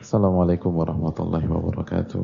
Assalamualaikum warahmatullahi wabarakatuh.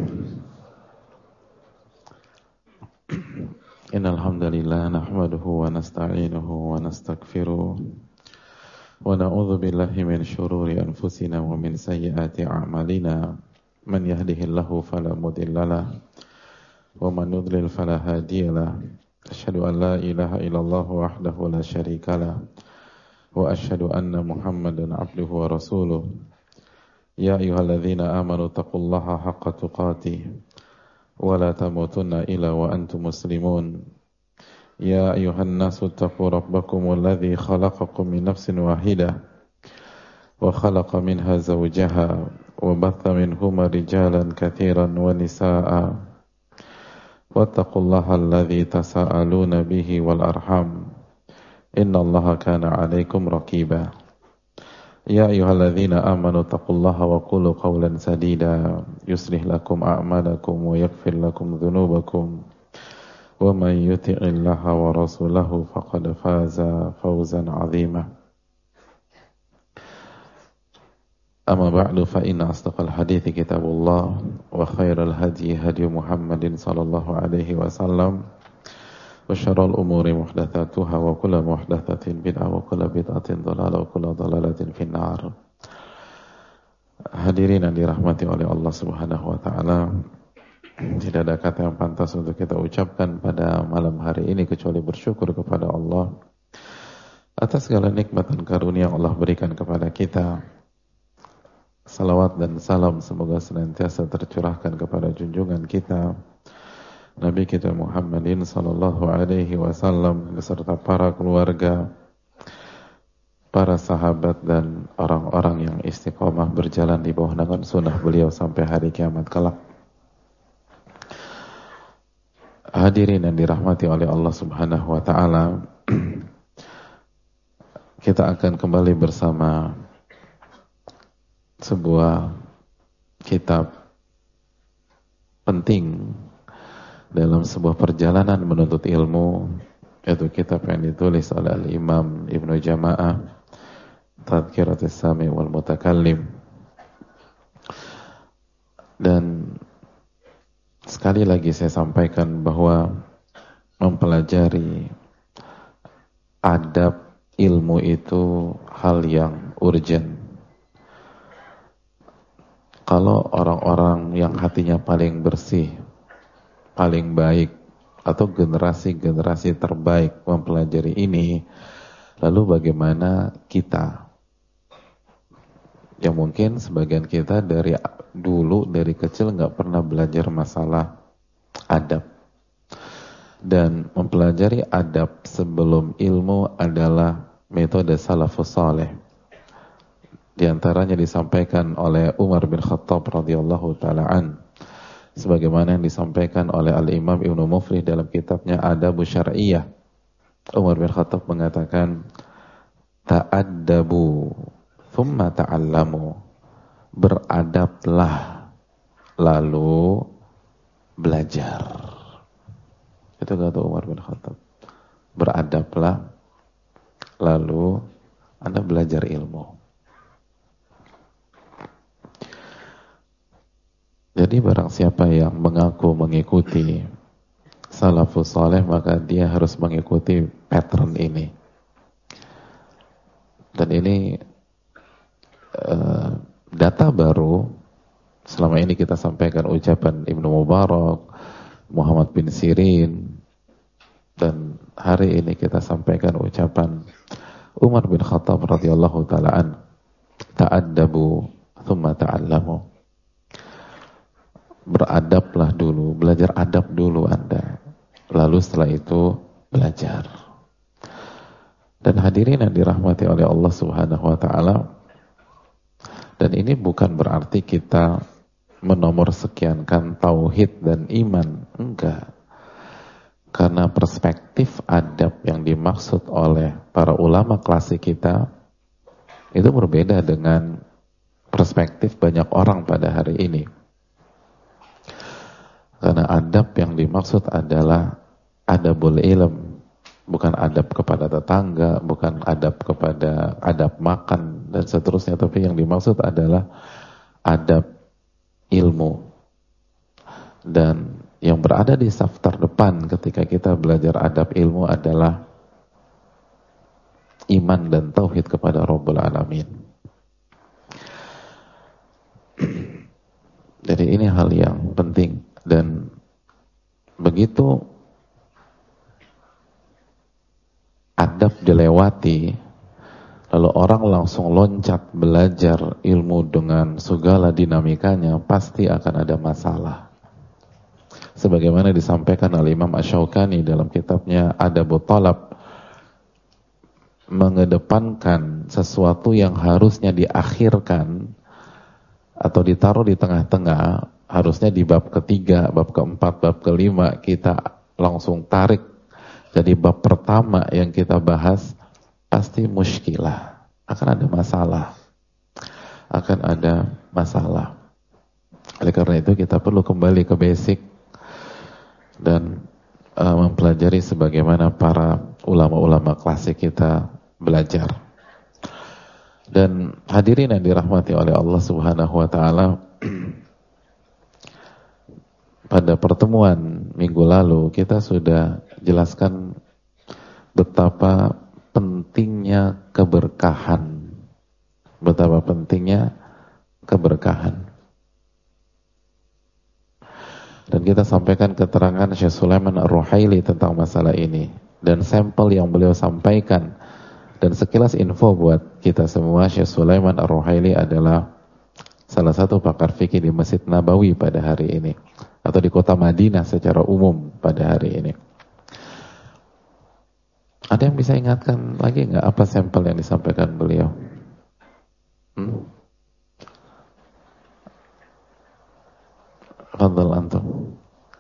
Innal hamdalillah nahmaduhu wa nasta'inuhu wa nastaghfiruh wa na'udzu billahi min shururi anfusina wa min sayyiati a'malina. Man yahdihillahu fala mudhillalah wa man yudlil fala hadiyalah. Asyhadu an la ilaha illallah wahdahu la syarikalah wa asyhadu anna Muhammadan abduhu wa rasuluh. Ya ayyuhalladzina amanu taqullaha haqqa tuqatih wa la tamutunna illa wa antum muslimun. Ya ayyuhan nasu taqu rabbakumul ladzi khalaqakum min nafsin wahidah wa khalaqa minha zawjaha wa batha minhuma rijalan katsiran wa nisaa'a wattaqullaha alladzi tasaaluna bihi wal arham innallaha kana 'alaikum raqiba. Ya ayyuhalladzina amanu taqullaha wa qulu qawlan sadida yuslih lakum a'malakum wa yaghfir lakum dhunubakum wa man yuti'illaha wa rasulahu faqad faza fawzan 'azima. Amma ba'du fa inna asdaqal hadithi kitabullah wa khairal hadyi hadyu Muhammadin sallallahu alaihi wasallam wa syarrul umuri muhdatsatuha wa kullu muhdatsatin bid'ah wa kullu bid'atin dhalalah wa kullu dhalalatin finnar. Hadirin yang dirahmati oleh Allah Subhanahu wa taala, tidak ada kata yang pantas untuk kita ucapkan pada malam hari ini kecuali bersyukur kepada Allah atas segala nikmat dan karunia yang Allah berikan kepada kita. Salawat dan salam semoga senantiasa tercurahkan kepada junjungan kita Nabi kita Muhammadin sallallahu alaihi wasallam beserta para keluarga, para sahabat dan orang-orang yang istiqomah berjalan di bawah naungan sunnah beliau sampai hari kiamat kelak. Hadirin yang dirahmati oleh Allah Subhanahu wa taala, kita akan kembali bersama sebuah kitab penting dalam sebuah perjalanan menuntut ilmu, yaitu kitab yang ditulis oleh Al-Imam Ibnu Jama'ah, Tadhkiratus Sami' wal Mutakallim. Dan sekali lagi saya sampaikan bahwa mempelajari adab ilmu itu hal yang urgent. Kalau orang-orang yang hatinya paling bersih, paling baik, atau generasi-generasi terbaik mempelajari ini, lalu bagaimana kita? Yang mungkin sebagian kita dari dulu, dari kecil nggak pernah belajar masalah adab. Dan mempelajari adab sebelum ilmu adalah metode salafus saleh. Di antaranya disampaikan oleh Umar bin Khattab radhiyallahu ta'ala an, sebagaimana yang disampaikan oleh Al-Imam Ibnu Muflih dalam kitabnya Adabus Syar'iyyah. Umar bin Khattab mengatakan, ta'addabu thumma ta'allamu, beradablah lalu belajar. Itu kata Umar bin Khattab. Beradablah lalu Anda belajar ilmu. Jadi barang siapa yang mengaku mengikuti salafus saleh, maka dia harus mengikuti pattern ini. Dan ini data baru. Selama ini kita sampaikan ucapan Ibnu Mubarak, Muhammad bin Sirin, dan hari ini kita sampaikan ucapan Umar bin Khattab radhiyallahu ta'ala an, ta'addabu thumma ta'allamu. Beradablah dulu, belajar adab dulu Anda, lalu setelah itu belajar. Dan hadirin yang dirahmati oleh Allah Subhanahu wa ta'ala, dan ini bukan berarti kita menomor sekiankan tauhid dan iman, enggak. Karena perspektif adab yang dimaksud oleh para ulama klasik kita itu berbeda dengan perspektif banyak orang pada hari ini. Karena adab yang dimaksud adalah adabul ilm, bukan adab kepada tetangga, bukan adab kepada adab makan dan seterusnya, tapi yang dimaksud adalah adab ilmu. Dan yang berada di saf terdepan ketika kita belajar adab ilmu adalah iman dan tauhid kepada Rabbul Alamin. Jadi ini hal yang penting, dan begitu adab dilewati, lalu orang langsung loncat belajar ilmu dengan segala dinamikanya, pasti akan ada masalah. Sebagaimana disampaikan oleh Imam Asy-Syaukani dalam kitabnya Adabut Thalab, mengedepankan sesuatu yang harusnya diakhirkan atau ditaruh di tengah-tengah, harusnya di bab ketiga, bab keempat, bab kelima, kita langsung tarik jadi bab pertama yang kita bahas, pasti muskilah, akan ada masalah. Oleh karena itu kita perlu kembali ke basic dan mempelajari sebagaimana para ulama-ulama klasik kita belajar. Dan hadirin yang dirahmati oleh Allah Subhanahu wa taala, pada pertemuan minggu lalu kita sudah jelaskan betapa pentingnya keberkahan. Dan kita sampaikan keterangan Syekh Sulaiman Ar-Ruhaili tentang masalah ini, dan sampel yang beliau sampaikan. Dan sekilas info buat kita semua, Syekh Sulaiman Ar-Ruhaili adalah salah satu pakar fikih di Masjid Nabawi pada hari ini, atau di kota Madinah secara umum pada hari ini. Ada yang bisa ingatkan lagi nggak apa sampel yang disampaikan beliau? Fadhal antum.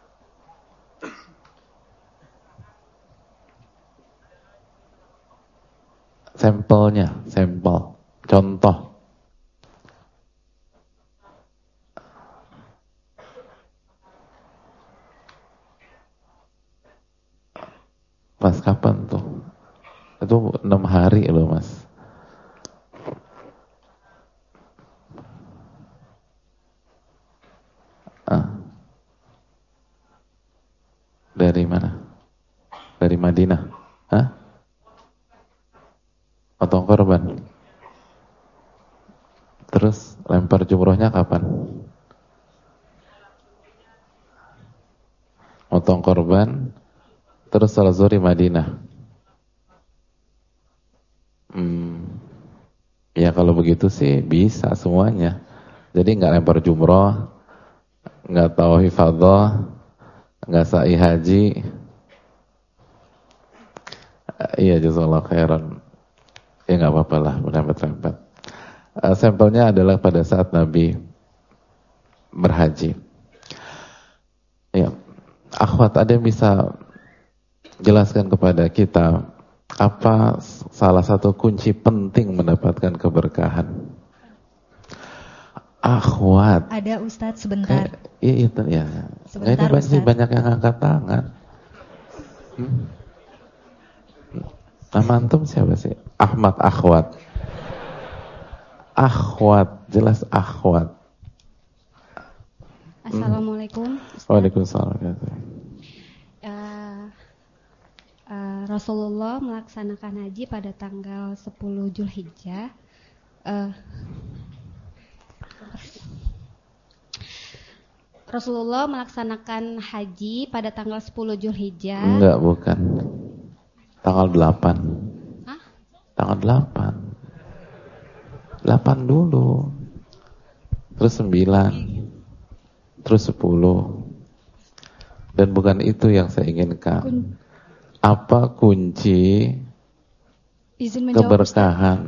Sampel, contoh. Mas, kapan tuh? Itu 6 hari loh, Mas. Dari mana? Dari Madinah? Hah? Potong korban. Terus lempar jumrohnya kapan? Potong korban, terus salat zuhur Madinah. Ya kalau begitu sih bisa semuanya. Jadi nggak lempar jumroh, nggak tawaf ifadah, nggak sa'i haji. Iya, jazakallahu khairan. Ya nggak apa-apa lah, merempet-rempet. Sampelnya adalah pada saat Nabi berhaji. Ya, akhwat, ada yang bisa jelaskan kepada kita apa salah satu kunci penting mendapatkan keberkahan? Akhwat. Ada Ustadz, sebentar. Iya itu ya. Sebentar, ini banyak yang angkat tangan. Nama antum siapa sih? Ahmad Akhwat. Akhwat, jelas akhwat. Assalamualaikum. Waalaikumsalam. Rasulullah melaksanakan haji pada tanggal 10 Zulhijjah. Rasulullah melaksanakan haji pada tanggal 10 Zulhijjah. Enggak, bukan. Tanggal 8. Hah? Tanggal 8. 8 dulu. Terus 9. Terus 10. Dan bukan itu yang saya inginkan. Apa kunci keberkahan?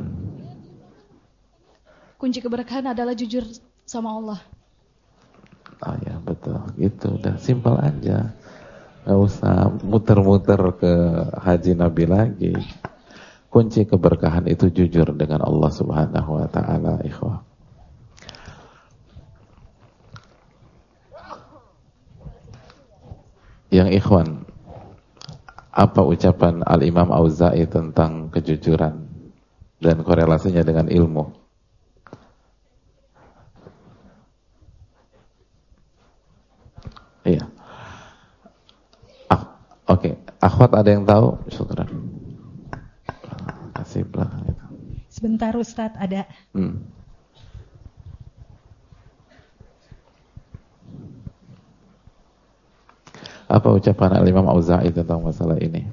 Kunci keberkahan adalah jujur sama Allah. Oh ya, betul. Gitu, udah simpel aja. Gak usah muter-muter ke haji Nabi lagi. Kunci keberkahan itu jujur dengan Allah Subhanahu wa ta'ala, ikhwah. Yang ikhwan, apa ucapan Al-Imam Auza'i tentang kejujuran dan korelasinya dengan ilmu? Oke, akhwat ada yang tahu? Syukran. Kasih belakang itu. Sebentar Ustadz, ada. Apa ucapan Al-Imam Auza'i tentang masalah ini?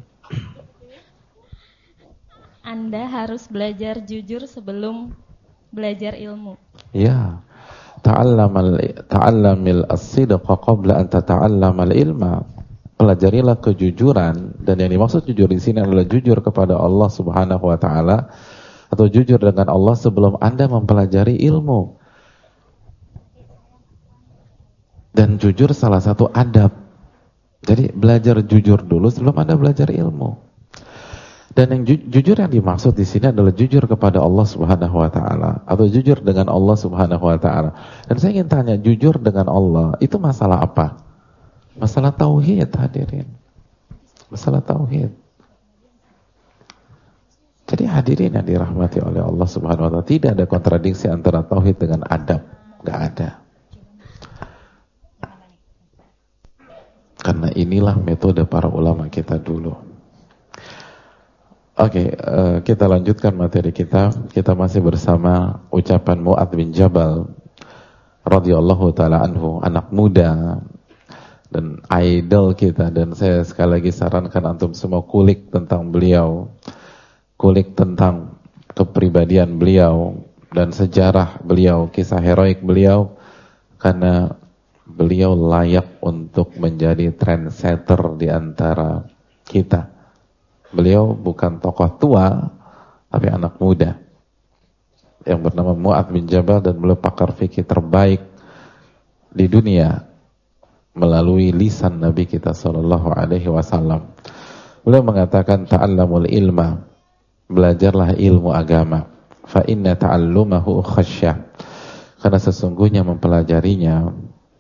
Anda harus belajar jujur sebelum belajar ilmu. Ya. Ta'allamil as-sidqa qabla an tata'allamal ilma. Pelajarilah kejujuran, dan yang dimaksud jujur di sini adalah jujur kepada Allah Subhanahu wa taala atau jujur dengan Allah sebelum Anda mempelajari ilmu. Dan jujur salah satu adab. Jadi belajar jujur dulu sebelum Anda belajar ilmu. Dan yang jujur yang dimaksud di sini adalah jujur kepada Allah Subhanahu wa taala atau jujur dengan Allah Subhanahu wa taala. Dan saya ingin tanya, jujur dengan Allah itu masalah apa? Masalah tauhid, hadirin. Masalah tauhid. Jadi hadirin yang dirahmati oleh Allah Subhanahu wa taala, tidak ada kontradiksi antara tauhid dengan adab, enggak ada. Karena inilah metode para ulama kita dulu. Oke, kita lanjutkan materi kita. Kita masih bersama ucapan Mu'adz bin Jabal radhiyallahu taala anhu, anak muda dan idol kita. Dan saya sekali lagi sarankan antum semua kulik tentang beliau, kulik tentang kepribadian beliau dan sejarah beliau, kisah heroik beliau, karena beliau layak untuk menjadi trendsetter di antara kita. Beliau bukan tokoh tua, tapi anak muda yang bernama Mu'adz bin Jabal, dan beliau pakar fikih terbaik di dunia melalui lisan Nabi kita sallallahu alaihi wasallam. Beliau mengatakan, ta'allamul ilma, belajarlah ilmu agama, fa inna ta'allumahu khasyah, karena sesungguhnya mempelajarinya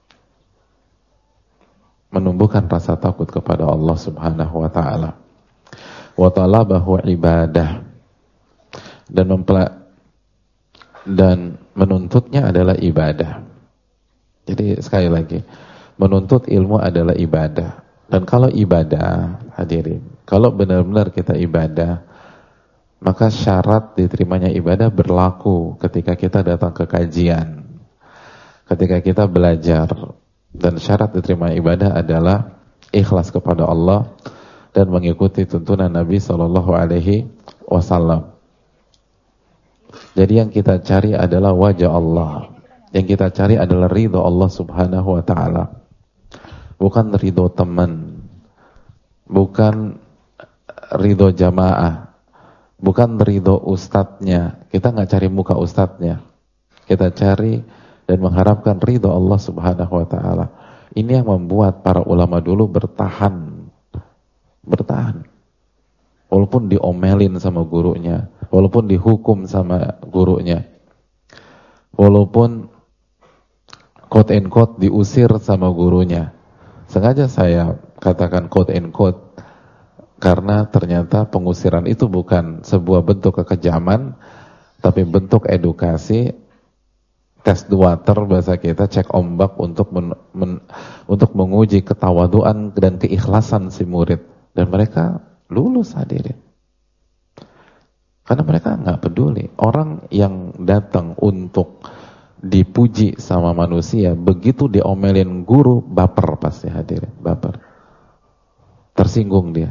menumbuhkan rasa takut kepada Allah Subhanahu wa taala. Wa talabahu ibadah, dan menuntutnya adalah ibadah. Jadi sekali lagi, menuntut ilmu adalah ibadah. Dan kalau ibadah, hadirin, kalau benar-benar kita ibadah, maka syarat diterimanya ibadah berlaku ketika kita datang ke kajian, ketika kita belajar. Dan syarat diterima ibadah adalah ikhlas kepada Allah dan mengikuti tuntunan Nabi Sallallahu Alaihi Wasallam. Jadi yang kita cari adalah wajah Allah, yang kita cari adalah ridho Allah Subhanahu Wa Taala, bukan ridho teman, bukan ridho jamaah, bukan ridho ustadznya. Kita nggak cari muka ustadznya, kita cari dan mengharapkan ridho Allah Subhanahu Wa Taala. Ini yang membuat para ulama dulu bertahan. Walaupun diomelin sama gurunya, walaupun dihukum sama gurunya, walaupun quote and quote diusir sama gurunya. Sengaja saya katakan quote and quote karena ternyata pengusiran itu bukan sebuah bentuk kekejaman, tapi bentuk edukasi, test the water bahasa kita, cek ombak untuk untuk menguji ketawaduan dan keikhlasan si murid. Dan mereka lulus, hadirin. Karena mereka nggak peduli. Orang yang datang untuk dipuji sama manusia, begitu diomelin guru, baper pasti, hadirin, baper. Tersinggung dia.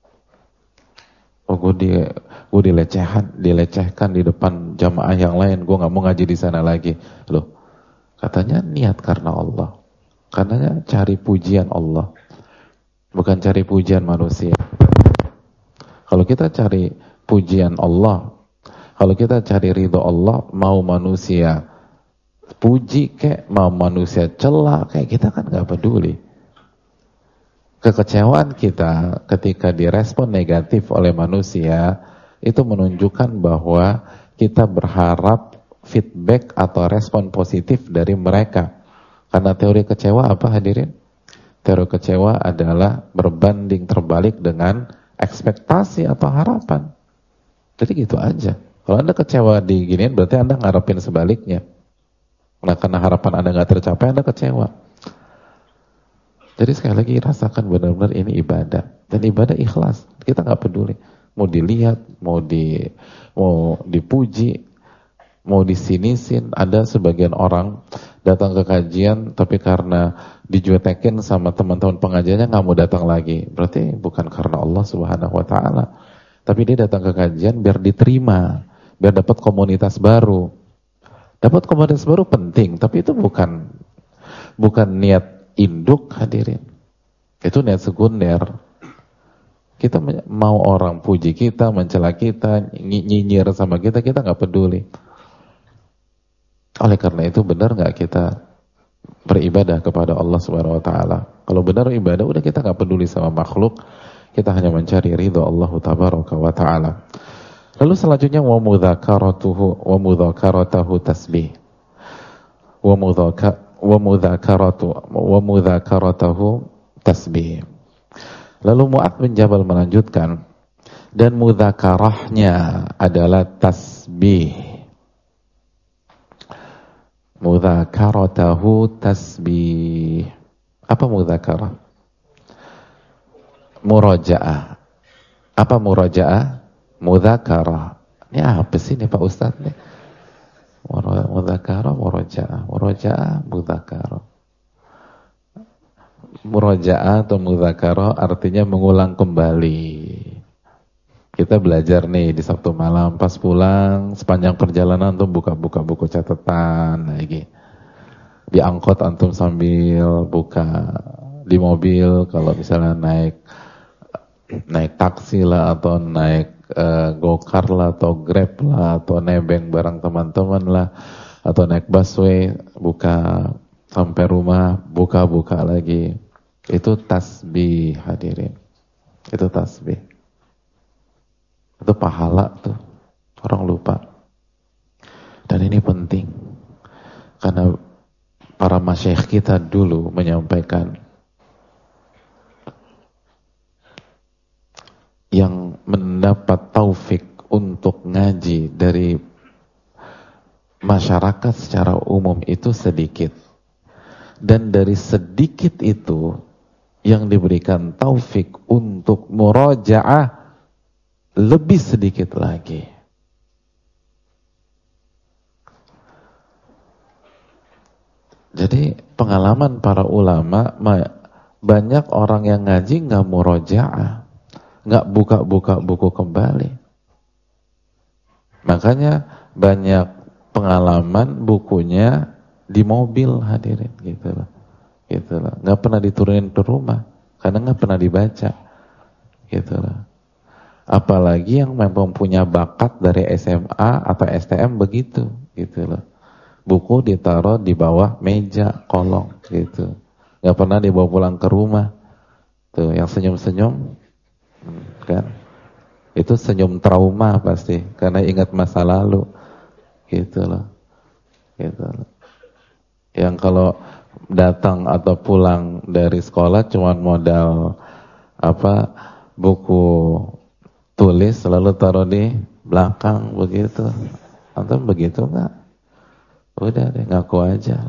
Oh, gue dilecehkan di depan jamaah yang lain, gue nggak mau ngaji di sana lagi. Loh, katanya niat karena Allah, katanya cari pujian Allah, bukan cari pujian manusia. Kalau kita cari pujian Allah, kalau kita cari ridho Allah, mau manusia puji kayak mau manusia cela kayak, kita kan nggak peduli. Kekecewaan kita ketika direspon negatif oleh manusia itu menunjukkan bahwa kita berharap feedback atau respon positif dari mereka. Karena teori kecewa apa, hadirin? Teori kecewa adalah berbanding terbalik dengan ekspektasi atau harapan. Jadi gitu aja. Kalau Anda kecewa diginiin, berarti Anda ngarepin sebaliknya. Nah, karena harapan Anda nggak tercapai, Anda kecewa. Jadi sekali lagi rasakan benar-benar ini ibadah, dan ibadah ikhlas. Kita nggak peduli mau dilihat, mau dipuji, mau disinisin. Ada sebagian orang datang ke kajian tapi karena dijutekin sama teman-teman pengajiannya nggak mau datang lagi. Berarti bukan karena Allah Subhanahu wa taala. Tapi dia datang ke kajian biar diterima, biar dapat komunitas baru. Dapat komunitas baru penting, tapi itu bukan niat induk, hadirin. Itu niat sekunder. Kita mau orang puji kita, mencela kita, nyinyir sama kita nggak peduli. Oleh karena itu benar nggak kita beribadah kepada Allah Subhanahu Wa Taala? Kalau benar ibadah, udah kita nggak peduli sama makhluk, kita hanya mencari ridha Allah Tabaraka wa Taala. Lalu selanjutnya wa mudzakaratahu tasbih. Wa mudzakaratahu tasbih. Lalu Mu'adz bin Jabal melanjutkan, dan mudzakarahnya adalah tasbih. Mudzakaratahu tasbih. Apa mudzakarah? Murajaah. Apa murajaah? Mudzakarah. Ini apa sih nih Pak Ustadz nih? Mudzakarah, murajaah. Murajaah, mudzakarah. Murajaah atau mudzakarah artinya mengulang kembali. Kita belajar nih di Sabtu malam, pas pulang sepanjang perjalanan tuh buka-buka buku catatan lagi. Di angkot antum sambil buka, di mobil kalau misalnya naik taksi lah atau naik gokar lah atau grab lah atau nebeng bareng teman-teman lah atau naik busway, buka sampai rumah, buka-buka lagi. Itu tasbih, hadirin. Itu tasbih. Itu pahala tuh. Orang lupa. Dan ini penting. Karena para masyayikh kita dulu menyampaikan, yang mendapat taufik untuk ngaji dari masyarakat secara umum itu sedikit. Dan dari sedikit itu yang diberikan taufik untuk murajaah lebih sedikit lagi. Jadi pengalaman para ulama, banyak orang yang ngaji nggak murajaah, nggak buka-buka buku kembali. Makanya banyak pengalaman bukunya di mobil, hadirin, gitu loh. Nggak pernah diturunin ke rumah karena nggak pernah dibaca, gitu loh. Apalagi yang memang punya bakat dari SMA atau STM begitu, gitu loh. Buku ditaruh di bawah meja kolong, gitu. Nggak pernah dibawa pulang ke rumah. Tuh, yang senyum-senyum, kan? Itu senyum trauma pasti, karena ingat masa lalu, gitu loh. Gitu loh. Yang kalau datang atau pulang dari sekolah cuma modal buku tulis selalu taruh di belakang begitu. Atau begitu enggak? Udah deh, ngaku aja.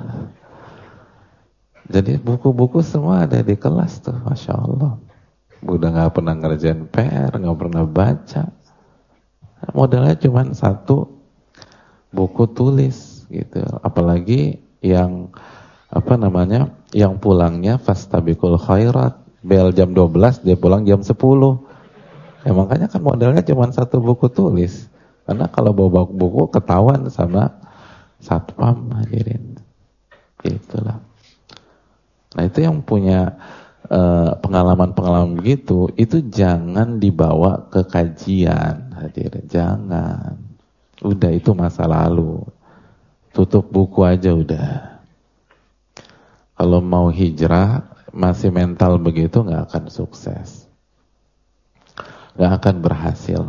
Jadi buku-buku semua ada di kelas tuh, Masya Allah. Udah nggak pernah ngerjain PR, nggak pernah baca. Modalnya cuma satu buku tulis gitu. Apalagi yang yang pulangnya fastabiqul khairat, bel jam 12 dia pulang jam 10. Ya makanya kan modalnya cuma satu buku tulis. Karena kalau bawa buku ketahuan sama satpam, hadirin. Itulah. Nah, itu yang punya pengalaman-pengalaman begitu, itu jangan dibawa ke kajian, hadirin. Jangan. Udah, itu masa lalu. Tutup buku aja udah. Kalau mau hijrah, masih mental begitu nggak akan sukses. Nggak akan berhasil.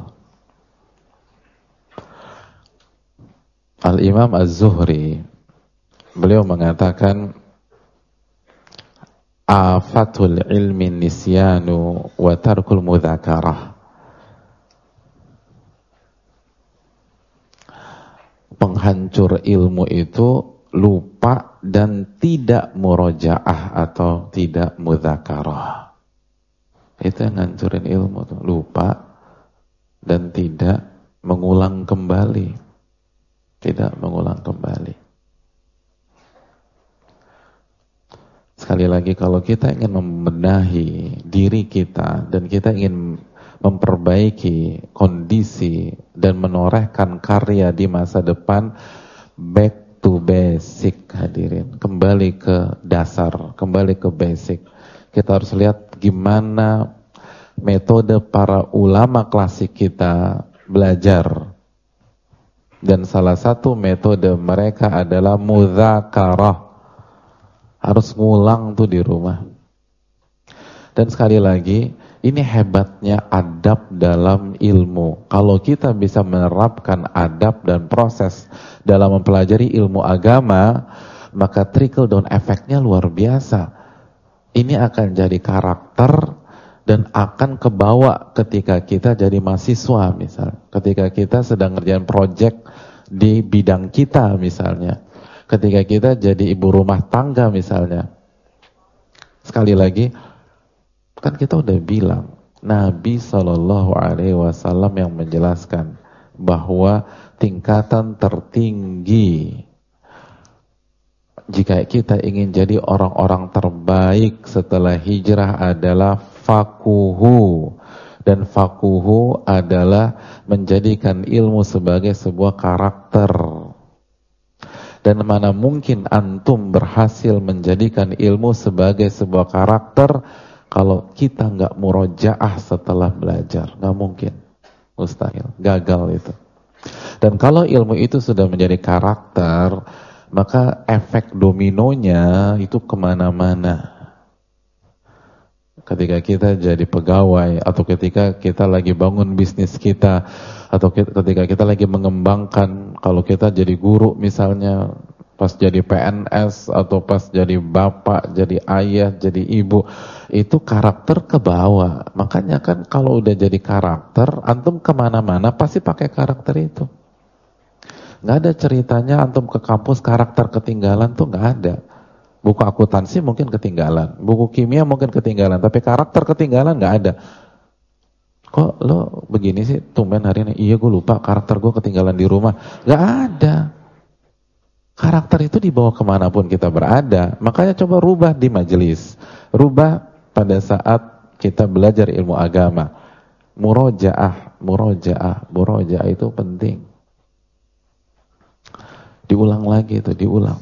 Al-Imam Az-Zuhri, beliau mengatakan, afatul ilmi nisyanu wa tarkul mudzakarah. Penghancur ilmu itu lupa dan tidak murojaah atau tidak mudzakarah. Itu yang ngancurin ilmu tuh, lupa dan tidak mengulang kembali. Tidak mengulang kembali. Sekali lagi, kalau kita ingin membenahi diri kita dan kita ingin memperbaiki kondisi dan menorehkan karya di masa depan, back to basic hadirin. Kembali ke dasar, kembali ke basic. Kita harus lihat gimana metode para ulama klasik kita belajar. Dan salah satu metode mereka adalah mudzakarah. Harus ngulang tuh di rumah. Dan sekali lagi, ini hebatnya adab dalam ilmu. Kalau kita bisa menerapkan adab dan proses dalam mempelajari ilmu agama, maka trickle down efeknya luar biasa. Ini akan jadi karakter dan akan kebawa ketika kita jadi mahasiswa misalnya. Ketika kita sedang ngerjain project di bidang kita misalnya. Ketika kita jadi ibu rumah tangga misalnya. Sekali lagi, kan kita udah bilang, Nabi SAW yang menjelaskan bahwa tingkatan tertinggi jika kita ingin jadi orang-orang terbaik setelah hijrah adalah fakuhu. Dan fakuhu adalah menjadikan ilmu sebagai sebuah karakter. Dan mana mungkin antum berhasil menjadikan ilmu sebagai sebuah karakter kalau kita nggak murojaah setelah belajar. Nggak mungkin, mustahil, gagal itu. Dan kalau ilmu itu sudah menjadi karakter, maka efek dominonya itu kemana-mana. Ketika kita jadi pegawai, atau ketika kita lagi bangun bisnis kita, atau ketika kita lagi mengembangkan, kalau kita jadi guru misalnya, pas jadi PNS, atau pas jadi bapak, jadi ayah, jadi ibu, itu karakter ke bawah. Makanya kan kalau udah jadi karakter, antum kemana-mana pasti pakai karakter itu. Nggak ada ceritanya antum ke kampus karakter ketinggalan tuh nggak ada. Buku akuntansi mungkin ketinggalan, buku kimia mungkin ketinggalan, tapi karakter ketinggalan nggak ada. Kok lo begini sih, tumben hari ini? Iya gue lupa, karakter gue ketinggalan di rumah. Nggak ada. Karakter itu dibawa kemanapun kita berada. Makanya coba rubah di majelis, rubah pada saat kita belajar ilmu agama. Murojaah itu penting. Diulang lagi itu, diulang.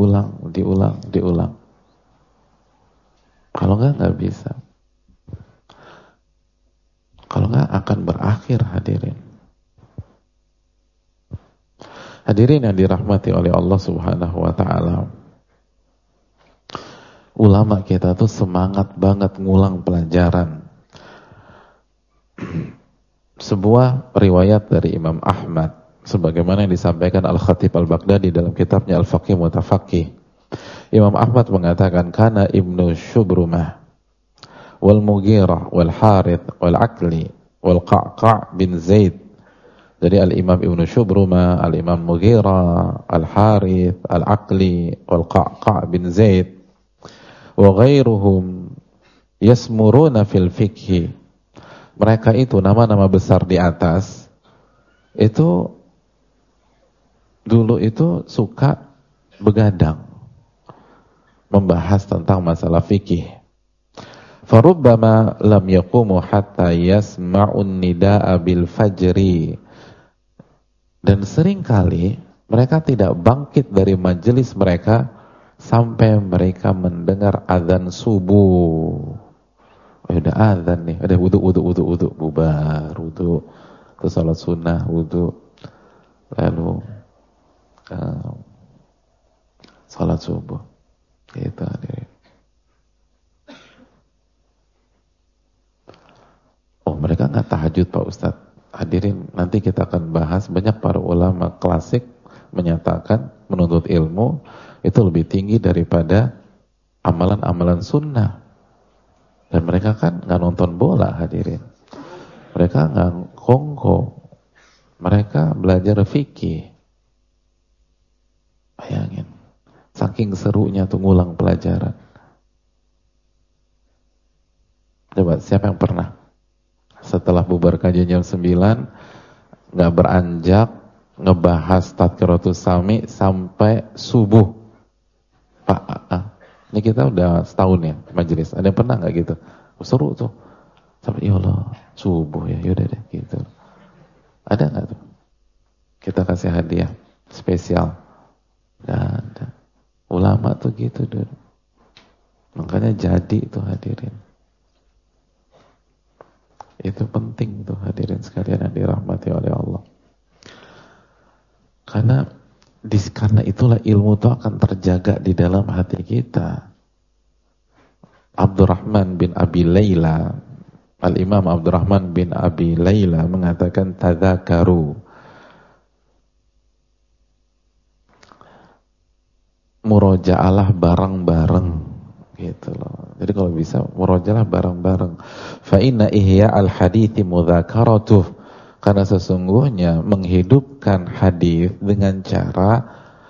Kalau nggak bisa. Kalau nggak akan berakhir hadirin. Hadirin yang dirahmati oleh Allah Subhanahu wa taala. Ulama kita tuh semangat banget ngulang pelajaran. Sebuah riwayat dari Imam Ahmad sebagaimana yang disampaikan Al-Khatib Al-Baghdadi dalam kitabnya Al-Faqih Mutafaqih. Imam Ahmad mengatakan, kana Ibnu Shubrumah wal Mughirah wal Harith wal Aqli wal Qa'qa' bin Zaid. Jadi Al-Imam Ibnu Shubrumah, Al-Imam Mughirah, Al-Harith, Al-Aqli wal Qa'qa' bin Zaid wa ghairuhum yasmuruna fil fiqhi. Mereka itu nama-nama besar di atas itu dulu itu suka begadang membahas tentang masalah fikih. Farubbama lam yaqumu hatta yasma'un nida'a bil fajri. Dan seringkali mereka tidak bangkit dari majelis mereka sampai mereka mendengar azan subuh. Oh, udah azan nih, ada wudu, bubar, wudu, terus salat sunnah, wudu, lalu salat subuh. Gitu hadirin. Oh, mereka nggak tahajud Pak Ustadz. Hadirin, nanti kita akan bahas, banyak para ulama klasik menyatakan menuntut ilmu itu lebih tinggi daripada amalan-amalan sunnah. Dan mereka kan nggak nonton bola hadirin. Mereka nggak kongko. Mereka belajar fikih. Bayangin. saking serunya tuh ngulang pelajaran. Coba siapa yang pernah setelah bubar kajian jam 9 nggak beranjak ngebahas Tadkiratus Sami sampai subuh? Pak, ini kita udah setahun ya majelis. Ada yang pernah nggak gitu? Seru tuh. Sampai ya Allah, subuh ya, yaudah deh gitu. Ada nggak tuh? Kita kasih hadiah spesial. Nggak ada. Ulama tuh gitu dulu. Makanya jadi tuh hadirin. Itu penting tuh hadirin sekalian yang dirahmati oleh Allah. Karena itulah ilmu itu akan terjaga di dalam hati kita. Abdurrahman bin Abi Layla, Al-Imam Abdurrahman bin Abi Layla mengatakan tadzakaru, muroja'alah bareng-bareng gitu loh. Jadi kalau bisa muroja'alah bareng-bareng. Fa inna ihya al-hadithi mudzakaratuh, karena sesungguhnya menghidupkan hadis dengan cara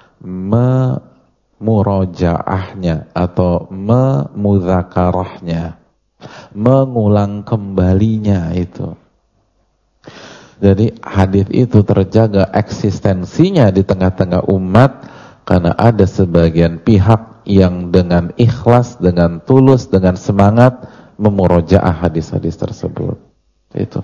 memurojaahnya atau memudzakarahnya, mengulang kembalinya itu. Jadi hadis itu terjaga eksistensinya di tengah-tengah umat karena ada sebagian pihak yang dengan ikhlas, dengan tulus, dengan semangat memurojaah hadis-hadis tersebut. Itu.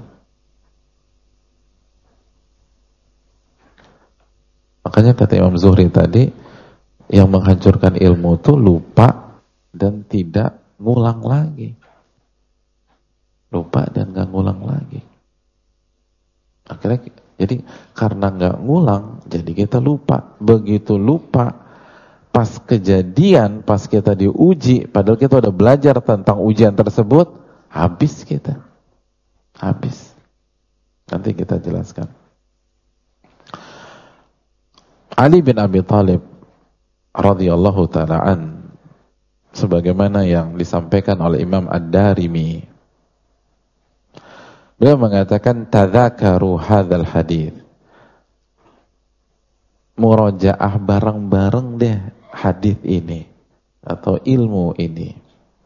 Makanya kata Imam Zuhri tadi, yang menghancurkan ilmu itu lupa dan tidak ngulang lagi. Lupa dan gak ngulang lagi. Akhirnya, jadi karena gak ngulang, jadi kita lupa. Begitu lupa, pas kejadian, pas kita diuji, padahal kita udah belajar tentang ujian tersebut, habis kita. Habis. Nanti kita jelaskan. Ali bin Abi Thalib radhiyallahu ta'ala an, sebagaimana yang disampaikan oleh Imam Ad-Darimi, beliau mengatakan tadzakaru hadzal hadits, murojaah bareng-bareng deh hadis ini atau ilmu ini.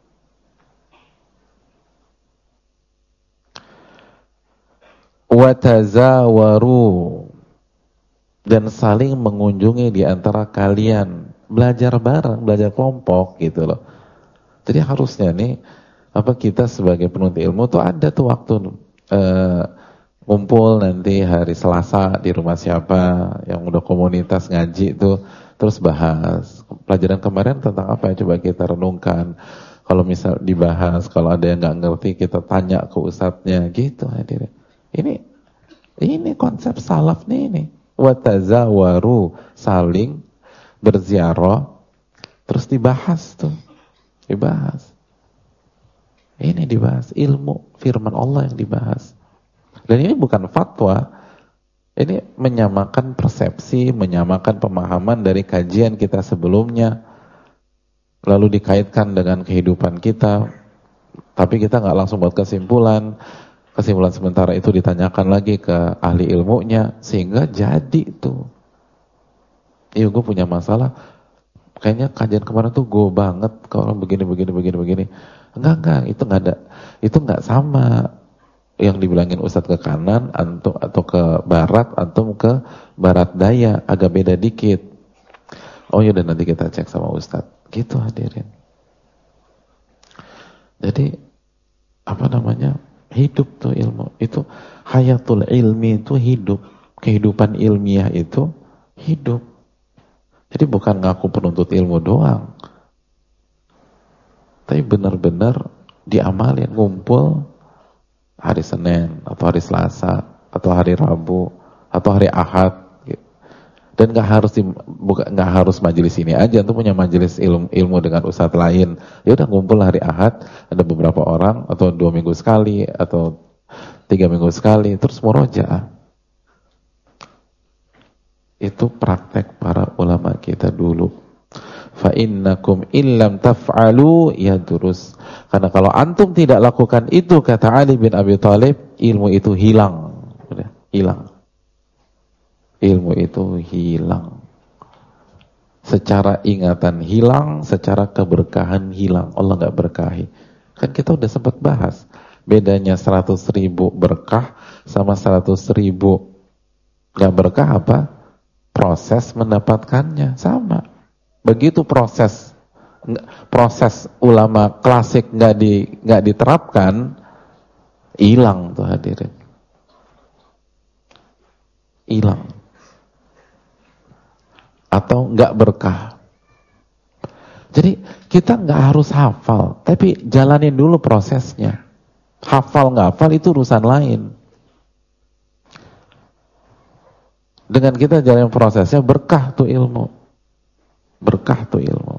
Wa tazawaru, dan saling mengunjungi di antara kalian, belajar bareng, belajar kelompok gitu loh. Jadi harusnya nih kita sebagai penuntut ilmu tuh ada tuh waktu ngumpul nanti hari Selasa di rumah siapa yang udah komunitas ngaji tuh, terus bahas pelajaran kemarin tentang apa ya, coba kita renungkan. Kalau misal dibahas, kalau ada yang nggak ngerti kita tanya ke ustadznya gitu hadirin. Ini konsep salaf nih ini. Watazawaru, saling berziarah, terus dibahas tuh, dibahas. Ini dibahas ilmu firman Allah yang dibahas. Dan ini bukan fatwa, ini menyamakan persepsi, menyamakan pemahaman dari kajian kita sebelumnya, lalu dikaitkan dengan kehidupan kita. Tapi kita nggak langsung buat kesimpulan sementara itu ditanyakan lagi ke ahli ilmunya, sehingga jadi tuh. Iya, gue punya masalah, kayaknya kajian kemarin tuh gue banget kalau begini. Enggak, itu nggak ada, itu nggak sama yang dibilangin ustadz ke kanan atau ke barat atau ke barat daya, agak beda dikit. Oh ya, dan nanti kita cek sama ustadz. Gitu hadirin. Jadi hidup tuh ilmu itu, hayatul ilmi itu hidup, kehidupan ilmiah itu hidup. Jadi bukan ngaku penuntut ilmu doang, tapi benar-benar diamalin, ngumpul hari Senin atau hari Selasa atau hari Rabu atau hari Ahad. Dan nggak harus majelis ini aja, tuh punya majelis ilmu dengan ustadz lain. Ya udah ngumpul hari Ahad, ada beberapa orang atau 2 minggu sekali atau 3 minggu sekali, terus murojaah. Itu praktek para ulama kita dulu. Fa innakum illam taf'alu yadurus. Karena kalau antum tidak lakukan itu, kata Ali bin Abi Thalib, ilmu itu hilang. Udah, hilang. Ilmu itu hilang. Secara ingatan hilang, secara keberkahan hilang. Allah nggak berkahi. Kan kita udah sempat bahas. Bedanya 100.000 berkah sama 100.000 nggak berkah apa? Proses mendapatkannya sama. Begitu proses ulama klasik nggak diterapkan, hilang tuh hadirin. Hilang. Atau nggak berkah. Jadi kita nggak harus hafal, tapi jalanin dulu prosesnya. Hafal nggak hafal itu urusan lain. Dengan kita jalanin prosesnya, berkah tuh ilmu. Berkah tuh ilmu.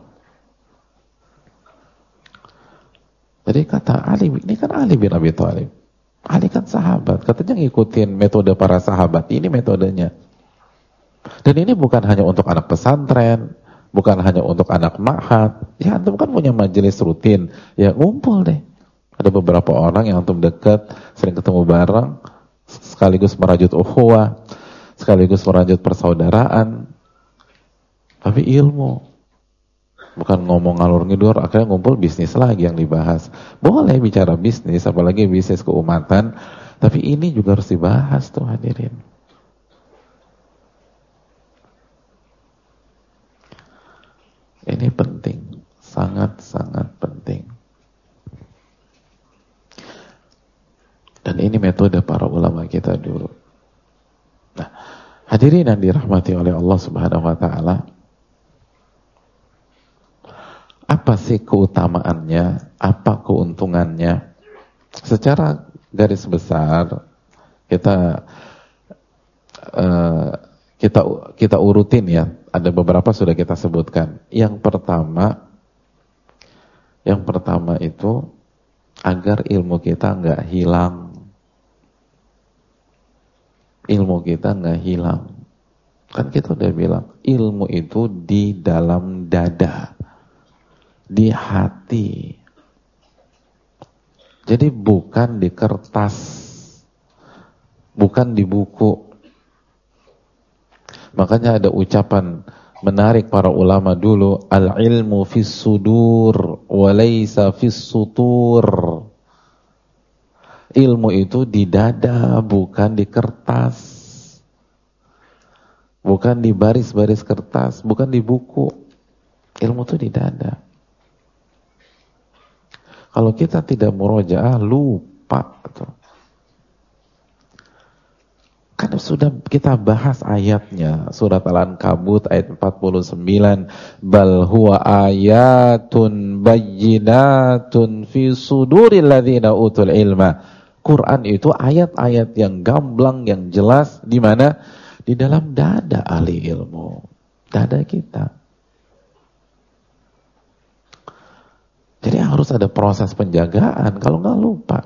Jadi kata Ali, ini kan Ali bin Abi Thalib. Ali kan sahabat, katanya ngikutin metode para sahabat. Ini metodenya. Dan ini bukan hanya untuk anak pesantren, bukan hanya untuk anak ma'had. Ya antum kan punya majelis rutin, ya ngumpul deh. Ada beberapa orang yang antum dekat, sering ketemu bareng, sekaligus merajut ukhuwah, sekaligus merajut persaudaraan. Tapi ilmu, bukan ngomong ngalur ngidur, akhirnya ngumpul bisnis lagi yang dibahas. Boleh bicara bisnis, apalagi bisnis keumatan, tapi ini juga harus dibahas tuh hadirin. Ini penting, sangat-sangat penting. Dan ini metode para ulama kita dulu. Nah, hadirin yang dirahmati oleh Allah Subhanahu wa taala, apa sih keutamaannya? Apa keuntungannya? Secara garis besar kita urutin ya. Ada beberapa sudah kita sebutkan. Yang pertama itu agar ilmu kita nggak hilang. Ilmu kita nggak hilang. Kan kita udah bilang, ilmu itu di dalam dada, di hati. Jadi bukan di kertas, bukan di buku. Makanya ada ucapan menarik para ulama dulu, al-ilmu fis sudur wa laysa fis sutur. Ilmu itu di dada, bukan di kertas. Bukan di baris-baris kertas, bukan di buku. Ilmu itu di dada. Kalau kita tidak murojaah, lupa tuh. Kan sudah kita bahas ayatnya, surat Al-Ankabut ayat 49, bal huwa ayatun bayyinatun fi suduril ladzina utul ilma. Quran itu ayat-ayat yang gamblang, yang jelas di mana? Di dalam dada ahli ilmu, dada kita. Jadi harus ada proses penjagaan, kalau nggak lupa.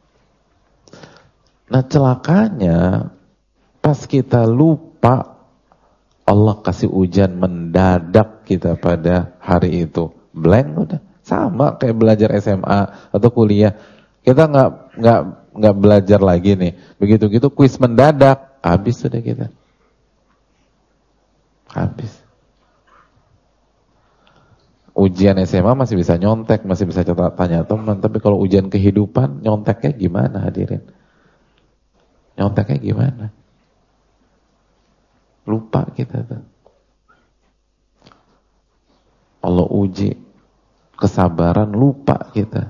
Nah celakanya, pas kita lupa, Allah kasih ujian mendadak kita pada hari itu. Blank udah. Sama kayak belajar SMA atau kuliah. Kita nggak belajar lagi nih. Begitu gitu kuis mendadak, habis sudah kita. Habis. Ujian SMA masih bisa nyontek, masih bisa tanya teman, tapi kalau ujian kehidupan nyonteknya gimana hadirin? Nyonteknya gimana? Lupa kita tuh. Allah uji kesabaran, lupa kita.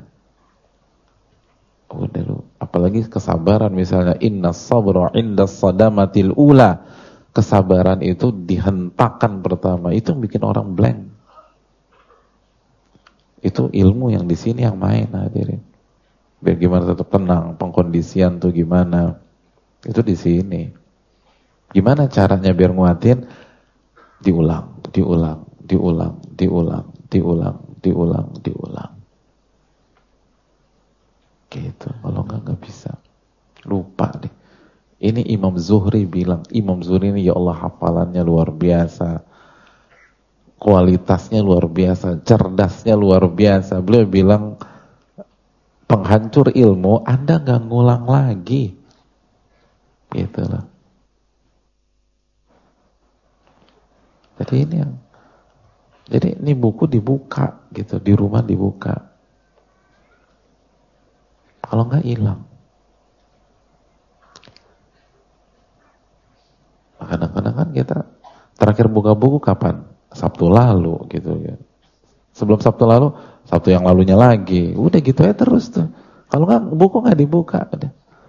Udah lu, apalagi kesabaran misalnya innas sabra indas sadamatil ula. Kesabaran itu dihentakkan pertama, itu yang bikin orang blank. Itu ilmu yang di sini yang main hadirin. Biar gimana tetap tenang, pengkondisian tuh gimana? Itu di sini. Gimana caranya biar nguatin? Diulang. Gitu. Kalau nggak bisa. Lupa deh. Ini Imam Zuhri bilang, Imam Zuhri ini ya Allah hafalannya luar biasa. Kualitasnya luar biasa, cerdasnya luar biasa. Beliau bilang, penghancur ilmu, Anda nggak ngulang lagi. Gitu loh. Jadi ini yang Jadi ini buku dibuka gitu, di rumah dibuka. Kalau nggak hilang. Kadang-kadang kan kita terakhir buka buku kapan? Sabtu lalu gitu ya. Sebelum Sabtu lalu, Sabtu yang lalunya lagi. Udah gitu aja terus tuh. Kalau nggak buku nggak dibuka. Udah.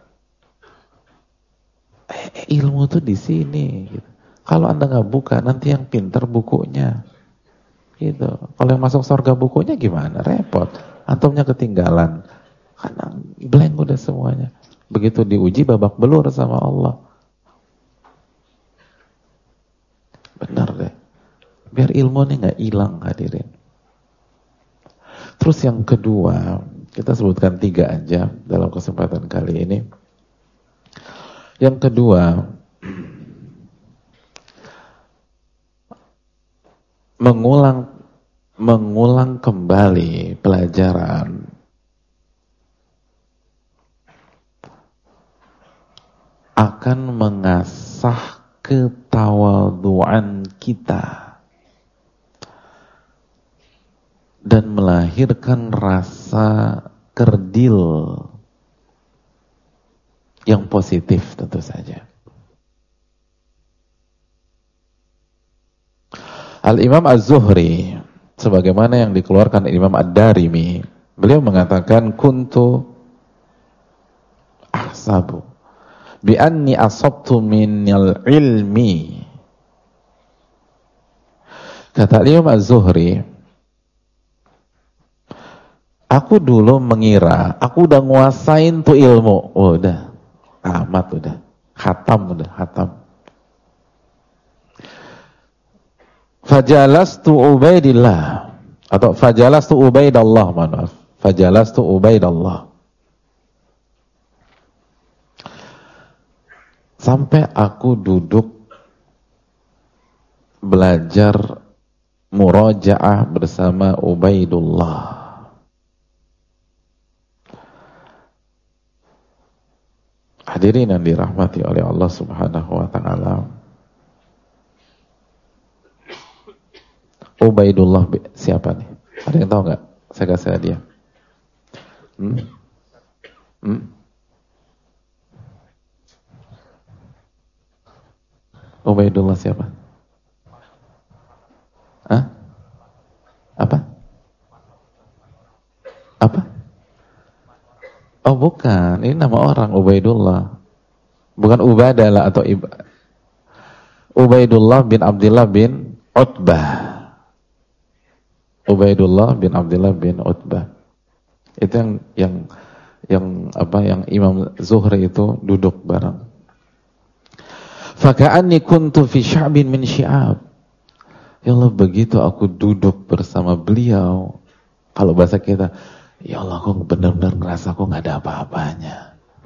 Ilmu tuh di sini. Gitu. Kalau Anda nggak buka, nanti yang pinter bukunya. Gitu. Kalau yang masuk surga bukunya gimana? Repot. Antumnya ketinggalan. Karena blank udah semuanya. Begitu diuji babak belur sama Allah. Benar deh. Biar ilmu ini nggak hilang hadirin. Terus yang kedua, kita sebutkan 3 aja dalam kesempatan kali ini. Yang kedua, mengulang kembali pelajaran akan mengasah ketawaduan kita dan melahirkan rasa kerdil yang positif tentu saja. Al-Imam Az-Zuhri sebagaimana yang dikeluarkan Imam Ad-Darimi, beliau mengatakan kuntu ahsabu bi anni asabtu minal ilmi. Kata Imam Az-Zuhri, aku dulu mengira aku udah nguasain tuh ilmu. Oh, udah tamat, udah khatam. Fajalastu Ubaidillah atau fajalastu Ubaidallah, maaf. Fajalastu Ubaidallah. Sampai aku duduk belajar murajaah bersama Ubaidullah. Hadirin yang dirahmati oleh Allah Subhanahu wa taala. Ubaidullah siapa nih? Ada yang tahu nggak? Saya kasih hadiah. Ubaidullah siapa? Hah? Apa? Oh bukan, ini nama orang Ubaidullah. Bukan Ubadalah atau Ubaidullah bin Abdullah bin Utbah. Ubaidullah bin Abdullah bin Utbah. Itu yang Imam Zuhri itu duduk bareng. Faka'anni kuntu fi sya'bin min syi'ab. Ya Allah, begitu aku duduk bersama beliau, kalau bahasa kita, ya Allah, aku benar-benar ngerasa aku nggak ada apa-apanya.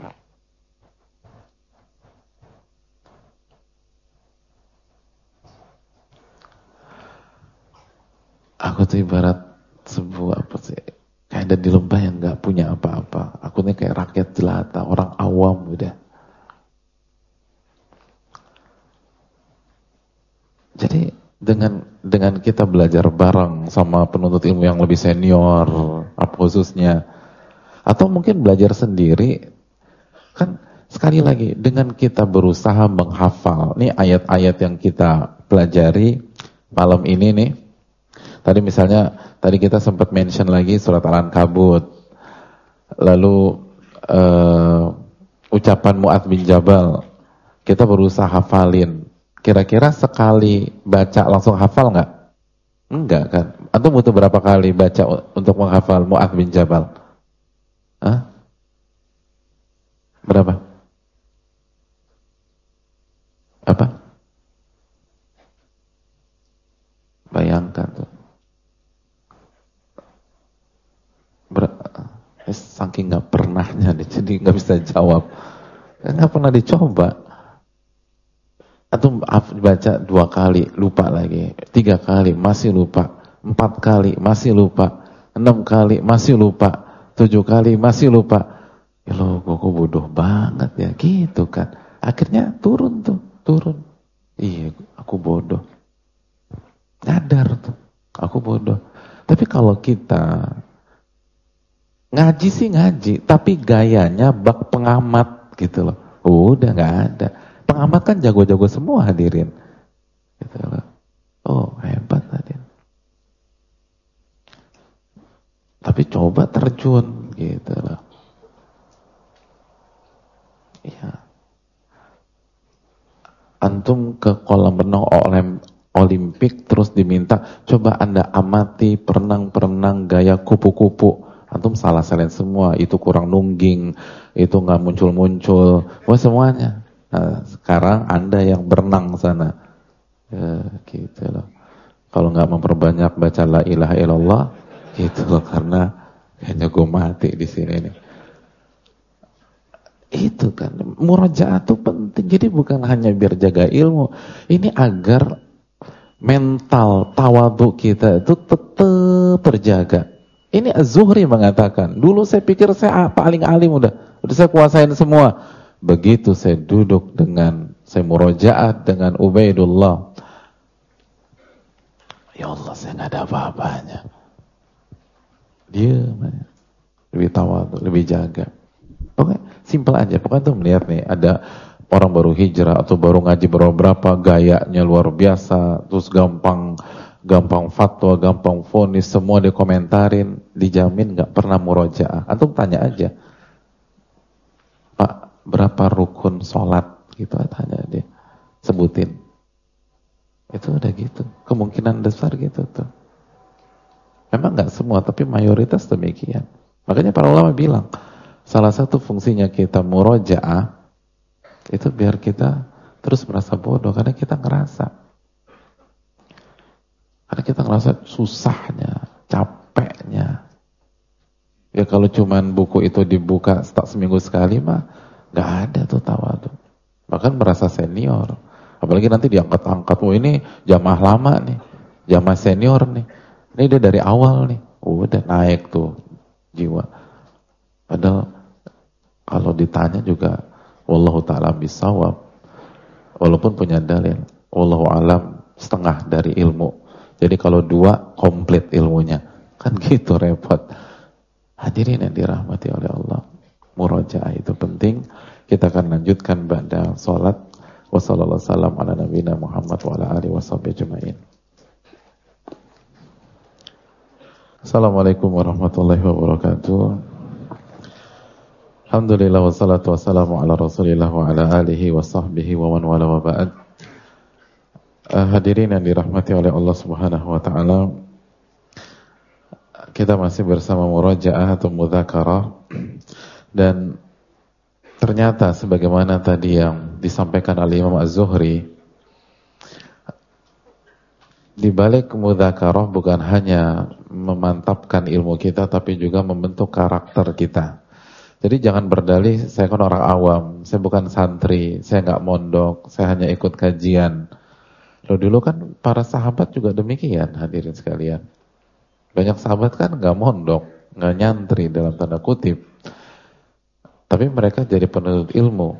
Aku tuh ibarat sebuah kayak ada di lembah yang nggak punya apa-apa. Aku nih kayak rakyat jelata, orang awam udah. Jadi dengan kita belajar bareng sama penuntut ilmu yang lebih senior, khususnya, atau mungkin belajar sendiri, kan sekali lagi dengan kita berusaha menghafal. Nih ayat-ayat yang kita pelajari malam ini nih. Tadi kita sempat mention lagi surat Al-Ankabut. Lalu ucapan Mu'adz bin Jabal. Kita berusaha hafalin. Kira-kira sekali baca langsung hafal nggak? Enggak kan? Antum butuh berapa kali baca untuk menghafal Mu'adz bin Jabal? Hah? Berapa? Apa? Bayangkan tuh. Saking nggak pernahnya, jadi nggak bisa jawab. Nggak pernah dicoba. Atau baca 2 kali, lupa lagi. 3 kali, masih lupa. 4 kali, masih lupa. 6 kali, masih lupa. 7 kali, masih lupa. Ya loh, kok bodoh banget ya, gitu kan. Akhirnya turun. Iya, aku bodoh. Nyadar tuh. Aku bodoh. Tapi kalau kita ngaji sih ngaji, tapi gayanya bak pengamat gitu loh. Udah nggak ada. Pengamat kan jago-jago semua hadirin. Gitu loh. Oh, hebat hadirin. Tapi coba terjun gitu loh. Iya. Antum ke kolam renang Olimpik terus diminta coba Anda amati perenang-perenang gaya kupu-kupu. Antum salah salin semua, itu kurang nungging, itu nggak muncul-muncul, wah semuanya. Nah, sekarang Anda yang berenang sana, ya, gitu loh. Kalau nggak memperbanyak baca la ilaha illallah, gitu loh, karena kayaknya gue mati di sini nih. Itu kan, murojaah itu penting. Jadi bukan hanya biar jaga ilmu, ini agar mental tawadhu kita itu tetap terjaga. Ini Az-Zuhri mengatakan, dulu saya pikir saya paling alim udah saya kuasain semua. Begitu saya duduk saya murojaah dengan Ubaidullah, ya Allah, saya nggak ada apa-apanya. Dia lebih tawadhu, lebih jaga. Pokoknya simpel aja. Pokoknya tuh melihat nih ada orang baru hijrah atau baru ngaji berapa gayanya luar biasa, terus gampang fatwa, gampang vonis, semua dikomentarin, dijamin nggak pernah murojaah. Antum tanya aja, Pak, berapa rukun sholat? Gitu tanya dia, sebutin. Itu udah gitu, kemungkinan besar gitu tuh. Memang nggak semua, tapi mayoritas demikian. Makanya para ulama bilang, salah satu fungsinya kita murojaah itu biar kita terus merasa bodoh, karena kita ngerasa susahnya, capeknya. Ya kalau cuman buku itu dibuka seminggu sekali mah nggak ada tuh tawadhu. Bahkan merasa senior. Apalagi nanti diangkat-angkat, oh ini jamaah lama nih, jamaah senior nih. Ini dia dari awal nih, udah naik tuh jiwa. Padahal kalau ditanya juga, wallahu ta'ala bisawab, walaupun punya dalil, wallahu alam setengah dari ilmu. Jadi kalau 2 komplit ilmunya, kan gitu repot. Hadirin yang dirahmati oleh Allah, murojaah itu penting. Kita akan lanjutkan ba'da sholat. Wassallallahu salam ala nabiyina Muhammad wa ala alihi washabihi ajma'in. Assalamualaikum warahmatullahi wabarakatuh. Alhamdulillah wassalatu wassalamu ala rasulillah wa ala alihi wa sahbihi wa man wala wa ba'd. Hadirin yang dirahmati oleh Allah subhanahu wa ta'ala, kita masih bersama murojaah atau mudzakarah. Dan ternyata sebagaimana tadi yang disampaikan oleh Imam Az-Zuhri, di balik mudzakarah bukan hanya memantapkan ilmu kita, tapi juga membentuk karakter kita. Jadi jangan berdalih, saya kan orang awam, saya bukan santri, saya nggak mondok, saya hanya ikut kajian. Loh, dulu kan para sahabat juga demikian, hadirin sekalian. Banyak sahabat kan nggak mondok, nggak nyantri dalam tanda kutip, tapi mereka jadi penuntut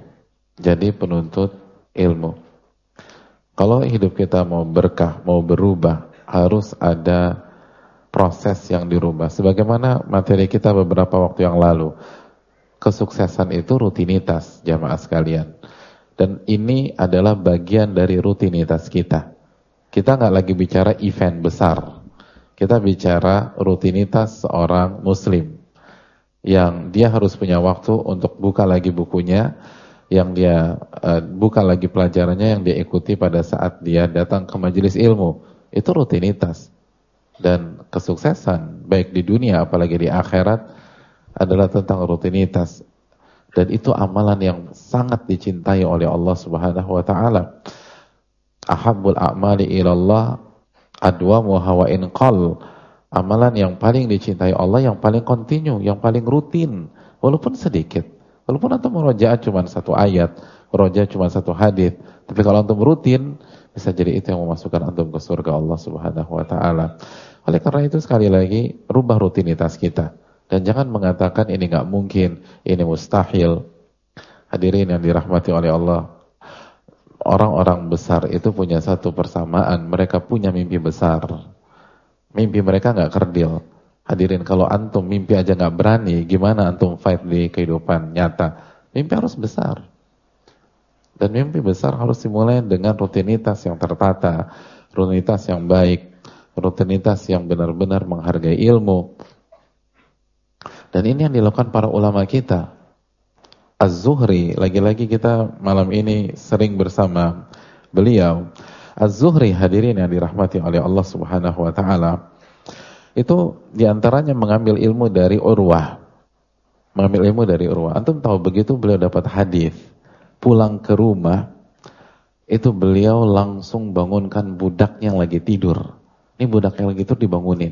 ilmu. Kalau hidup kita mau berkah, mau berubah, harus ada proses yang dirubah. Sebagaimana materi kita beberapa waktu yang lalu, kesuksesan itu rutinitas, jamaah sekalian. Dan ini adalah bagian dari rutinitas kita. Kita nggak lagi bicara event besar. Kita bicara rutinitas seorang muslim, yang dia harus punya waktu untuk buka lagi bukunya, yang dia buka lagi pelajarannya yang dia ikuti pada saat dia datang ke majelis ilmu. Itu rutinitas. Dan kesuksesan, baik di dunia apalagi di akhirat, adalah tentang rutinitas. Dan itu amalan yang sangat dicintai oleh Allah Subhanahu wa taala. Ahabbul a'mali ilallah adwamuha wa in qall. Amalan yang paling dicintai Allah, yang paling kontinu, yang paling rutin, walaupun sedikit. Walaupun antum murojaah cuma 1 ayat, murojaah cuma 1 hadis, tapi kalau antum rutin, bisa jadi itu yang memasukkan antum ke surga Allah Subhanahu wa taala. Oleh karena itu sekali lagi, rubah rutinitas kita. Dan jangan mengatakan ini nggak mungkin, ini mustahil. Hadirin yang dirahmati oleh Allah, orang-orang besar itu punya satu persamaan, mereka punya mimpi besar. Mimpi mereka nggak kerdil. Hadirin, kalau antum mimpi aja nggak berani, gimana antum fight di kehidupan nyata? Mimpi harus besar. Dan mimpi besar harus dimulai dengan rutinitas yang tertata, rutinitas yang baik, rutinitas yang benar-benar menghargai ilmu. Dan ini yang dilakukan para ulama kita. Az-Zuhri, lagi-lagi kita malam ini sering bersama beliau. Az-Zuhri, hadirin yang dirahmati oleh Allah Subhanahu wa taala, itu diantaranya mengambil ilmu dari Urwah. Mengambil ilmu dari Urwah. Antum tahu begitu beliau dapat hadis, pulang ke rumah, itu beliau langsung bangunkan budaknya yang lagi tidur. Ini budaknya yang lagi tidur dibangunin.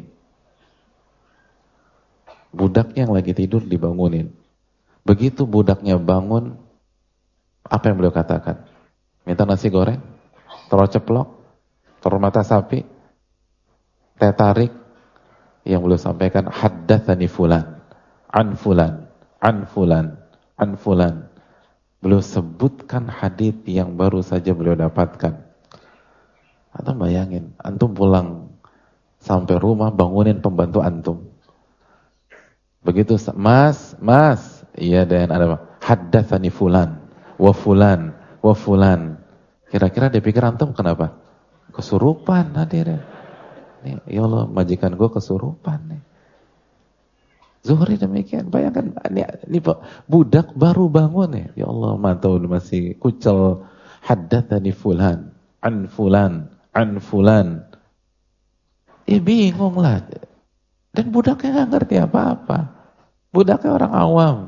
Budaknya yang lagi tidur dibangunin. Begitu budaknya bangun, apa yang beliau katakan? Minta nasi goreng? Telur ceplok? Telur mata sapi? Teh tarik? Yang beliau sampaikan, haddatsani fulan, an fulan, an fulan, an fulan. Beliau sebutkan hadis yang baru saja beliau dapatkan. Atau bayangin, antum pulang sampai rumah, bangunin pembantu antum. Begitu, mas, iya, dan ada haddatsani fulan, wa fulan, wa fulan. Kira-kira dia pikir antum kenapa? Kesurupan, hadirin. Nih, ya Allah, majikan gue kesurupan nih. Zuhri demikian, bayangkan ini budak baru bangun ya. Ya Allah, mantau masih kucel. Haddatsani fulan, an fulan, an fulan. Bingung lah. Dan budaknya nggak ngerti apa-apa. Budaknya orang awam.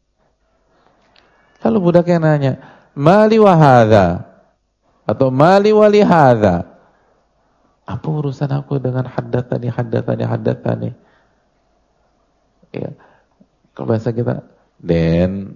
Lalu budaknya nanya, mali wa hadza? Atau mali wali hadza? Apa urusan aku dengan haddatsani? Ya, kalau bahasa kita, den,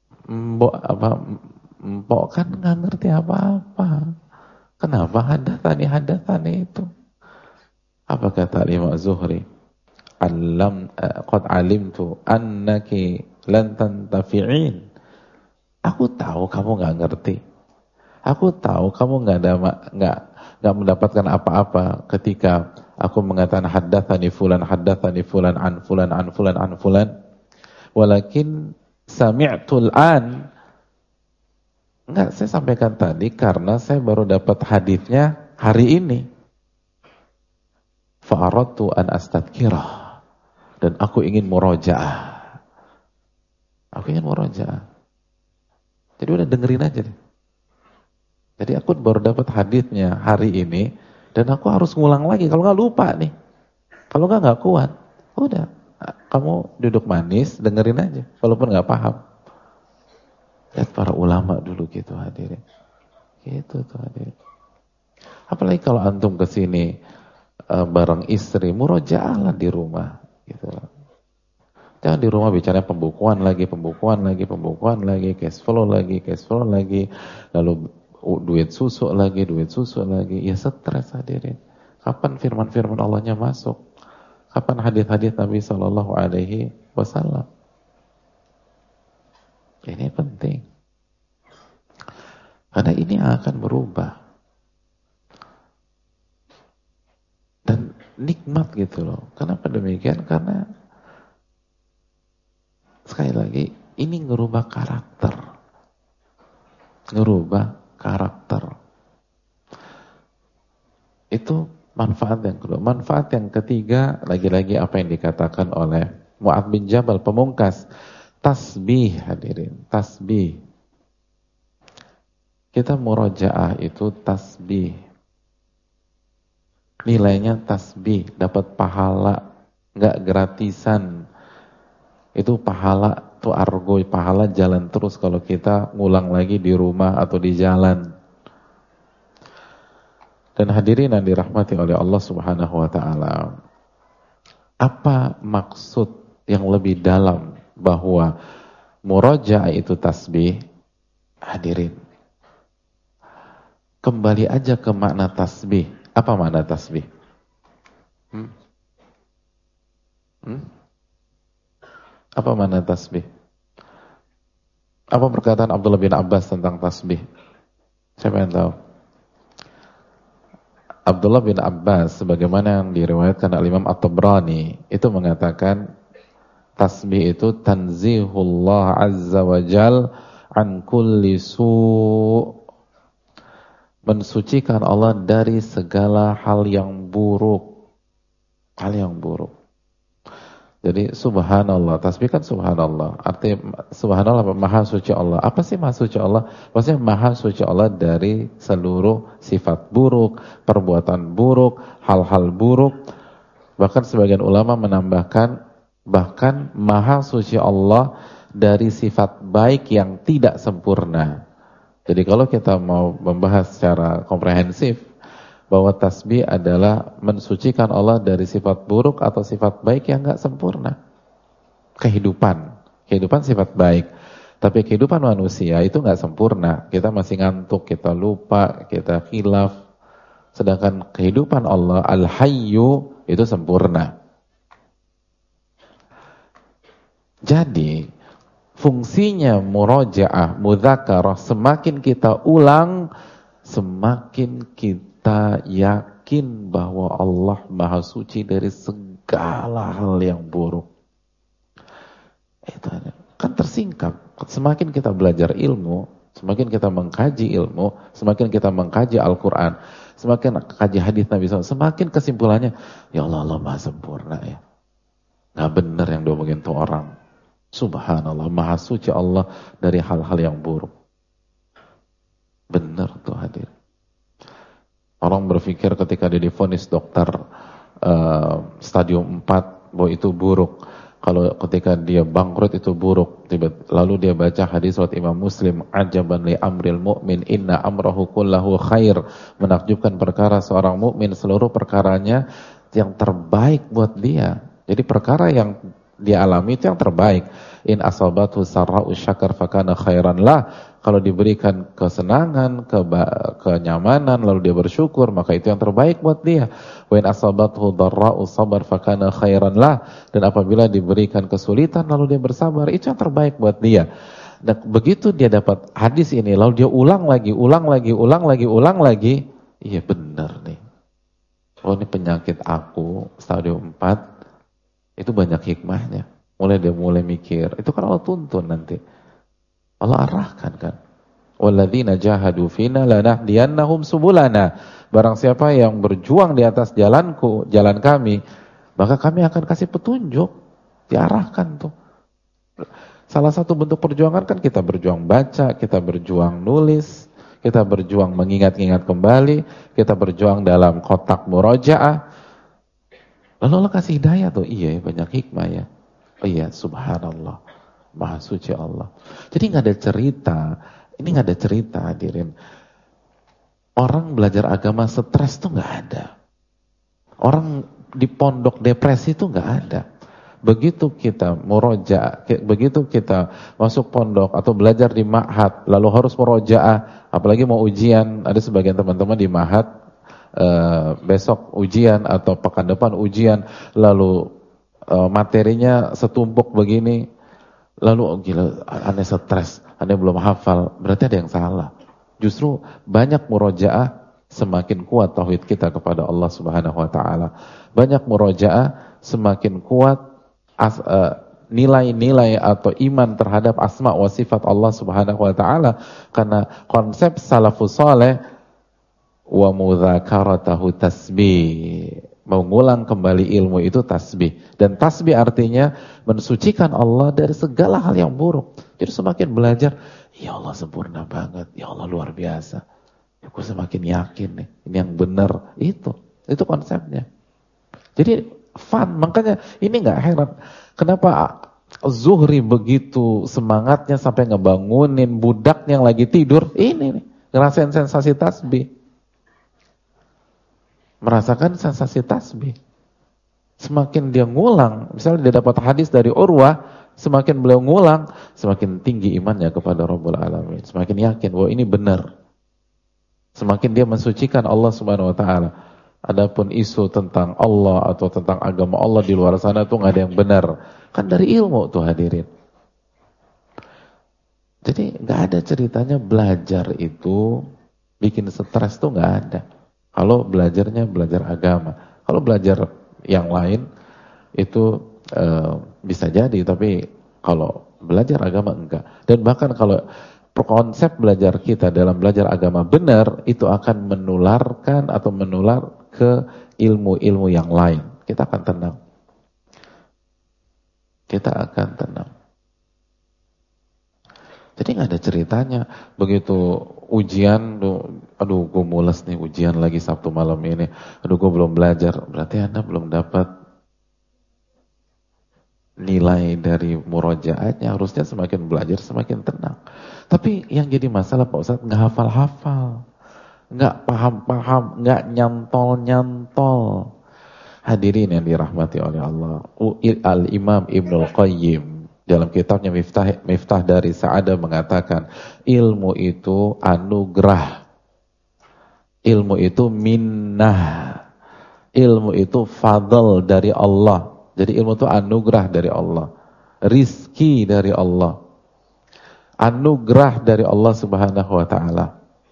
mbok kan nggak ngerti apa-apa. Kenapa haddatsani itu? Apa kata Imam Zuhri? Qad alimtu annaki lan tantafi'in. Aku tahu kamu nggak ngerti. Aku tahu kamu nggak mendapatkan apa-apa ketika aku mengatakan haddatsani fulan an fulan. Walakin sami'tul an. Enggak, saya sampaikan tadi karena saya baru dapat hadisnya hari ini. Fa'aradtu an astadkirah. Dan aku ingin murojaah. Jadi udah dengerin aja deh. Jadi aku baru dapat hadisnya hari ini dan aku harus ngulang lagi. Kalau nggak lupa nih, kalau nggak kuat. Udah, kamu duduk manis, dengerin aja, walaupun nggak paham. Lihat para ulama dulu gitu hadirin, gitu tuh hadirin. Apalagi kalau antum kesini bareng istri, murojaah lah di rumah, gitu. Jangan di rumah bicaranya pembukuan lagi, cash flow lagi, lalu duit susu lagi, ya stres hadirin. Kapan firman-firman Allahnya masuk? Kapan hadis-hadis Nabi Sallallahu Alaihi Wasallam? Ini penting, karena ini akan berubah dan nikmat gitu loh. Kenapa demikian? Karena sekali lagi ini ngerubah karakter. Itu manfaat yang kedua. Manfaat yang ketiga, lagi-lagi apa yang dikatakan oleh Mu'adz bin Jabal, pemungkas. Tasbih hadirin, tasbih. Kita murojaah itu tasbih. Nilainya tasbih, dapat pahala, nggak gratisan. Itu pahala, itu argo, pahala jalan terus kalau kita ngulang lagi di rumah atau di jalan. Dan hadirin yang dirahmati oleh Allah Subhanahu wa taala. Apa maksud yang lebih dalam bahwa murojaah itu tasbih? Hadirin, kembali aja ke makna tasbih. Apa makna tasbih? Apa makna tasbih? Apa perkataan Abdullah bin Abbas tentang tasbih? Siapa yang tahu? Abdullah bin Abbas sebagaimana yang diriwayatkan oleh Imam At-Tabrani itu mengatakan tasbih itu tanzihullah azza wa jal an kulli su', mensucikan Allah dari segala hal yang buruk. Hal yang buruk. Jadi subhanallah, tasbih kan subhanallah. Artinya subhanallah maha suci Allah. Apa sih maha suci Allah? Maksudnya maha suci Allah dari seluruh sifat buruk, perbuatan buruk, hal-hal buruk. Bahkan sebagian ulama menambahkan bahkan maha suci Allah dari sifat baik yang tidak sempurna. Jadi kalau kita mau membahas secara komprehensif bahwa tasbih adalah mensucikan Allah dari sifat buruk atau sifat baik yang enggak sempurna. Kehidupan sifat baik. Tapi kehidupan manusia itu enggak sempurna. Kita masih ngantuk, kita lupa, kita khilaf. Sedangkan kehidupan Allah Al-Hayyu itu sempurna. Jadi fungsinya murajaah, mudzakarah, semakin kita ulang, semakin kita yakin bahwa Allah Maha Suci dari segala hal yang buruk. Itu kan tersingkap. Semakin kita belajar ilmu, semakin kita mengkaji ilmu, semakin kita mengkaji Al-Quran, semakin kaji hadis Nabi SAW, semakin kesimpulannya, ya Allah, Allah Maha sempurna ya. Gak benar yang diomongin tuh orang. Subhanallah, Maha Suci Allah dari hal-hal yang buruk. Benar tuh hadir. Orang berpikir ketika dia divonis dokter stadium 4 bahwa itu buruk. Kalau ketika dia bangkrut itu buruk. Lalu dia baca hadis riwayat Imam Muslim, ajaban li amril mu'min inna amrahu kullahu khair. Menakjubkan perkara seorang mukmin, seluruh perkaranya yang terbaik buat dia. Jadi perkara yang dia alami itu yang terbaik. In asabathu sarra'u syakar fakana khairan lah. Kalau diberikan kesenangan, kenyamanan, lalu dia bersyukur, maka itu yang terbaik buat dia. Wa in asabathu dharra'u sabar fakana khairan lah. Dan apabila diberikan kesulitan, lalu dia bersabar, itu yang terbaik buat dia. Dan begitu dia dapat hadis ini, lalu dia ulang lagi. Iya benar nih. Oh ini penyakit aku, stadium 4, itu banyak hikmahnya. Mulai mikir, itu kan Allah tuntun nanti. Allah arahkan kan. Walladzina jahadu fina lanahdiyannahum subulana. Barang siapa yang berjuang di atas jalanku, jalan kami, maka kami akan kasih petunjuk. Diarahkan tuh. Salah satu bentuk perjuangan kan kita berjuang baca, kita berjuang nulis, kita berjuang mengingat-ingat kembali, kita berjuang dalam kotak murajaah. Lalu Allah kasih hidayah tuh. Iya, banyak hikmah ya. Oh iya, subhanallah. Maha suci Allah. Jadi nggak ada cerita. Ini nggak ada cerita hadirin. Orang belajar agama stres tuh nggak ada. Orang di pondok depresi tuh nggak ada. Begitu kita murojaah, begitu kita masuk pondok atau belajar di ma'had, lalu harus murojaah, apalagi mau ujian. Ada sebagian teman-teman di ma'had besok ujian atau pekan depan ujian, lalu materinya setumpuk begini. Lalu oh gila, aneh stres, aneh belum hafal, berarti ada yang salah. Justru banyak murojaah semakin kuat tauhid kita kepada Allah Subhanahu wa taala. Banyak murojaah semakin kuat nilai-nilai atau iman terhadap asma wa sifat Allah Subhanahu wa taala, karena konsep salafus saleh wa mudzakaratahu tasbih. Mengulang kembali ilmu itu tasbih. Dan tasbih artinya mensucikan Allah dari segala hal yang buruk. Jadi semakin belajar, ya Allah sempurna banget, ya Allah luar biasa. Aku semakin yakin nih, ini yang benar. Itu konsepnya. Jadi fun, makanya ini gak heran. Kenapa Zuhri begitu semangatnya sampai ngebangunin budaknya yang lagi tidur. Ini nih, ngerasain sensasi tasbih. Merasakan sensasi tasbih. Semakin dia ngulang, misalnya dia dapat hadis dari Urwah, semakin beliau ngulang, semakin tinggi imannya kepada Rabbul Alamin. Semakin yakin bahwa ini benar. Semakin dia mensucikan Allah Subhanahu wa taala. Adapun isu tentang Allah atau tentang agama Allah di luar sana tuh nggak ada yang benar. Kan dari ilmu tuh hadirin. Jadi nggak ada ceritanya belajar itu bikin stres tuh nggak ada. Kalau belajarnya belajar agama. Kalau belajar yang lain itu bisa jadi, tapi kalau belajar agama enggak. Dan bahkan kalau konsep belajar kita dalam belajar agama benar, itu akan menularkan atau menular ke ilmu-ilmu yang lain. Kita akan tenang. Kita akan tenang. Jadi nggak ada ceritanya. Begitu ujian, aduh gue mules nih ujian lagi Sabtu malam ini. Aduh gue belum belajar. Berarti Anda belum dapat nilai dari murojaatnya. Harusnya semakin belajar semakin tenang. Tapi yang jadi masalah Pak Ustadz, nggak hafal-hafal, nggak paham-paham, nggak nyantol-nyantol. Hadirin yang dirahmati oleh Allah, Al-Imam Ibnul Qayyim dalam kitabnya Miftah dari Sa'adah mengatakan, ilmu itu anugerah, ilmu itu minnah, ilmu itu fadl dari Allah. Jadi ilmu itu anugerah dari Allah, rizki dari Allah, anugerah dari Allah Subhanahu wa ta'ala.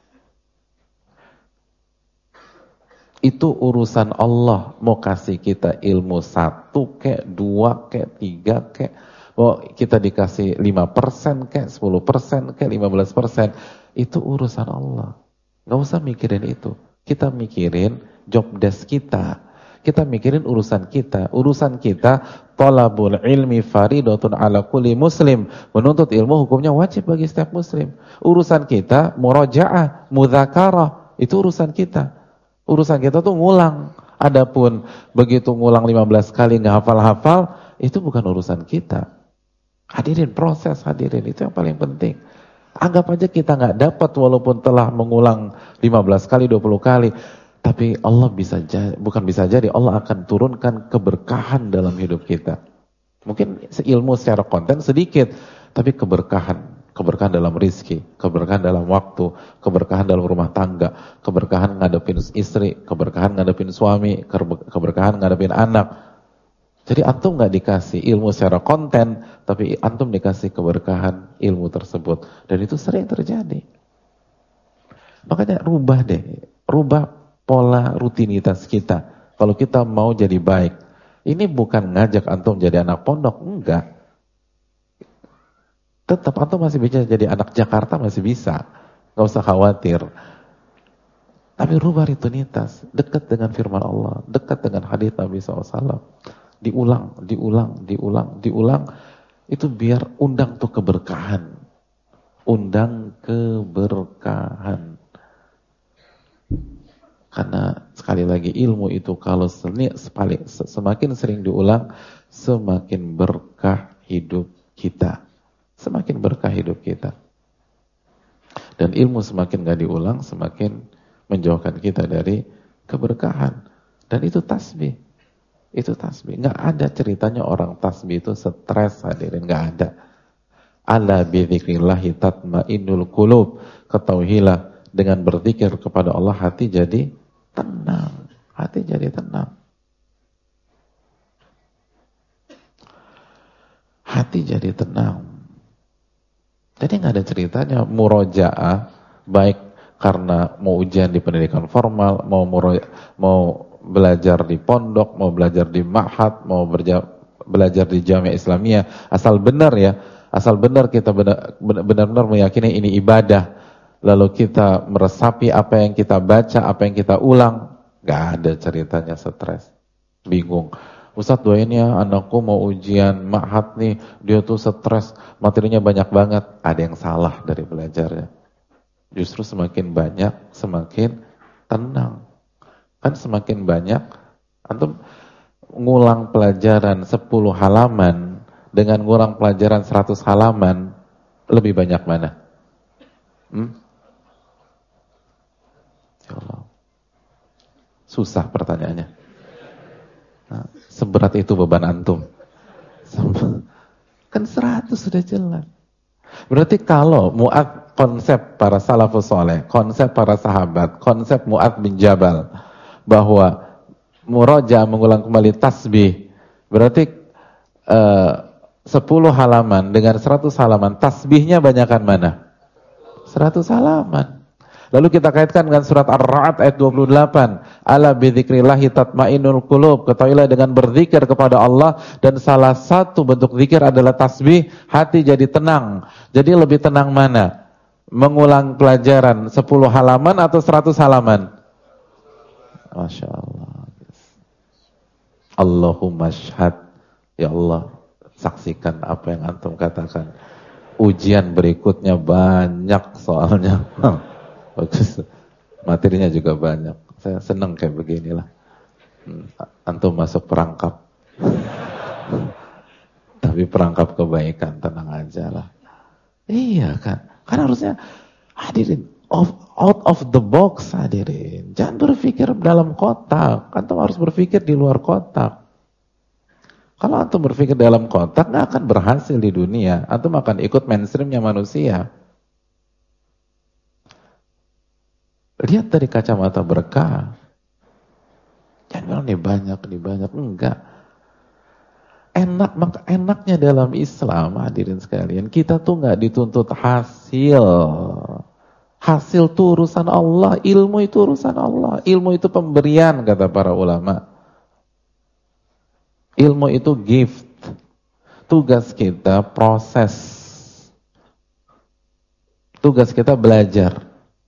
Itu urusan Allah, mau kasih kita ilmu 1 kek, 2 kek, 3 kek, mau kita dikasih 5% kek, 10% kek, 15%, itu urusan Allah. Gak usah mikirin itu. Kita mikirin job desk kita. Kita mikirin urusan kita. Urusan kita, thalabul ilmi faridatun ala kulli muslim. Menuntut ilmu hukumnya wajib bagi setiap muslim. Urusan kita, murajaah, mudzakarah, itu urusan kita. Urusan kita tuh ngulang. Adapun begitu ngulang 15 kali nggak hafal-hafal, itu bukan urusan kita. Hadirin, proses hadirin, itu yang paling penting. Anggap aja kita nggak dapat walaupun telah mengulang 15 kali, 20 kali. Tapi Allah bukan bisa jadi, Allah akan turunkan keberkahan dalam hidup kita. Mungkin ilmu secara konten sedikit, tapi keberkahan dalam rizki, keberkahan dalam waktu, keberkahan dalam rumah tangga, keberkahan ngadepin istri, keberkahan ngadepin suami, keberkahan ngadepin anak. Jadi antum nggak dikasih ilmu secara konten, tapi antum dikasih keberkahan ilmu tersebut. Dan itu sering terjadi. Makanya rubah pola rutinitas kita. Kalau kita mau jadi baik, ini bukan ngajak antum jadi anak pondok, enggak. Tetap antum masih bisa jadi anak Jakarta, masih bisa. Gak usah khawatir. Tapi rubah rutinitas, dekat dengan firman Allah, dekat dengan hadits Nabi SAW. Diulang. Itu biar undang tuh keberkahan. Undang keberkahan. Karena sekali lagi ilmu itu kalau semakin sering diulang, semakin berkah hidup kita. Semakin berkah hidup kita. Dan ilmu semakin gak diulang, semakin menjauhkan kita dari keberkahan. Dan itu tasbih. Itu tasbih. Gak ada ceritanya orang tasbih itu stres, hadirin. Gak ada. Ala bidzikrillahi tatma'innul qulub. Ketahuilah, dengan berzikir kepada Allah hati jadi tenang. Hati jadi tenang. Hati jadi tenang. Jadi nggak ada ceritanya murojaah, baik karena mau ujian di pendidikan formal, mau belajar di pondok, mau belajar di ma'had, mau belajar di Jamiah Islamiyah, asal benar ya, asal benar kita benar-benar meyakini ini ibadah, lalu kita meresapi apa yang kita baca, apa yang kita ulang, nggak ada ceritanya stres, bingung. Ustadz doain ya anakku mau ujian ma'had nih, dia tuh stres, materinya banyak banget. Ada yang salah dari belajarnya. Justru semakin banyak, semakin tenang. Kan semakin banyak, antum ngulang pelajaran 10 halaman dengan ngulang pelajaran 100 halaman, lebih banyak mana? Ya Allah. Susah pertanyaannya. Nah, seberat itu beban antum. Kan 100 sudah jelas. Berarti kalau Mu'adz, konsep para salafus soleh, konsep para sahabat, konsep Mu'adz bin Jabal, bahwa muroja mengulang kembali tasbih, berarti 10 halaman dengan 100 halaman, tasbihnya banyakan mana? 100 halaman. Lalu kita kaitkan dengan surat Ar-Ra'd ayat 28. Ala bidzikrillahi tatmainnul qulub. Ketahuilah dengan berzikir kepada Allah, dan salah satu bentuk zikir adalah tasbih, hati jadi tenang. Jadi lebih tenang mana? Mengulang pelajaran 10 halaman atau 100 halaman? Masya Allah. Allahumma syhad. Ya Allah, saksikan apa yang antum katakan. Ujian berikutnya banyak soalnya. Bagus. Materinya juga banyak. Saya senang kayak beginilah. Antum masuk perangkap. Tapi perangkap kebaikan, tenang aja lah. Iya kan. Kan harusnya hadirin out of the box, hadirin. Jangan berpikir dalam kotak. Antum harus berpikir di luar kotak. Kalau antum berpikir dalam kotak, nggak akan berhasil di dunia. Antum akan ikut mainstreamnya manusia. Lihat dari kacamata berkah. Jangan bilang ini banyak. Enggak. Enaknya dalam Islam, hadirin sekalian, kita tuh nggak dituntut hasil. Hasil itu urusan Allah, ilmu itu urusan Allah. Ilmu itu pemberian, kata para ulama. Ilmu itu gift. Tugas kita proses. Tugas kita belajar.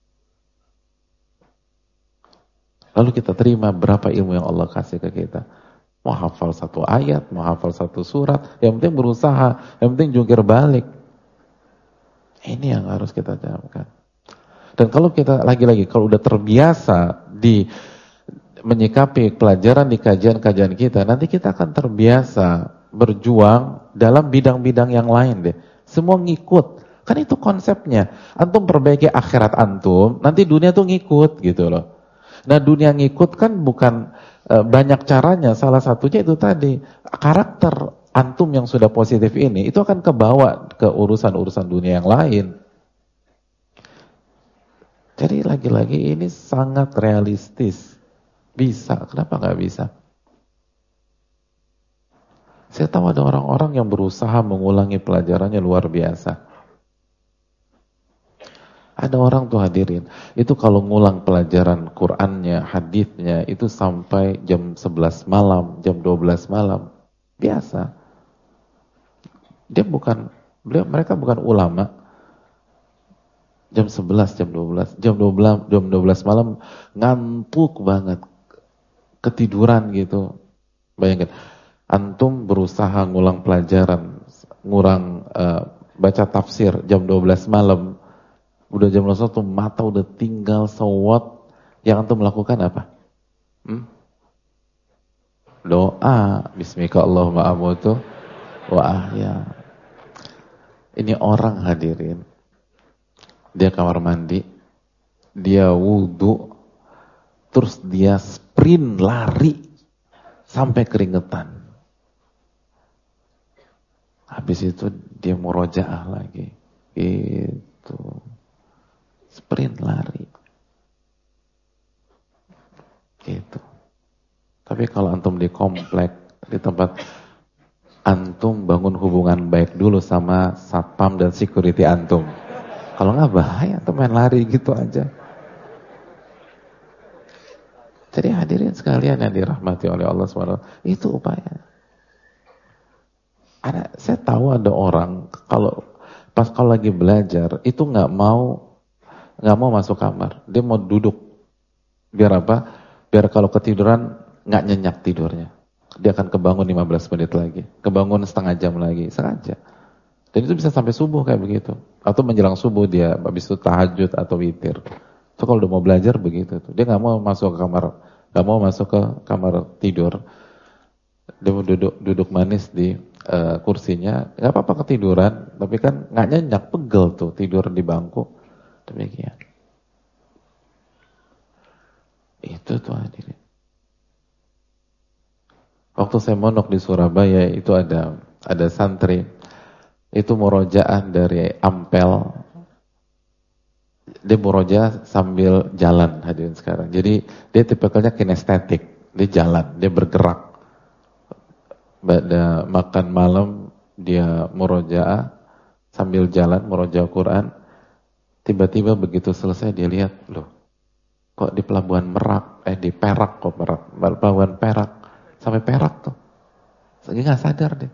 Lalu kita terima berapa ilmu yang Allah kasih ke kita. Mau hafal satu ayat, mau hafal satu surat, yang penting berusaha, yang penting jungkir balik. Ini yang harus kita camkan. Dan kalau kita lagi-lagi kalau udah terbiasa di menyikapi pelajaran di kajian-kajian kita, nanti kita akan terbiasa berjuang dalam bidang-bidang yang lain deh. Semua ngikut. Kan itu konsepnya. Antum perbaiki akhirat antum, nanti dunia tuh ngikut gitu loh. Nah, dunia ngikut kan bukan banyak caranya. Salah satunya itu tadi, karakter antum yang sudah positif ini itu akan kebawa ke urusan-urusan dunia yang lain. Jadi lagi-lagi ini sangat realistis. Bisa, kenapa nggak bisa? Saya tahu ada orang-orang yang berusaha mengulangi pelajarannya luar biasa. Ada orang tuh hadirin, itu kalau ngulang pelajaran Qur'annya, haditsnya, itu sampai jam 11 malam, jam 12 malam. Biasa. Mereka bukan ulama. Jam 11, jam 12, jam 12 malam ngantuk banget. Ketiduran gitu. Bayangkan, antum berusaha ngulang pelajaran, baca tafsir jam 12 malam. Udah jam 12 mata udah tinggal sewot. Yang antum melakukan apa? Doa. Bismika Allahumma amutu wa ahya. Ini orang hadirin. Dia kamar mandi, dia wudu, terus dia sprint lari sampai keringetan. Habis itu dia murojaah lagi. Itu sprint lari. Gitu. Tapi kalau antum di komplek, di tempat antum bangun hubungan baik dulu sama satpam dan security antum. Kalau nggak bahaya, antum main lari gitu aja. Jadi hadirin sekalian yang dirahmati oleh Allah SWT, itu upaya. Saya tahu ada orang kalau lagi belajar itu nggak mau masuk kamar, dia mau duduk. Biar apa? Biar kalau ketiduran nggak nyenyak tidurnya. Dia akan kebangun 15 menit lagi, kebangun setengah jam lagi, sengaja. Dan itu bisa sampai subuh kayak begitu. Atau menjelang subuh dia habis itu tahajud atau witir. So kalau udah mau belajar begitu tuh. Dia nggak mau masuk ke kamar tidur. Dia mau duduk manis di kursinya. Nggak apa-apa ketiduran, tapi kan nggak nyenyak, pegel tuh tidur di bangku. Demikian. Itu tuh hadirin. Waktu saya mondok di Surabaya itu ada santri itu murojaah dari Ampel. Dia murojaah sambil jalan hadirin sekarang. Jadi dia tipikalnya kinestetik, dia jalan, dia bergerak. Pada makan malam dia murojaah sambil jalan, murojaah Quran. Tiba-tiba begitu selesai dia lihat, loh, kok di pelabuhan Merak, di Perak kok Merak, pelabuhan Perak, sampai Perak tuh. Saya nggak sadar deh.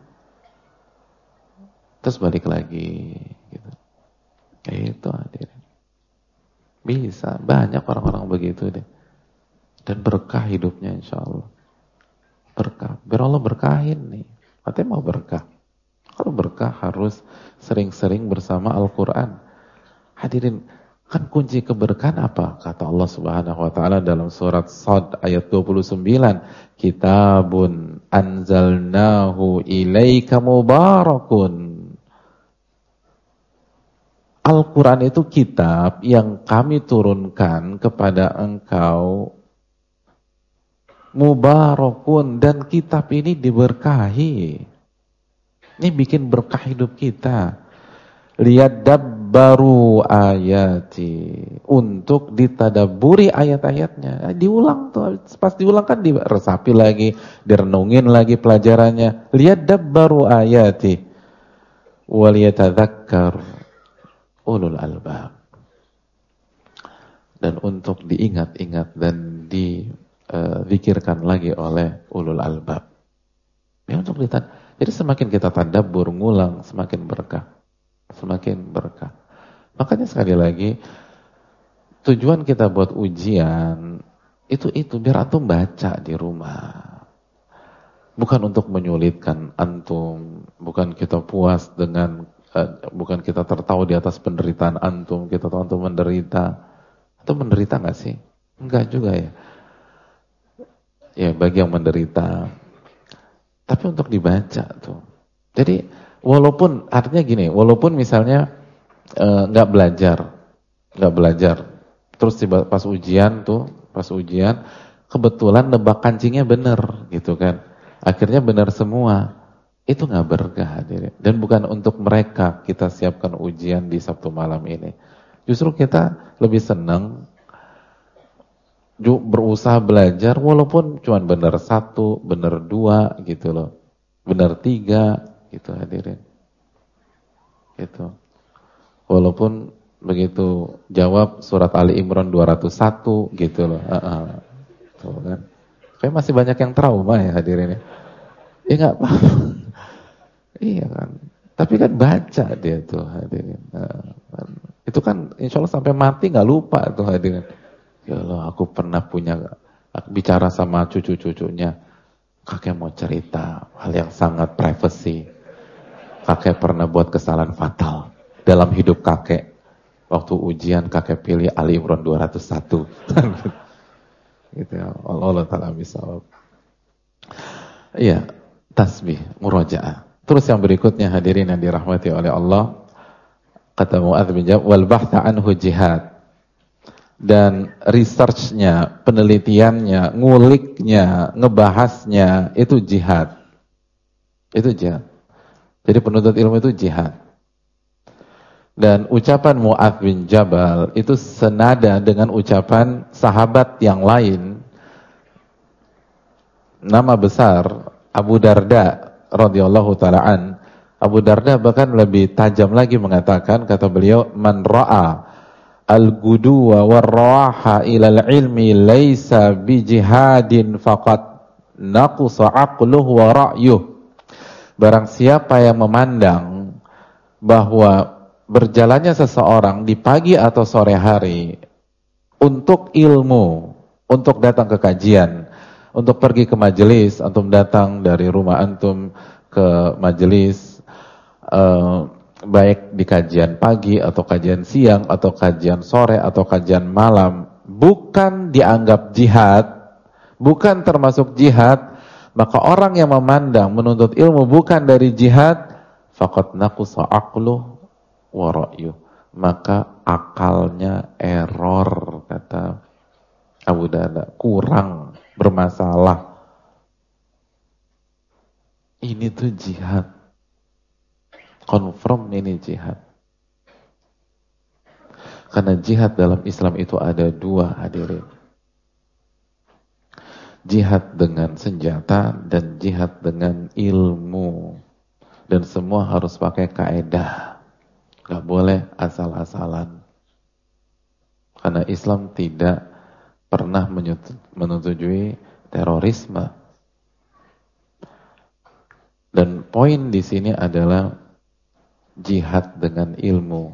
Terus balik lagi, gitu. Kayak itu hadirin. Bisa, banyak orang-orang begitu deh. Dan berkah hidupnya insya Allah. Berkah, biar Allah berkahin nih. Katanya mau berkah. Kalau berkah harus sering-sering bersama Al-Quran. Hadirin, kan kunci keberkahan apa? Kata Allah Subhanahu wa taala dalam surat Shad ayat 29, Kitabun anzalnahu ilaika mubarakun. Al-Quran itu kitab yang kami turunkan kepada engkau, mubarakun, dan kitab ini diberkahi. Ini bikin berkah hidup kita. Liyadabbaru ayati, untuk ditadaburi ayat-ayatnya. Diulang tuh, pas diulang kan diresapi lagi, direnungin lagi pelajarannya. Liyadabbaru ayati waliyatadzakkar ulul albab. Dan untuk diingat-ingat dan dizikirkan lagi oleh ulul albab. Ya, untuk jadi semakin kita tadabbur, ngulang, semakin berkah. Semakin berkah. Makanya sekali lagi, tujuan kita buat ujian itu biar antum baca di rumah. Bukan untuk menyulitkan antum, bukan kita puas dengan bukan kita tertawa di atas penderitaan antum, kita tahu antum menderita. Antum menderita nggak sih? Enggak juga ya. Ya, bagi yang menderita. Tapi untuk dibaca tuh. Jadi walaupun artinya gini, walaupun misalnya nggak belajar, terus pas ujian kebetulan nebak kancingnya bener gitu kan, akhirnya benar semua, itu nggak berkah. Dan bukan untuk mereka kita siapkan ujian di Sabtu malam ini. Justru kita lebih senang berusaha belajar walaupun cuma benar 1, benar 2 gitu loh, benar 3 gitu hadirin. Gitu. Walaupun begitu jawab surat Ali Imran 201 gitu loh. Tuh kan. Kayak masih banyak yang trauma ya hadirin ya. Ya enggak apa-apa. Iya kan. Tapi kan baca dia tuh hadirin. Itu kan insya Allah sampai mati nggak lupa tuh hadirin. Ya Allah, aku pernah bicara sama cucu-cucunya. Kakek mau cerita hal yang sangat privacy. Kakek pernah buat kesalahan fatal dalam hidup kakek. Waktu ujian kakek pilih Ali Imran 201. Gitu ya. Allah Ta'ala bisawab. Iya, tasbih, murajaah. Terus yang berikutnya hadirin yang dirahmati oleh Allah, kata Mu'adz bin Jabal, wal bahtha anhu jihad. Dan researchnya, penelitiannya, nguliknya, ngebahasnya, itu jihad. Itu jihad. Jadi penuntut ilmu itu jihad. Dan ucapan Mu'adz bin Jabal itu senada dengan ucapan sahabat yang lain. Nama besar Abu Darda radhiyallahu ta'ala an. Abu Darda bahkan lebih tajam lagi mengatakan, kata beliau, man ra'a al-guduwa war-rawaha ilal ilmi laisa bijihadin faqad naqusa aqluhu wa ra'yuh. Barang siapa yang memandang bahwa berjalannya seseorang di pagi atau sore hari untuk ilmu, untuk datang ke kajian, untuk pergi ke majelis, antum datang dari rumah antum ke majelis, baik di kajian pagi atau kajian siang atau kajian sore atau kajian malam, bukan dianggap jihad, bukan termasuk jihad, maka orang yang memandang menuntut ilmu bukan dari jihad, faqad naqusa aqluhu wa ra'yuh, maka akalnya error, kata Abu Darda, kurang, bermasalah. Ini tuh jihad. Confirm ini jihad. Karena jihad dalam Islam itu ada 2 hadirin. Jihad dengan senjata dan jihad dengan ilmu. Dan semua harus pakai kaedah. Gak boleh asal-asalan. Karena Islam tidak pernah menyetujui terorisme. Dan poin di sini adalah jihad dengan ilmu.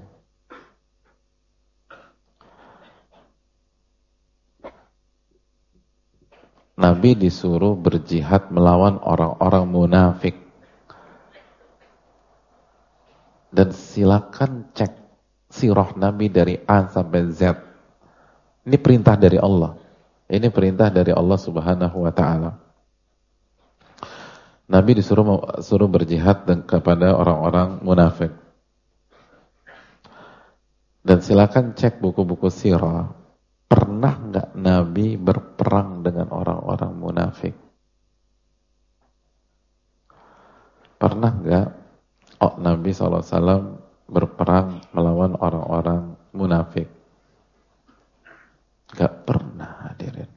Nabi disuruh berjihad melawan orang-orang munafik. Dan silakan cek sirah Nabi dari A sampai Z. Ini perintah dari Allah. Ini perintah dari Allah Subhanahu wa ta'ala. Nabi disuruh berjihad kepada orang-orang munafik. Dan silakan cek buku-buku sirah. Pernah nggak Nabi berperang dengan orang-orang munafik? Pernah nggak Nabi SAW berperang melawan orang-orang munafik? Gak pernah, hadirin.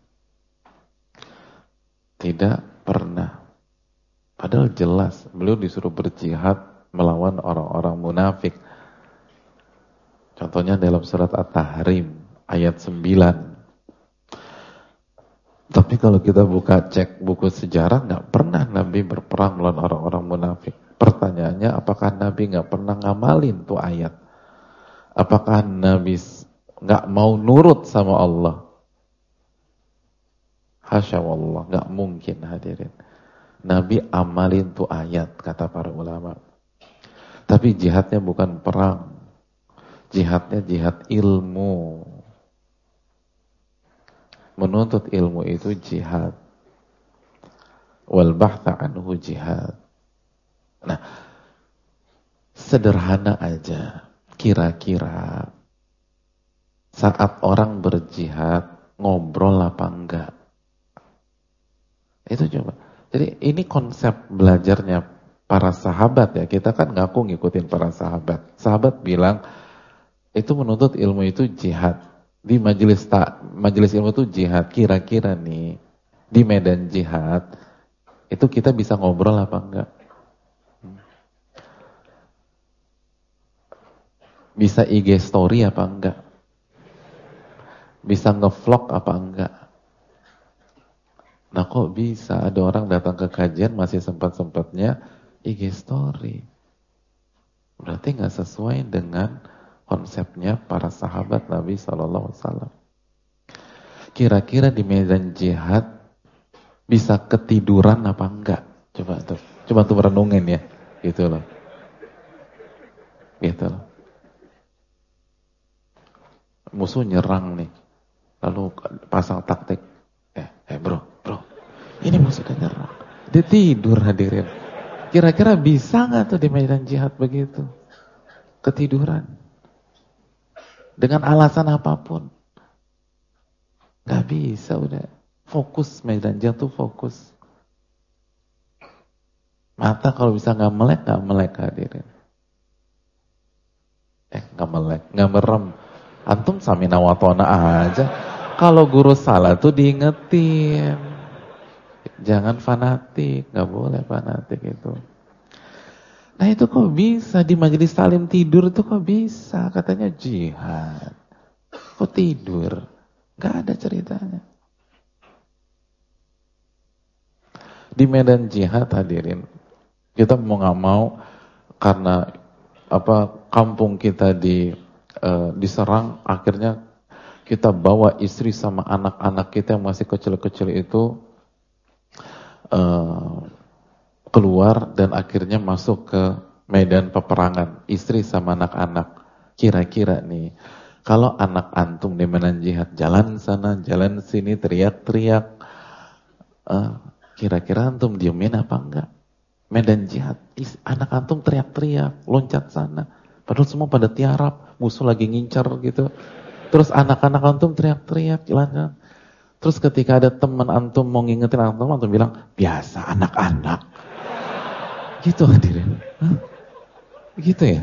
Tidak pernah. Padahal jelas beliau disuruh berjihad melawan orang-orang munafik. Contohnya dalam surat At-Tahrim ayat 9. Tapi kalau kita buka cek buku sejarah, gak pernah Nabi berperang melawan orang-orang munafik. Pertanyaannya, apakah Nabi gak pernah ngamalin tuh ayat? Apakah Nabi gak mau nurut sama Allah? Hasya wallah, gak mungkin, hadirin. Nabi amalin tuh ayat, kata para ulama. Tapi jihadnya bukan perang. Jihadnya jihad ilmu. Menuntut ilmu itu jihad. Wal bahtha anhu jihad. Nah, sederhana aja. Kira-kira saat orang berjihad, ngobrol apa enggak? Itu coba. Jadi ini konsep belajarnya para sahabat ya. Kita kan ngaku ngikutin para sahabat. Sahabat bilang, itu menuntut ilmu itu jihad. Di majelis ilmu itu jihad. Kira-kira nih, di medan jihad, itu kita bisa ngobrol apa enggak? Bisa IG story apa enggak? Bisa nge-vlog apa enggak? Nah kok bisa ada orang datang ke kajian masih sempat-sempatnya IG story? Berarti nggak sesuai dengan konsepnya para sahabat Nabi SAW. Kira-kira di medan jihad bisa ketiduran apa enggak? Coba tuh merenungin ya, gitu loh. Gitu loh. Musuh nyerang nih, lalu pasang taktik. Bro, ini musuhnya nyerang. Dia tidur, hadirin. Kira-kira bisa nggak tuh di medan jihad begitu? Ketiduran. Dengan alasan apapun. Nggak bisa, udah. Fokus, medan jihad tuh fokus. Mata kalau bisa nggak melek hadirin. Nggak melek, nggak merem. Antum samina wa ta'na aja. Kalau guru salah tuh diingetin. Jangan fanatik, nggak boleh fanatik itu. Nah itu kok bisa di majelis salim tidur itu kok bisa? Katanya jihad. Kok tidur? Nggak ada ceritanya. Di medan jihad hadirin, kita mau nggak mau karena kampung kita diserang, akhirnya kita bawa istri sama anak-anak kita yang masih kecil-kecil itu keluar dan akhirnya masuk ke medan peperangan, istri sama anak-anak. Kira-kira nih, kalau anak antum di medan jihad jalan sana, jalan sini, teriak-teriak, kira-kira antum diemin apa enggak? Medan jihad, anak antum teriak-teriak, loncat sana, padahal semua pada tiarap, musuh lagi ngincar gitu. Terus anak-anak antum teriak-teriak, jalan-jalan. Terus ketika ada teman antum mau ngingetin antum bilang, biasa anak-anak. Gitu hadirin. Gitu ya?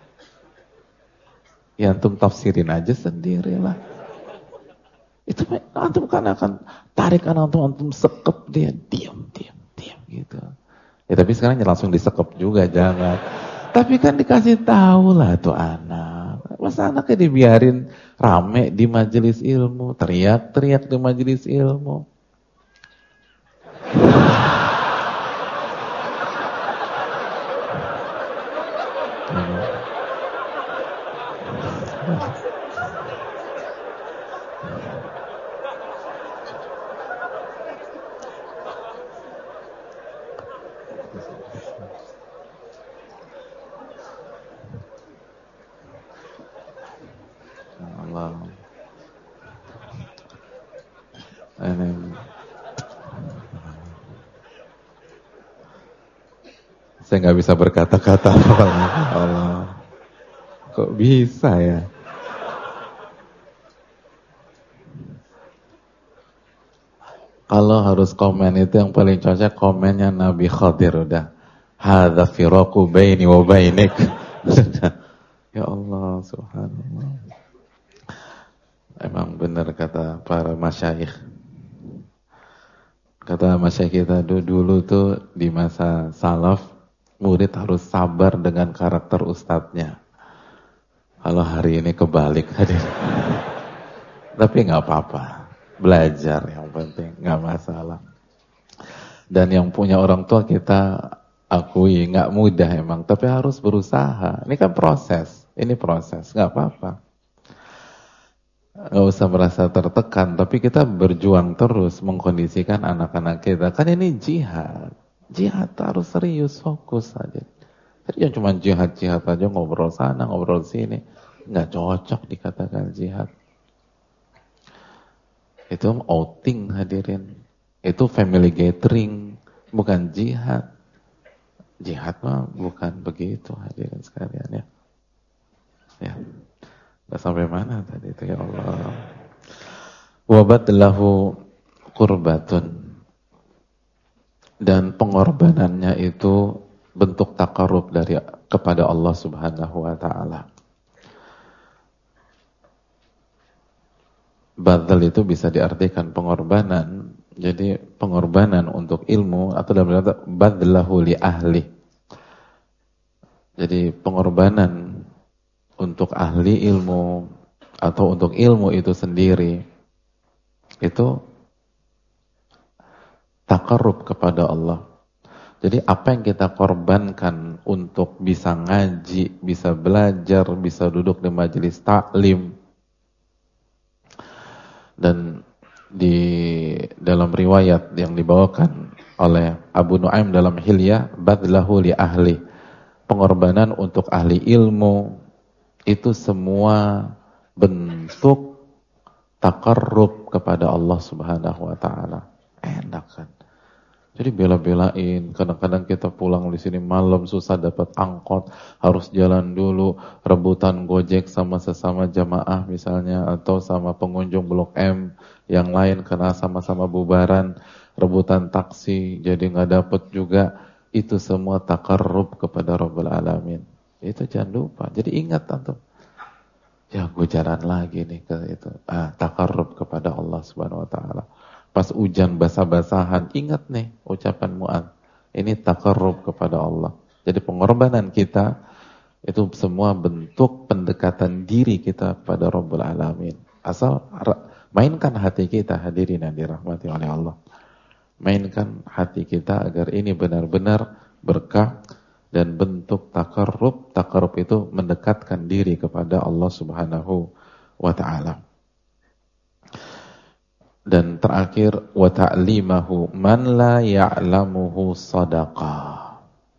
Ya antum tafsirin aja sendirilah. Itu antum kan akan tarik antum sekep dia, diam gitu. Ya tapi sekarang langsung disekep juga, jangan. Tapi kan dikasih tahu lah tuh anak. Masa anaknya dibiarin rame di majelis ilmu, teriak-teriak di majelis ilmu. Allah. Saya nggak bisa berkata-kata. Allah. Kok bisa ya? Kalau harus komen itu yang paling cocok komennya Nabi Khadir udah. Hadza firaqu baini wa bainik. Ya Allah, subhanallah. Emang benar kata para masyayikh. Kata masyayikh kita dulu tuh di masa salaf, murid harus sabar dengan karakter ustadznya. Kalau hari ini kebalik hadir. Tapi nggak apa-apa. Belajar yang penting, nggak masalah. Dan yang punya orang tua kita akui nggak mudah emang, tapi harus berusaha. Ini kan proses, ini proses, nggak apa-apa. Nggak usah merasa tertekan, tapi kita berjuang terus mengkondisikan anak-anak kita. Kan ini jihad, jihad harus serius, fokus aja. Jadi jangan cuma jihad-jihad aja, ngobrol sana, ngobrol sini, nggak cocok dikatakan jihad. Itu outing hadirin. Itu family gathering, bukan jihad. Jihad mah bukan begitu hadirin sekalian ya. Ya. Nggak sampai mana tadi itu ya Allah. Wabat lahu qurbatun. Dan pengorbanannya itu bentuk takarrub dari kepada Allah Subhanahu wa taala. Badzal itu bisa diartikan pengorbanan. Jadi pengorbanan untuk ilmu atau dalam kata badzlahu li ahli. Jadi pengorbanan untuk ahli ilmu atau untuk ilmu itu sendiri itu takarrub kepada Allah. Jadi apa yang kita korbankan untuk bisa ngaji, bisa belajar, bisa duduk di majelis taklim. Dan di dalam riwayat yang dibawakan oleh Abu Nuaim dalam Hilyah, badlahu li ahli, pengorbanan untuk ahli ilmu, itu semua bentuk takarrub kepada Allah Subhanahu wa taala. Enak kan? Jadi bela-belain, kadang-kadang kita pulang di sini malam susah dapat angkot, harus jalan dulu, rebutan Gojek sama sesama jamaah misalnya, atau sama pengunjung Blok M yang lain karena sama-sama bubaran, rebutan taksi, jadi nggak dapat juga. Itu semua takarrub kepada Rabbul Alamin. Itu jangan lupa. Jadi ingat antum. Ya gue jalan lagi nih ke itu. Takarrub kepada Allah Subhanahu wa taala. Pas hujan basah-basahan, ingat nih ucapan Mu'adz. Ini takarrub kepada Allah. Jadi pengorbanan kita itu semua bentuk pendekatan diri kita pada Rabbul Alamin. Asal mainkan hati kita, hadirin yang dirahmati oleh Allah. Mainkan hati kita agar ini benar-benar berkah dan bentuk takarrub. Takarrub itu mendekatkan diri kepada Allah Subhanahu wa ta'ala. Dan terakhir, wa ta'limahu man la ya'lamuhu sadaqah.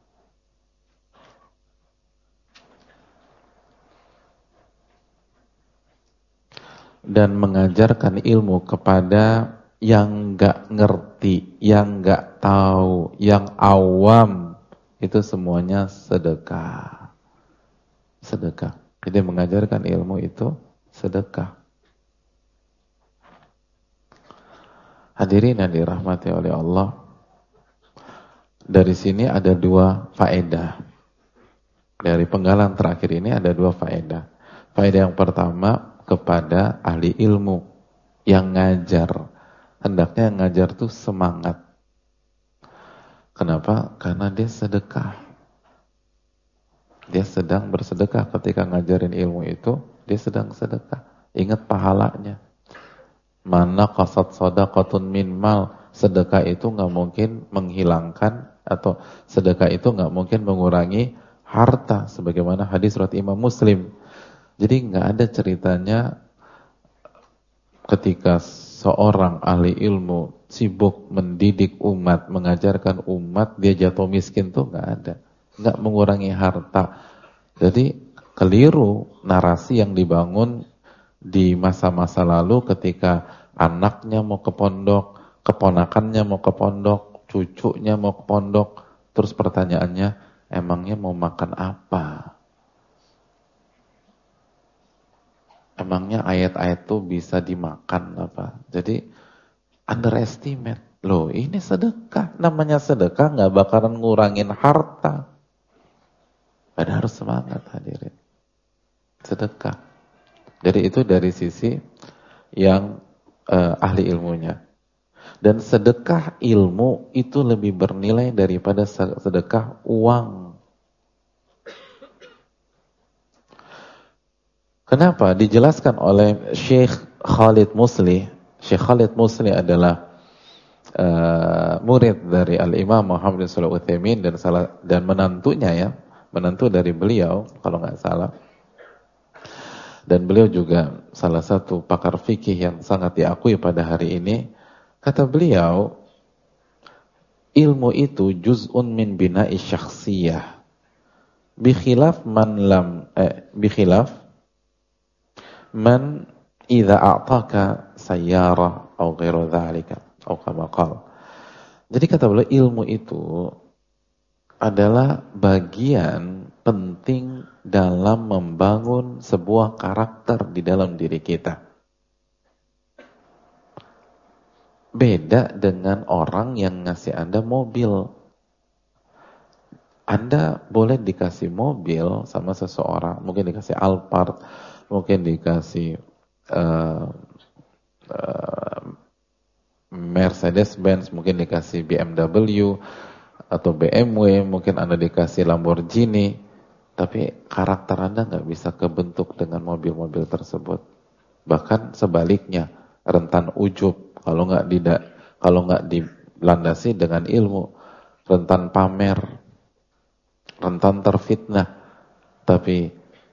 Dan mengajarkan ilmu kepada yang enggak ngerti, yang enggak tahu, yang awam, itu semuanya sedekah. Sedekah. Jadi mengajarkan ilmu itu sedekah. Hadirin yang dirahmati oleh Allah, dari sini ada dua faedah. Dari penggalan terakhir ini ada dua faedah. Faedah yang pertama kepada ahli ilmu yang ngajar. Hendaknya yang ngajar tuh semangat. Kenapa? Karena dia sedekah. Dia sedang bersedekah ketika ngajarin ilmu itu. dia sedang sedekah. Ingat pahalanya. Mana qasad shadaqatun min mal. Sedekah itu nggak mungkin menghilangkan, atau sedekah itu nggak mungkin mengurangi harta, sebagaimana hadis riwayat Imam Muslim. Jadi nggak ada ceritanya ketika seorang ahli ilmu sibuk mendidik umat, mengajarkan umat, dia jatuh miskin, tuh nggak ada, nggak mengurangi harta. Jadi keliru narasi yang dibangun di masa-masa lalu ketika anaknya mau ke pondok, keponakannya mau ke pondok, cucunya mau ke pondok, terus pertanyaannya, emangnya mau makan apa? Emangnya ayat-ayat itu bisa dimakan apa? Jadi underestimate. Loh, ini sedekah. Namanya sedekah nggak bakalan ngurangin harta. Pada harus semangat hadirin. Sedekah. Jadi itu dari sisi yang ahli ilmunya. Dan sedekah ilmu itu lebih bernilai daripada sedekah uang. Kenapa? Dijelaskan oleh Syekh Khalid Musli. Syekh Khalid Musli adalah murid dari Al-Imam Muhammad bin Shalih Al-Utsaimin dan menantunya ya, menantu dari beliau kalau nggak salah. Dan beliau juga salah satu pakar fikih yang sangat diakui pada hari ini. Kata beliau, ilmu itu juz'un min bina'i syakhsiyah. Bikhilaf man idza a'taka sayyarah atau ghairu dzalika atau kama qala. Jadi kata beliau, ilmu itu adalah bagian penting dalam membangun sebuah karakter di dalam diri kita. Beda dengan orang yang ngasih Anda mobil. Anda boleh dikasih mobil sama seseorang, mungkin dikasih Alphard, mungkin dikasih Mercedes-Benz, mungkin dikasih BMW atau BMW, mungkin Anda dikasih Lamborghini, tapi karakter Anda nggak bisa kebentuk dengan mobil-mobil tersebut. Bahkan sebaliknya, rentan ujub kalau nggak dilandasi dengan ilmu, rentan pamer, rentan terfitnah. Tapi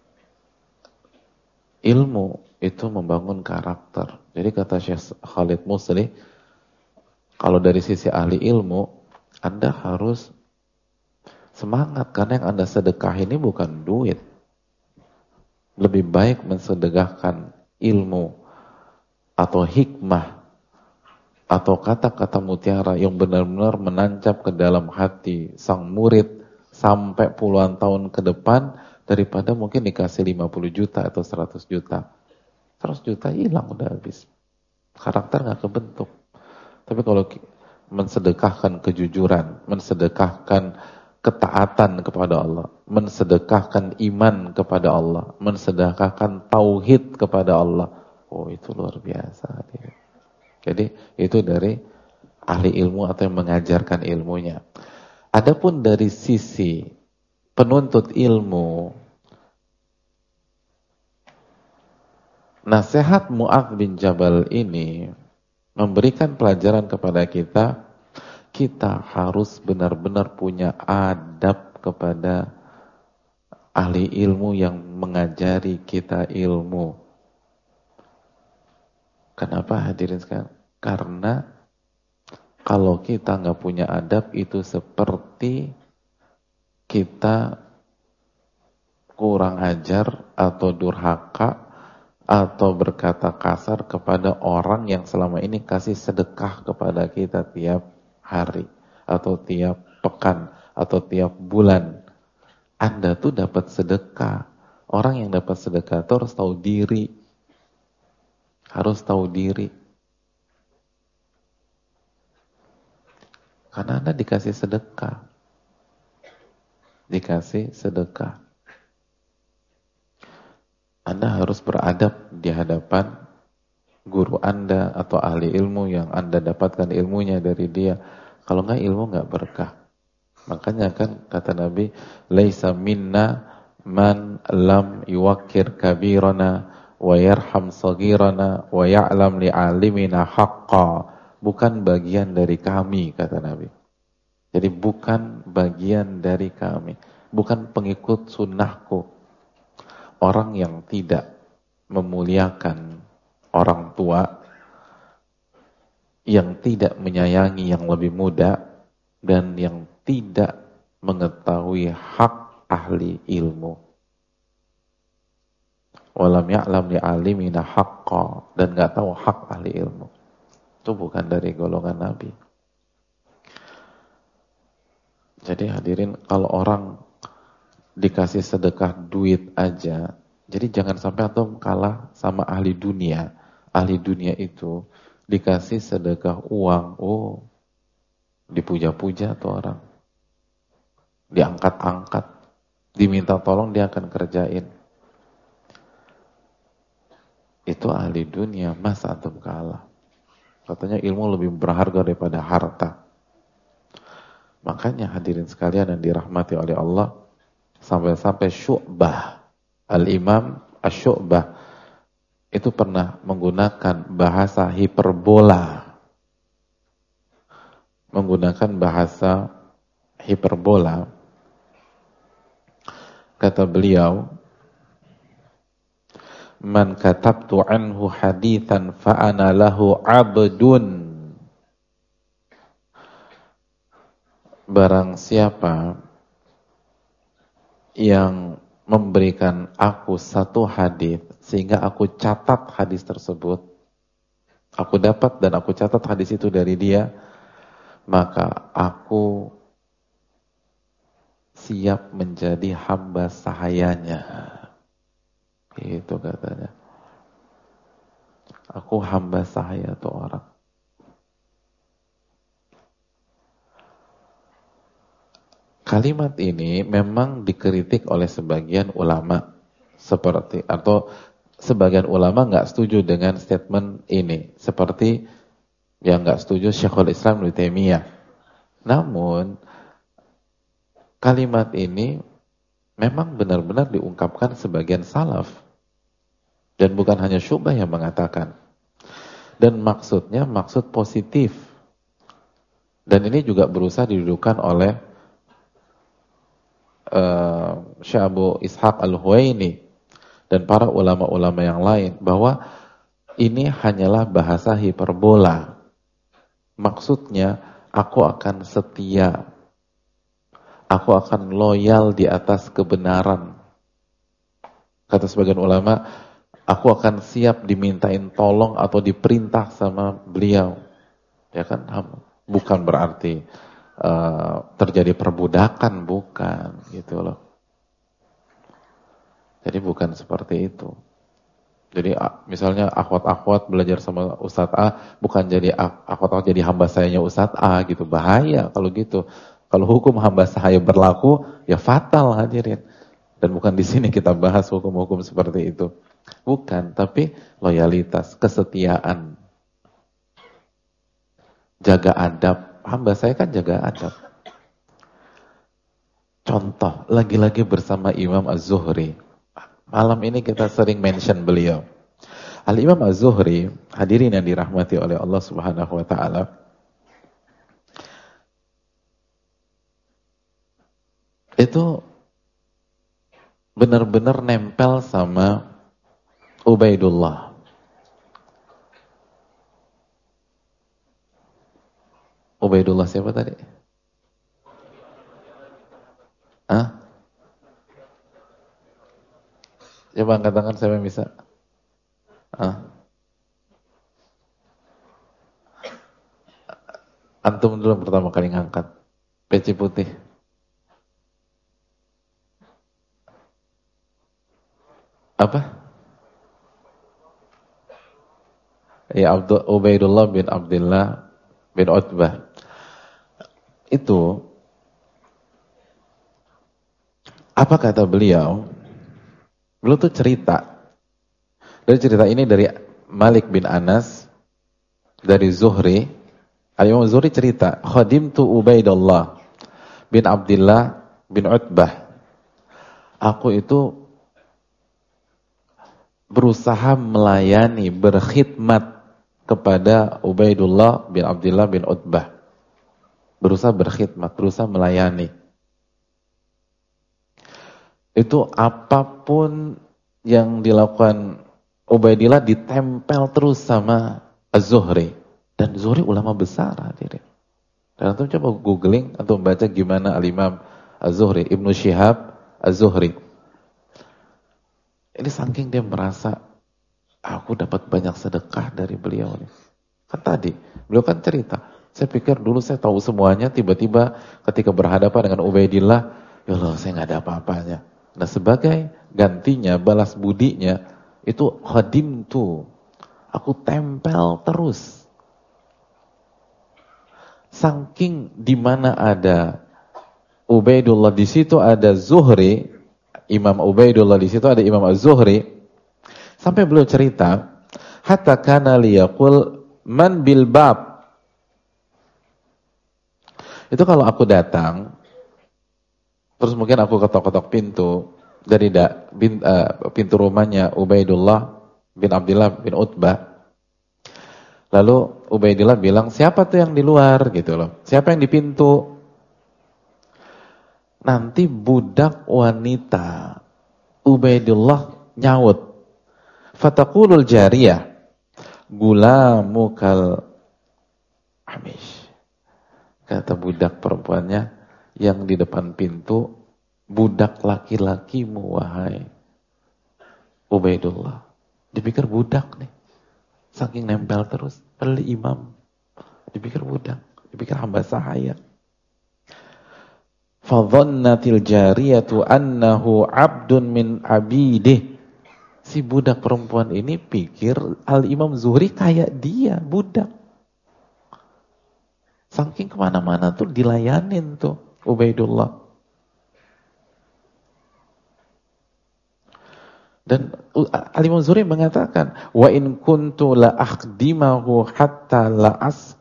ilmu itu membangun karakter. Jadi kata Syekh Khalid Musli, kalau dari sisi ahli ilmu, Anda harus semangat, karena yang Anda sedekah ini bukan duit. Lebih baik mensedekahkan ilmu atau hikmah atau kata-kata mutiara yang benar-benar menancap ke dalam hati sang murid sampai puluhan tahun ke depan, daripada mungkin dikasih 50 juta atau 100 juta. 100 juta hilang, udah habis. Karakter gak kebentuk. Tapi kalau mensedekahkan kejujuran, mensedekahkan ketaatan kepada Allah, mensedekahkan iman kepada Allah, mensedekahkan tauhid kepada Allah, oh itu luar biasa. Jadi itu dari ahli ilmu atau yang mengajarkan ilmunya. Adapun dari sisi penuntut ilmu, nasihat Mu'adz bin Jabal ini memberikan pelajaran kepada kita, kita harus benar-benar punya adab kepada ahli ilmu yang mengajari kita ilmu. Kenapa hadirin sekalian? Karena kalau kita nggak punya adab, itu seperti kita kurang ajar atau durhaka atau berkata kasar kepada orang yang selama ini kasih sedekah kepada kita tiap hari atau tiap pekan atau tiap bulan. Anda tuh dapat sedekah. Orang yang dapat sedekah itu harus tahu diri. Harus tahu diri. Karena Anda dikasih sedekah. Dikasih sedekah. Anda harus beradab di hadapan guru Anda atau ahli ilmu yang Anda dapatkan ilmunya dari dia. Kalau enggak, ilmu enggak berkah. Makanya kan kata Nabi, laisa minna man lam yuwakkir kabirana wa yarham saghirana wa ya'lam li'alimina haqqa. Bukan bagian dari kami, kata Nabi. Jadi bukan bagian dari kami, bukan pengikut sunnahku. Orang yang tidak memuliakan orang tua, yang tidak menyayangi yang lebih muda, dan yang tidak mengetahui hak ahli ilmu. Walam ya'lam li'alimina haqqa, dan gak tahu hak ahli ilmu. Itu bukan dari golongan Nabi. Jadi hadirin, kalau orang dikasih sedekah duit aja, jadi jangan sampai antum kalah sama ahli dunia. Ahli dunia itu dikasih sedekah uang, oh, dipuja-puja tuh orang. Diangkat-angkat, diminta tolong dia akan kerjain. Itu ahli dunia, masa antum kalah? Katanya ilmu lebih berharga daripada harta. Makanya hadirin sekalian yang dirahmati oleh Allah, sampai-sampai Syu'bah, Al-Imam Asy-Syu'bah itu pernah menggunakan bahasa hiperbola. Menggunakan bahasa hiperbola. Kata beliau, man katabtu anhu hadithan fa ana lahu abdun. Barang siapa yang memberikan aku satu hadis sehingga aku catat hadis tersebut, aku dapat dan aku catat hadis itu dari dia, maka aku siap menjadi hamba sahayanya. Itu katanya. Aku hamba sahaya tuh orang. Kalimat ini memang dikritik oleh sebagian ulama, seperti, atau sebagian ulama nggak setuju dengan statement ini, seperti yang nggak setuju Syekhul Islam Ibnu Taimiyah. Namun kalimat ini memang benar-benar diungkapkan sebagian salaf. Dan bukan hanya Syu'bah yang mengatakan. Dan maksudnya maksud positif. Dan ini juga berusaha didudukan oleh Syekh Abu Ishaq Al-Huwaini dan para ulama-ulama yang lain, bahwa ini hanyalah bahasa hiperbola. Maksudnya, aku akan setia. Aku akan loyal di atas kebenaran. Kata sebagian ulama, aku akan siap dimintain tolong atau diperintah sama beliau. Ya kan? Bukan berarti terjadi perbudakan, bukan gitu loh. Jadi bukan seperti itu. Jadi misalnya akhwat-akhwat belajar sama Ustadz A, bukan jadi akhwat-akhwat jadi hamba sayanya Ustadz A gitu. Bahaya kalau gitu. Kalau hukum hamba sahaya berlaku, ya fatal hadirin. Dan bukan di sini kita bahas hukum-hukum seperti itu. Bukan, tapi loyalitas, kesetiaan. Jaga adab. Hamba saya kan jaga adab. Contoh, lagi-lagi bersama Imam Az-Zuhri. Malam ini kita sering mention beliau. Al-Imam Az-Zuhri, hadirin yang dirahmati oleh Allah Subhanahu wa taala. Itu benar-benar nempel sama Ubaidullah. Ubaidullah siapa tadi? Hah? Coba angkat tangan siapa yang bisa? Hah? Antum dulu pertama kali ngangkat. Peci putih. Apa? Ya, Ubaidullah bin Abdullah bin Utbah. Itu apa kata beliau? Beliau tuh cerita. Dari cerita ini dari Malik bin Anas, dari Zuhri. Al-Imam Zuhri cerita, khadimtu Ubaidullah bin Abdullah bin Utbah. Aku itu berusaha melayani, berkhidmat kepada Ubaidullah bin Abdullah bin Utbah. Berusaha berkhidmat, berusaha melayani. Itu apapun yang dilakukan Ubaidillah ditempel terus sama Az-Zuhri. Dan Zuhri ulama besar hadirin. Dan antum coba googling, antum baca gimana Al-Imam Az-Zuhri, Ibnu Syihab Az-Zuhri. Ini saking dia merasa, aku dapat banyak sedekah dari beliau nih. Kan tadi, beliau kan cerita, saya pikir dulu saya tahu semuanya, tiba-tiba ketika berhadapan dengan Ubaidillah, ya Allah saya nggak ada apa-apanya. Nah sebagai gantinya, balas budinya, itu khadim tuh, aku tempel terus. Saking di mana ada Ubaidullah di situ ada Zuhri, Imam Ubaidullah di situ ada Imam Az-Zuhri, sampai beliau cerita, hatta kana liyaqul man bil bab. Itu kalau aku datang, terus mungkin aku ketok-ketok pintu dari pintu rumahnya Ubaidullah bin Abdullah bin Utbah. Lalu Ubaidillah bilang, siapa tuh yang di luar gitu loh? Siapa yang di pintu? Nanti budak wanita Ubaidillah nyaut. Fataqulul jariyah, gulamukal amish. Kata budak perempuannya yang di depan pintu, budak laki-lakimu wahai Ubaidullah. Dipikir budak nih. Saking nempel terus, padahal imam. Dipikir budak, dipikir hamba sahaya. Fadhannatil jariyatu annahu abdun min abidih. Si budak perempuan ini pikir Al-Imam Zuhri kayak dia, budak. Saking kemana-mana tuh dilayanin tuh Ubaidullah. Dan Al-Imam Zuhri mengatakan, wa in kuntu la akhdimahu hatta la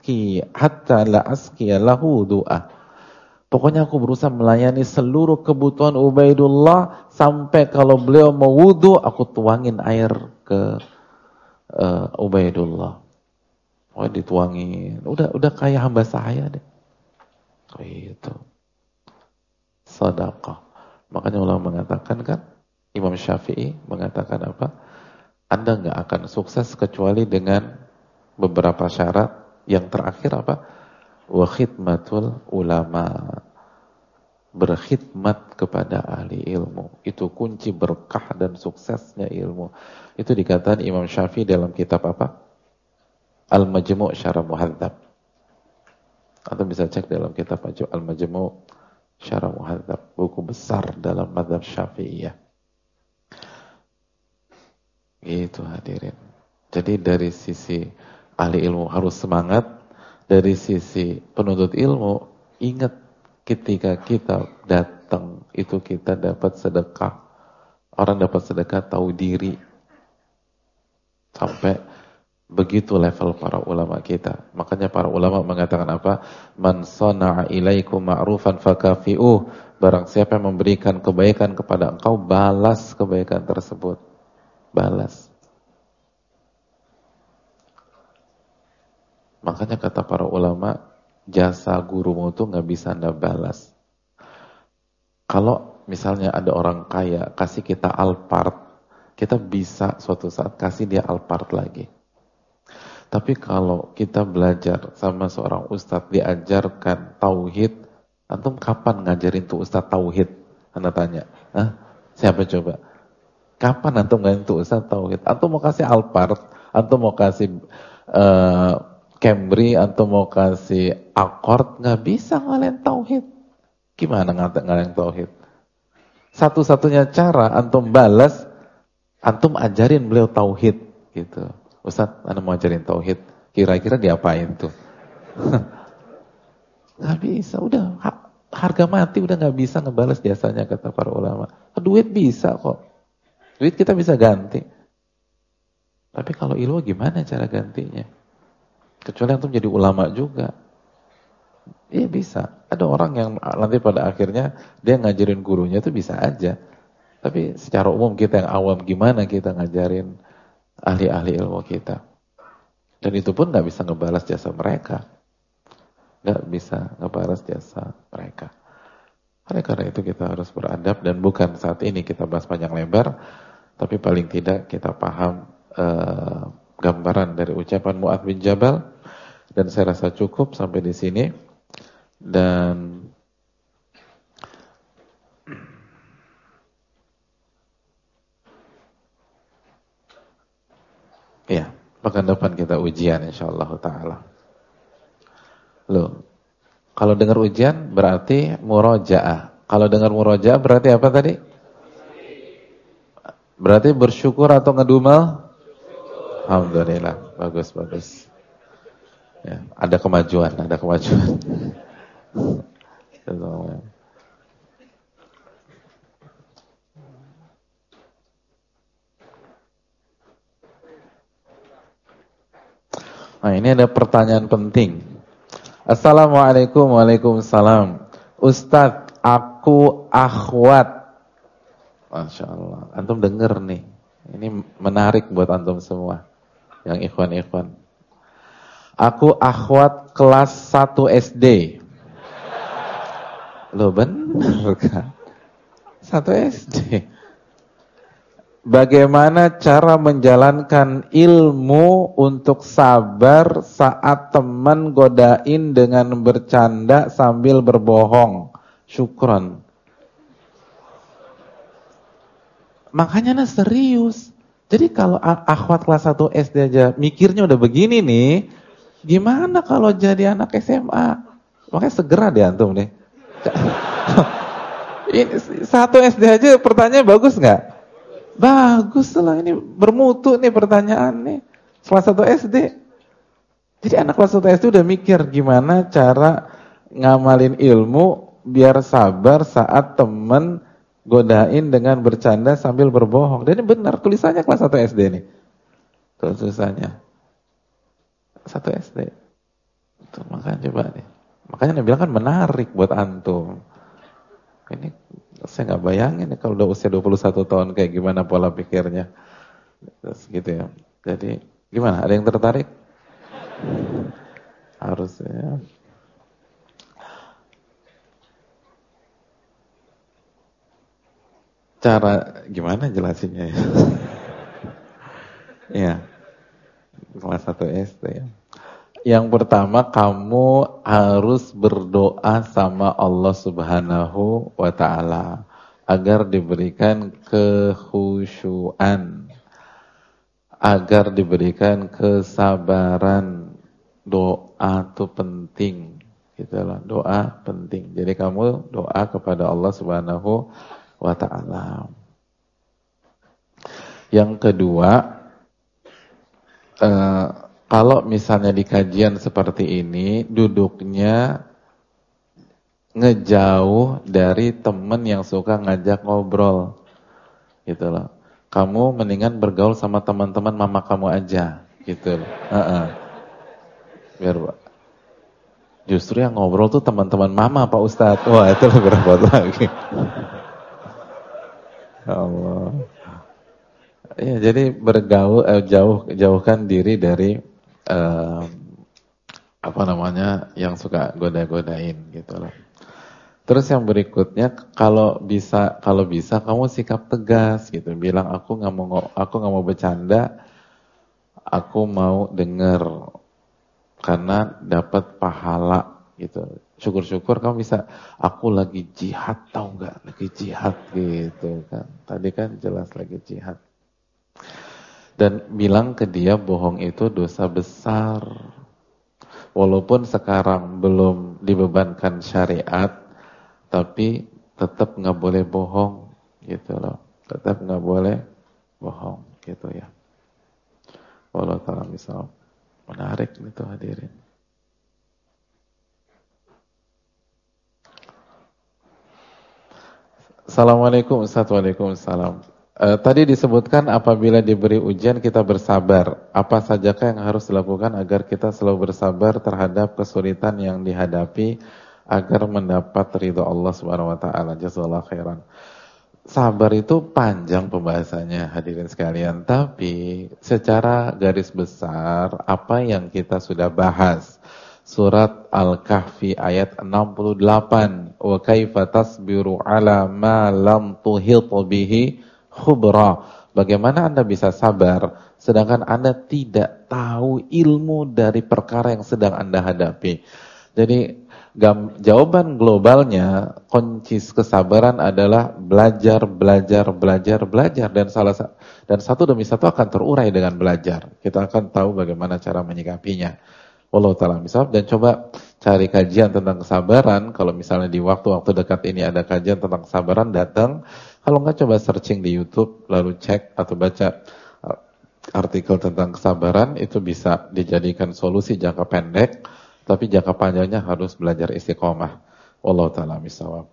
aski lahu du'a. Pokoknya aku berusaha melayani seluruh kebutuhan Ubaidullah sampai kalau beliau mau wudu, aku tuangin air ke Ubaidullah. Oh, dituangin. Udah kayak hamba sahaya deh. Oh, itu. Sedekah. Makanya ulama mengatakan kan, Imam Syafi'i mengatakan apa? Anda nggak akan sukses kecuali dengan beberapa syarat. Yang terakhir apa? Wa khidmatul ulama. Berkhidmat kepada ahli ilmu. Itu kunci berkah dan suksesnya ilmu. Itu dikatakan Imam Syafi'i dalam kitab apa? Al-Majmu' Syarah Muhadzab. Atau bisa cek dalam kitab Al-Majmu' Syarah Muhadzab. Buku besar dalam mazhab Syafi'iyah. Gitu hadirin. Jadi dari sisi ahli ilmu harus semangat, dari sisi penuntut ilmu ingat ketika kita datang itu kita dapat sedekah. Orang dapat sedekah tahu diri. Sampai begitu level para ulama kita. Makanya para ulama mengatakan apa? Man sana'a ilaikum ma'rufan fakafi'uh. Barang siapa yang memberikan kebaikan kepada engkau, balas kebaikan tersebut. Balas. Makanya kata para ulama, jasa gurumu itu nggak bisa Anda balas. Kalau misalnya ada orang kaya kasih kita Alphard, kita bisa suatu saat kasih dia Alphard lagi. Tapi kalau kita belajar sama seorang ustadz diajarkan tauhid, antum kapan ngajarin tuh ustadz tauhid? Anda tanya, siapa coba? Kapan antum ngajarin tuh ustadz tauhid? Antum mau kasih Alphard, antum mau kasih Camry, antum mau kasih Accord, nggak bisa ngalahin tauhid. Gimana ngalahin tauhid? Satu-satunya cara antum balas, antum ajarin beliau tauhid, gitu. Ustadz, anda mau ajarin tauhid, kira-kira diapain tuh? Nggak bisa, udah harga mati udah nggak bisa ngebalas jasanya kata para ulama. Duit bisa kok, duit kita bisa ganti. Tapi kalau ilmu gimana cara gantinya? Kecuali antum jadi ulama juga. Iya bisa. Ada orang yang nanti pada akhirnya dia ngajarin gurunya itu bisa aja. Tapi secara umum kita yang awam, gimana kita ngajarin ahli-ahli ilmu kita? Dan itu pun nggak bisa ngebalas jasa mereka. Nggak bisa ngebalas jasa mereka. Oleh karena itu kita harus beradab, dan bukan saat ini kita bahas panjang lebar, tapi paling tidak kita paham gambaran dari ucapan Mu'adz bin Jabal. Dan saya rasa cukup sampai di sini. Dan ya, pekan depan kita ujian insyaallah ta'ala. Loh, kalau dengar ujian berarti murojaah. Kalau dengar murojaah berarti apa tadi? Berarti bersyukur atau ngedumel? Alhamdulillah, bagus. Ya, ada kemajuan. Nah, ini ada pertanyaan penting. Assalamualaikum, waalaikumsalam. Ustadz, aku akhwat. Masya Allah, antum denger nih. Ini menarik buat antum semua, yang ikhwan-ikhwan. Aku akhwat kelas 1 SD. Loh bener kan? 1 SD. Bagaimana cara menjalankan ilmu untuk sabar saat teman godain dengan bercanda sambil berbohong? Syukron. Makanya serius. Jadi kalau akhwat kelas 1 SD aja mikirnya udah begini nih, gimana kalau jadi anak SMA? Makanya segera deh antum nih. Ini 1 SD aja pertanyaan bagus nggak? Bagus lah, ini bermutu nih pertanyaan nih. Kelas 1 SD. Jadi anak kelas 1 SD udah mikir gimana cara ngamalin ilmu biar sabar saat temen godain dengan bercanda sambil berbohong. Dan ini benar, tulisannya kelas 1 SD nih. Tulisannya 1 SD. Tuh, makanya coba nih. Makanya dia bilang kan menarik buat antum. Ini saya nggak bayangin nih kalau udah usia 21 tahun kayak gimana pola pikirnya. Terus gitu ya. Jadi gimana? Ada yang tertarik? Harus ya. Cara gimana jelasinnya ya? Ya. Kelas 1 SD ya. Yang pertama, kamu harus berdoa sama Allah Subhanahu wa ta'ala agar diberikan kekhusyuan, agar diberikan kesabaran. Doa itu penting, gitulah. Doa penting. Jadi kamu doa kepada Allah Subhanahu wa ta'ala. Yang kedua, kalau misalnya di kajian seperti ini, duduknya ngejauh dari temen yang suka ngajak ngobrol. Gitu loh. Kamu mendingan bergaul sama teman-teman mama kamu aja. Gitu loh. Biar justru yang ngobrol tuh teman-teman mama Pak Ustadz. Wah itu lebih repot lagi. Ya Allah. Ya, jadi bergaul, jauhkan diri dari yang suka goda-godain gitu loh. Terus yang berikutnya, kalau bisa kamu sikap tegas gitu, bilang aku nggak mau bercanda, aku mau denger karena dapat pahala gitu. Syukur-syukur kamu bisa, aku lagi jihad, tahu nggak? Lagi jihad gitu kan. Tadi kan jelas lagi jihad. Dan bilang ke dia bohong itu dosa besar. Walaupun sekarang belum dibebankan syariat, tapi tetap nggak boleh bohong, gitu loh. Tetap nggak boleh bohong, gitu ya. Wallahu ta'ala misal. Menarik itu hadirin. Assalamualaikum Ustaz. Waalaikumsalam. Tadi disebutkan apabila diberi ujian kita bersabar. Apa sajakah yang harus dilakukan agar kita selalu bersabar terhadap kesulitan yang dihadapi agar mendapat ridha Allah Subhanahu wa taala? Jazakallahu khairan. sabar itu panjang pembahasannya hadirin sekalian, tapi secara garis besar apa yang kita sudah bahas. Surat Al-Kahfi ayat 68. Wa kaifa tasbiru ala ma lam tuhit bihi khubra. Bagaimana Anda bisa sabar sedangkan Anda tidak tahu ilmu dari perkara yang sedang Anda hadapi. Jadi jawaban globalnya, kunci kesabaran adalah belajar dan satu demi satu akan terurai dengan belajar. Kita akan tahu bagaimana cara menyikapinya. Wallahu ta'ala misal, dan coba cari kajian tentang kesabaran. Kalau misalnya di waktu-waktu dekat ini ada kajian tentang kesabaran, datang. Kalau enggak, coba searching di YouTube, lalu cek atau baca artikel tentang kesabaran. Itu bisa dijadikan solusi jangka pendek, tapi jangka panjangnya harus belajar istiqomah. Wallahu ta'ala misal.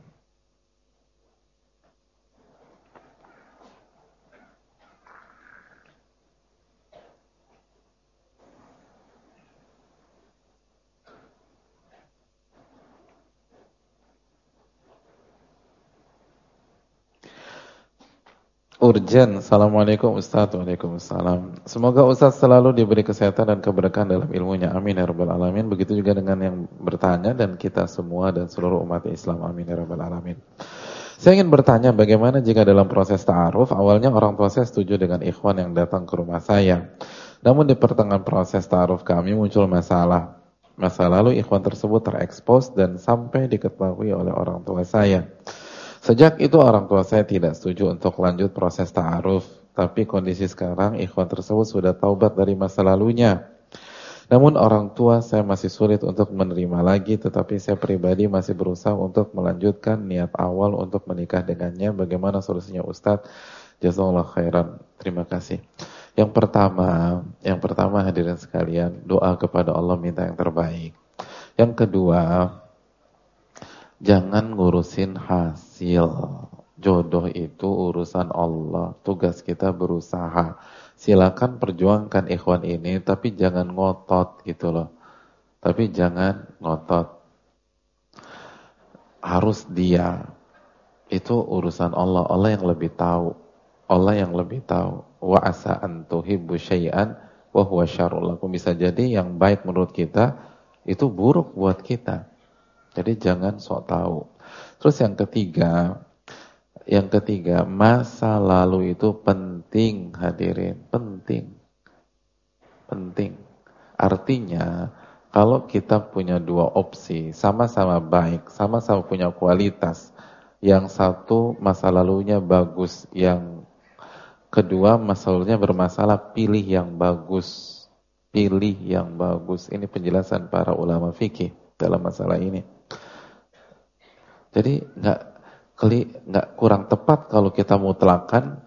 Urgen, Assalamualaikum Ustaz. Waalaikumsalam. Semoga Ustaz selalu diberi kesehatan dan keberkahan dalam ilmunya, amin ya rabbal alamin. Begitu juga dengan yang bertanya dan kita semua dan seluruh umat Islam, amin ya rabbal alamin. Saya ingin bertanya, bagaimana jika dalam proses ta'aruf awalnya orang tua saya setuju dengan ikhwan yang datang ke rumah saya, namun di pertengahan proses ta'aruf kami muncul masalah. Masa lalu ikhwan tersebut terekspos dan sampai diketahui oleh orang tua saya. Sejak itu orang tua saya tidak setuju untuk lanjut proses ta'aruf, tapi kondisi sekarang ikhwan tersebut sudah taubat dari masa lalunya. Namun orang tua saya masih sulit untuk menerima lagi, tetapi saya pribadi masih berusaha untuk melanjutkan niat awal untuk menikah dengannya. Bagaimana solusinya Ustadz? Jazakallahu khairan. Terima kasih. Yang pertama hadirin sekalian, doa kepada Allah, minta yang terbaik. Yang kedua, jangan ngurusin hasil. Jodoh itu urusan Allah. Tugas kita berusaha. Silakan perjuangkan ikhwan ini, tapi jangan ngotot gitu loh. Tapi jangan ngotot. Harus dia. Itu urusan Allah. Allah yang lebih tahu. Allah yang lebih tahu. Wa asa an tuhibbu syai'an wa huwa syarrul lakum. Bisa jadi yang baik menurut kita itu buruk buat kita. Jadi jangan sok tahu. Terus yang ketiga, masa lalu itu penting hadirin, penting. Artinya, kalau kita punya dua opsi, sama-sama baik, sama-sama punya kualitas, yang satu masa lalunya bagus, yang kedua masa lalunya bermasalah, pilih yang bagus. Pilih yang bagus. Ini penjelasan para ulama fikih dalam masalah ini. Jadi nggak kurang tepat kalau kita mutlakkan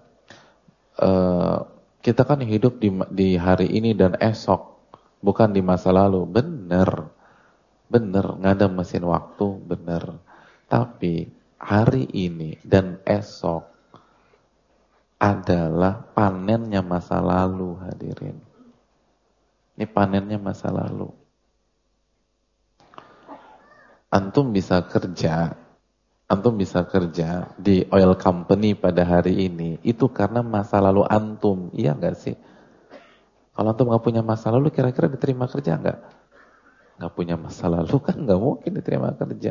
kita kan hidup di hari ini dan esok, bukan di masa lalu. Bener, nggak ada mesin waktu, bener. Tapi hari ini dan esok adalah panennya masa lalu hadirin. Ini panennya masa lalu. Antum bisa kerja di oil company pada hari ini, itu karena masa lalu antum, iya nggak sih? Kalau antum nggak punya masa lalu, kira-kira diterima kerja nggak? Nggak punya masa lalu kan nggak mungkin diterima kerja.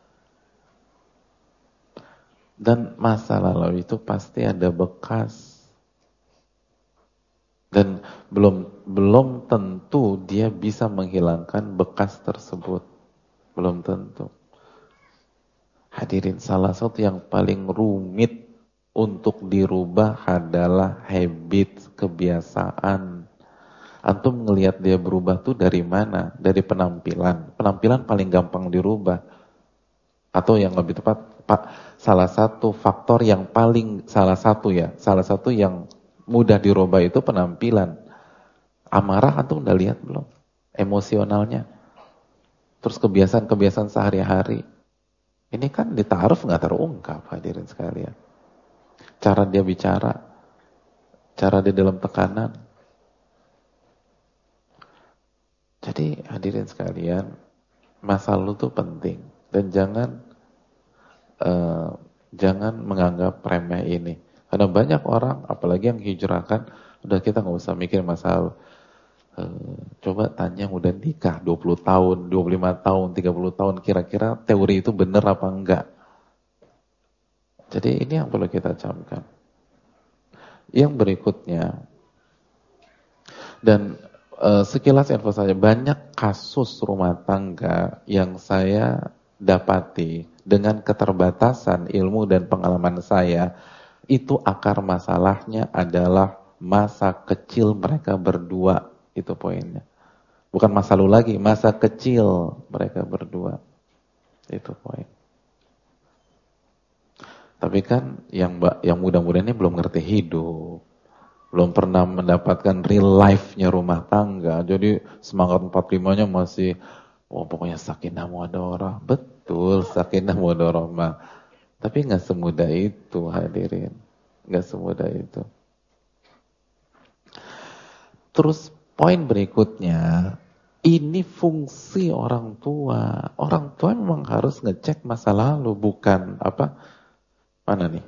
Dan masa lalu itu pasti ada bekas. Dan belum tentu dia bisa menghilangkan bekas tersebut. Belum tentu. Hadirin, salah satu yang paling rumit untuk dirubah adalah habit, kebiasaan. Antum ngelihat dia berubah tuh dari mana? Dari penampilan. Penampilan paling gampang dirubah. Atau yang lebih tepat, salah satu yang mudah dirubah itu penampilan. Amarah antum udah lihat belum? Emosionalnya. Terus kebiasaan-kebiasaan sehari-hari. Ini kan di ta'aruf nggak terungkap hadirin sekalian. Cara dia bicara, cara dia dalam tekanan. Jadi hadirin sekalian, masa lalu itu penting dan Jangan menganggap remeh ini. Karena banyak orang, apalagi yang hijrah kan, udah kita nggak usah mikir masalah. Coba tanya yang udah nikah 20 tahun, 25 tahun, 30 tahun, kira-kira teori itu benar apa enggak? Jadi ini yang perlu kita camkan. Yang berikutnya, dan sekilas info saja, banyak kasus rumah tangga yang saya dapati dengan keterbatasan ilmu dan pengalaman saya, itu akar masalahnya adalah masa kecil mereka berdua, itu poinnya. Bukan masa lalu lagi, masa kecil mereka berdua, itu poin. Tapi kan yang muda-muda ini belum ngerti hidup, belum pernah mendapatkan real life-nya rumah tangga. Jadi semangat 45-nya masih, pokoknya sakinah mawaddah. Betul, sakinah mawaddah. Tapi nggak semudah itu, hadirin. Nggak semudah itu. Terus poin berikutnya, ini fungsi orang tua. Orang tua memang harus ngecek masa lalu, bukan apa? Mana nih?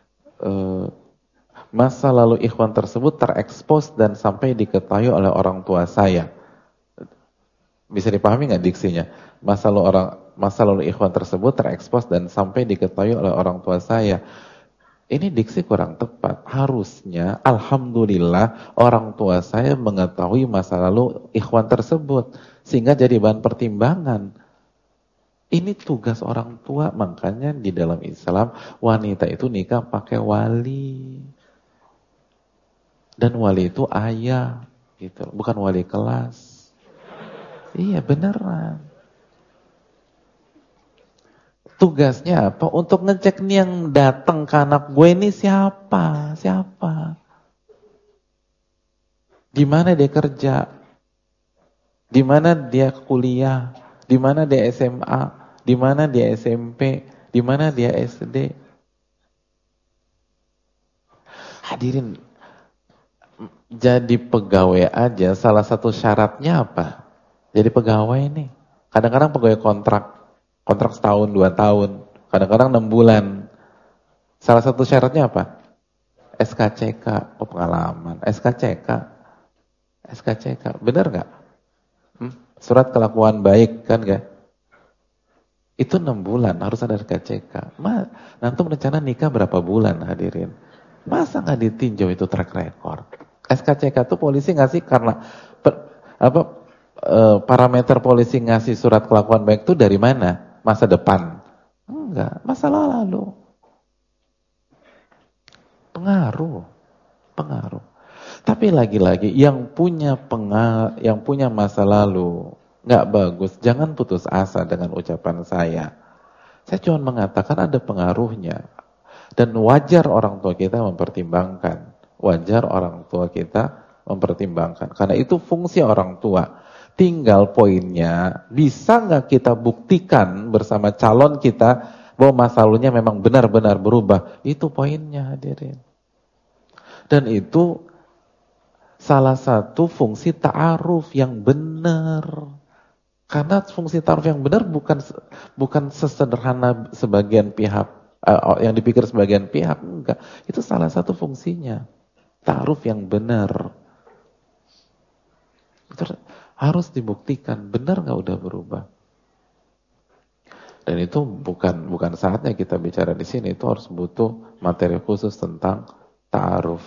Masa lalu ikhwan tersebut terekspos dan sampai diketahui oleh orang tua saya. Bisa dipahami nggak diksinya? Masa lalu ikhwan tersebut terekspos dan sampai diketahui oleh orang tua saya. Ini diksi kurang tepat. Harusnya, alhamdulillah, orang tua saya mengetahui masa lalu ikhwan tersebut sehingga jadi bahan pertimbangan. Ini tugas orang tua, makanya di dalam Islam wanita itu nikah pakai wali. Dan wali itu ayah, gitu, bukan wali kelas. Iya, beneran. Tugasnya apa? Untuk ngecek nih yang datang ke anak gue ini siapa? Di mana dia kerja? Di mana dia kuliah? Di mana dia SMA? Di mana dia SMP? Di mana dia SD? Hadirin, jadi pegawai aja salah satu syaratnya apa? Jadi pegawai nih. Kadang-kadang pegawai kontrak setahun, 2 tahun, kadang-kadang 6 bulan. Salah satu syaratnya apa? SKCK, pengalaman. SKCK, benar nggak? Surat kelakuan baik kan nggak? Itu 6 bulan harus ada SKCK. Nanti rencana nikah berapa bulan, hadirin? Masa nggak ditinjau itu track record? SKCK itu polisi ngasih karena parameter polisi ngasih surat kelakuan baik itu dari mana? Masa depan? Enggak, masa lalu. Pengaruh. Tapi lagi-lagi yang punya masa lalu nggak bagus, jangan putus asa dengan ucapan saya. Saya cuma mengatakan ada pengaruhnya. Dan wajar orang tua kita mempertimbangkan. Karena itu fungsi orang tua. Tinggal poinnya, bisa nggak kita buktikan bersama calon kita bahwa masa lalunya memang benar-benar berubah. Itu poinnya, hadirin. Dan itu salah satu fungsi ta'aruf yang benar. Karena fungsi ta'aruf yang benar bukan sesederhana sebagian pihak, yang dipikir sebagian pihak, enggak. Itu salah satu fungsinya. Ta'aruf yang benar. Itu harus dibuktikan, benar nggak udah berubah. Dan itu bukan saatnya kita bicara di sini, itu harus butuh materi khusus tentang ta'aruf.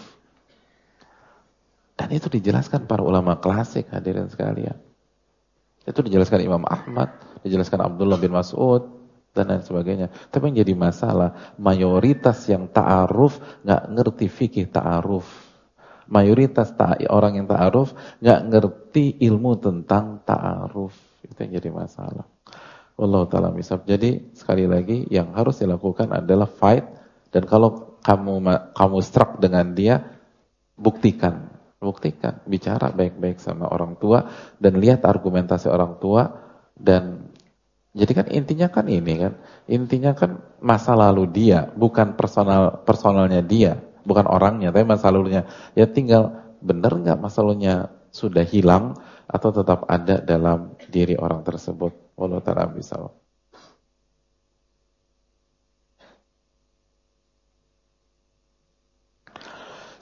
Dan itu dijelaskan para ulama klasik, hadirin sekalian. Itu dijelaskan Imam Ahmad, dijelaskan Abdullah bin Mas'ud, dan lain sebagainya. Tapi yang jadi masalah, mayoritas yang ta'aruf nggak ngerti fikih ta'aruf. Mayoritas orang yang ta'aruf nggak ngerti ilmu tentang ta'aruf. Itu yang jadi masalah. Wallahu ta'ala misab. Jadi sekali lagi yang harus dilakukan adalah fight. Dan kalau kamu struck dengan dia, buktikan. Bicara baik-baik sama orang tua dan lihat argumentasi orang tua. Dan jadi kan intinya kan masa lalu dia, bukan personalnya dia. Bukan orangnya, tapi masa lalunya. Ya tinggal benar nggak masa lalunya sudah hilang atau tetap ada dalam diri orang tersebut. Wallahu ta'ala bishawab.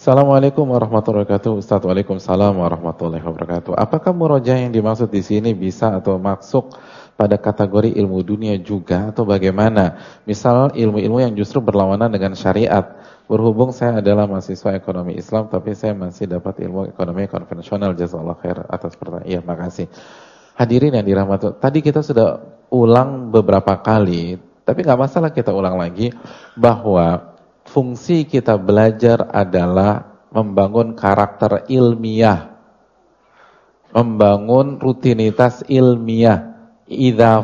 Assalamualaikum warahmatullahi wabarakatuh. Ustaz, waalaikumsalam warahmatullahi wabarakatuh. Apakah murojaah yang dimaksud di sini bisa atau masuk pada kategori ilmu dunia juga atau bagaimana? Misal ilmu-ilmu yang justru berlawanan dengan syariat. Berhubung saya adalah mahasiswa ekonomi Islam, tapi saya masih dapat ilmu ekonomi konvensional. Jazakallahu khair atas pertanyaan. Iya, makasih. Hadirin yang dirahmati, tadi kita sudah ulang beberapa kali, tapi nggak masalah kita ulang lagi, bahwa fungsi kita belajar adalah membangun karakter ilmiah, membangun rutinitas ilmiah. Idza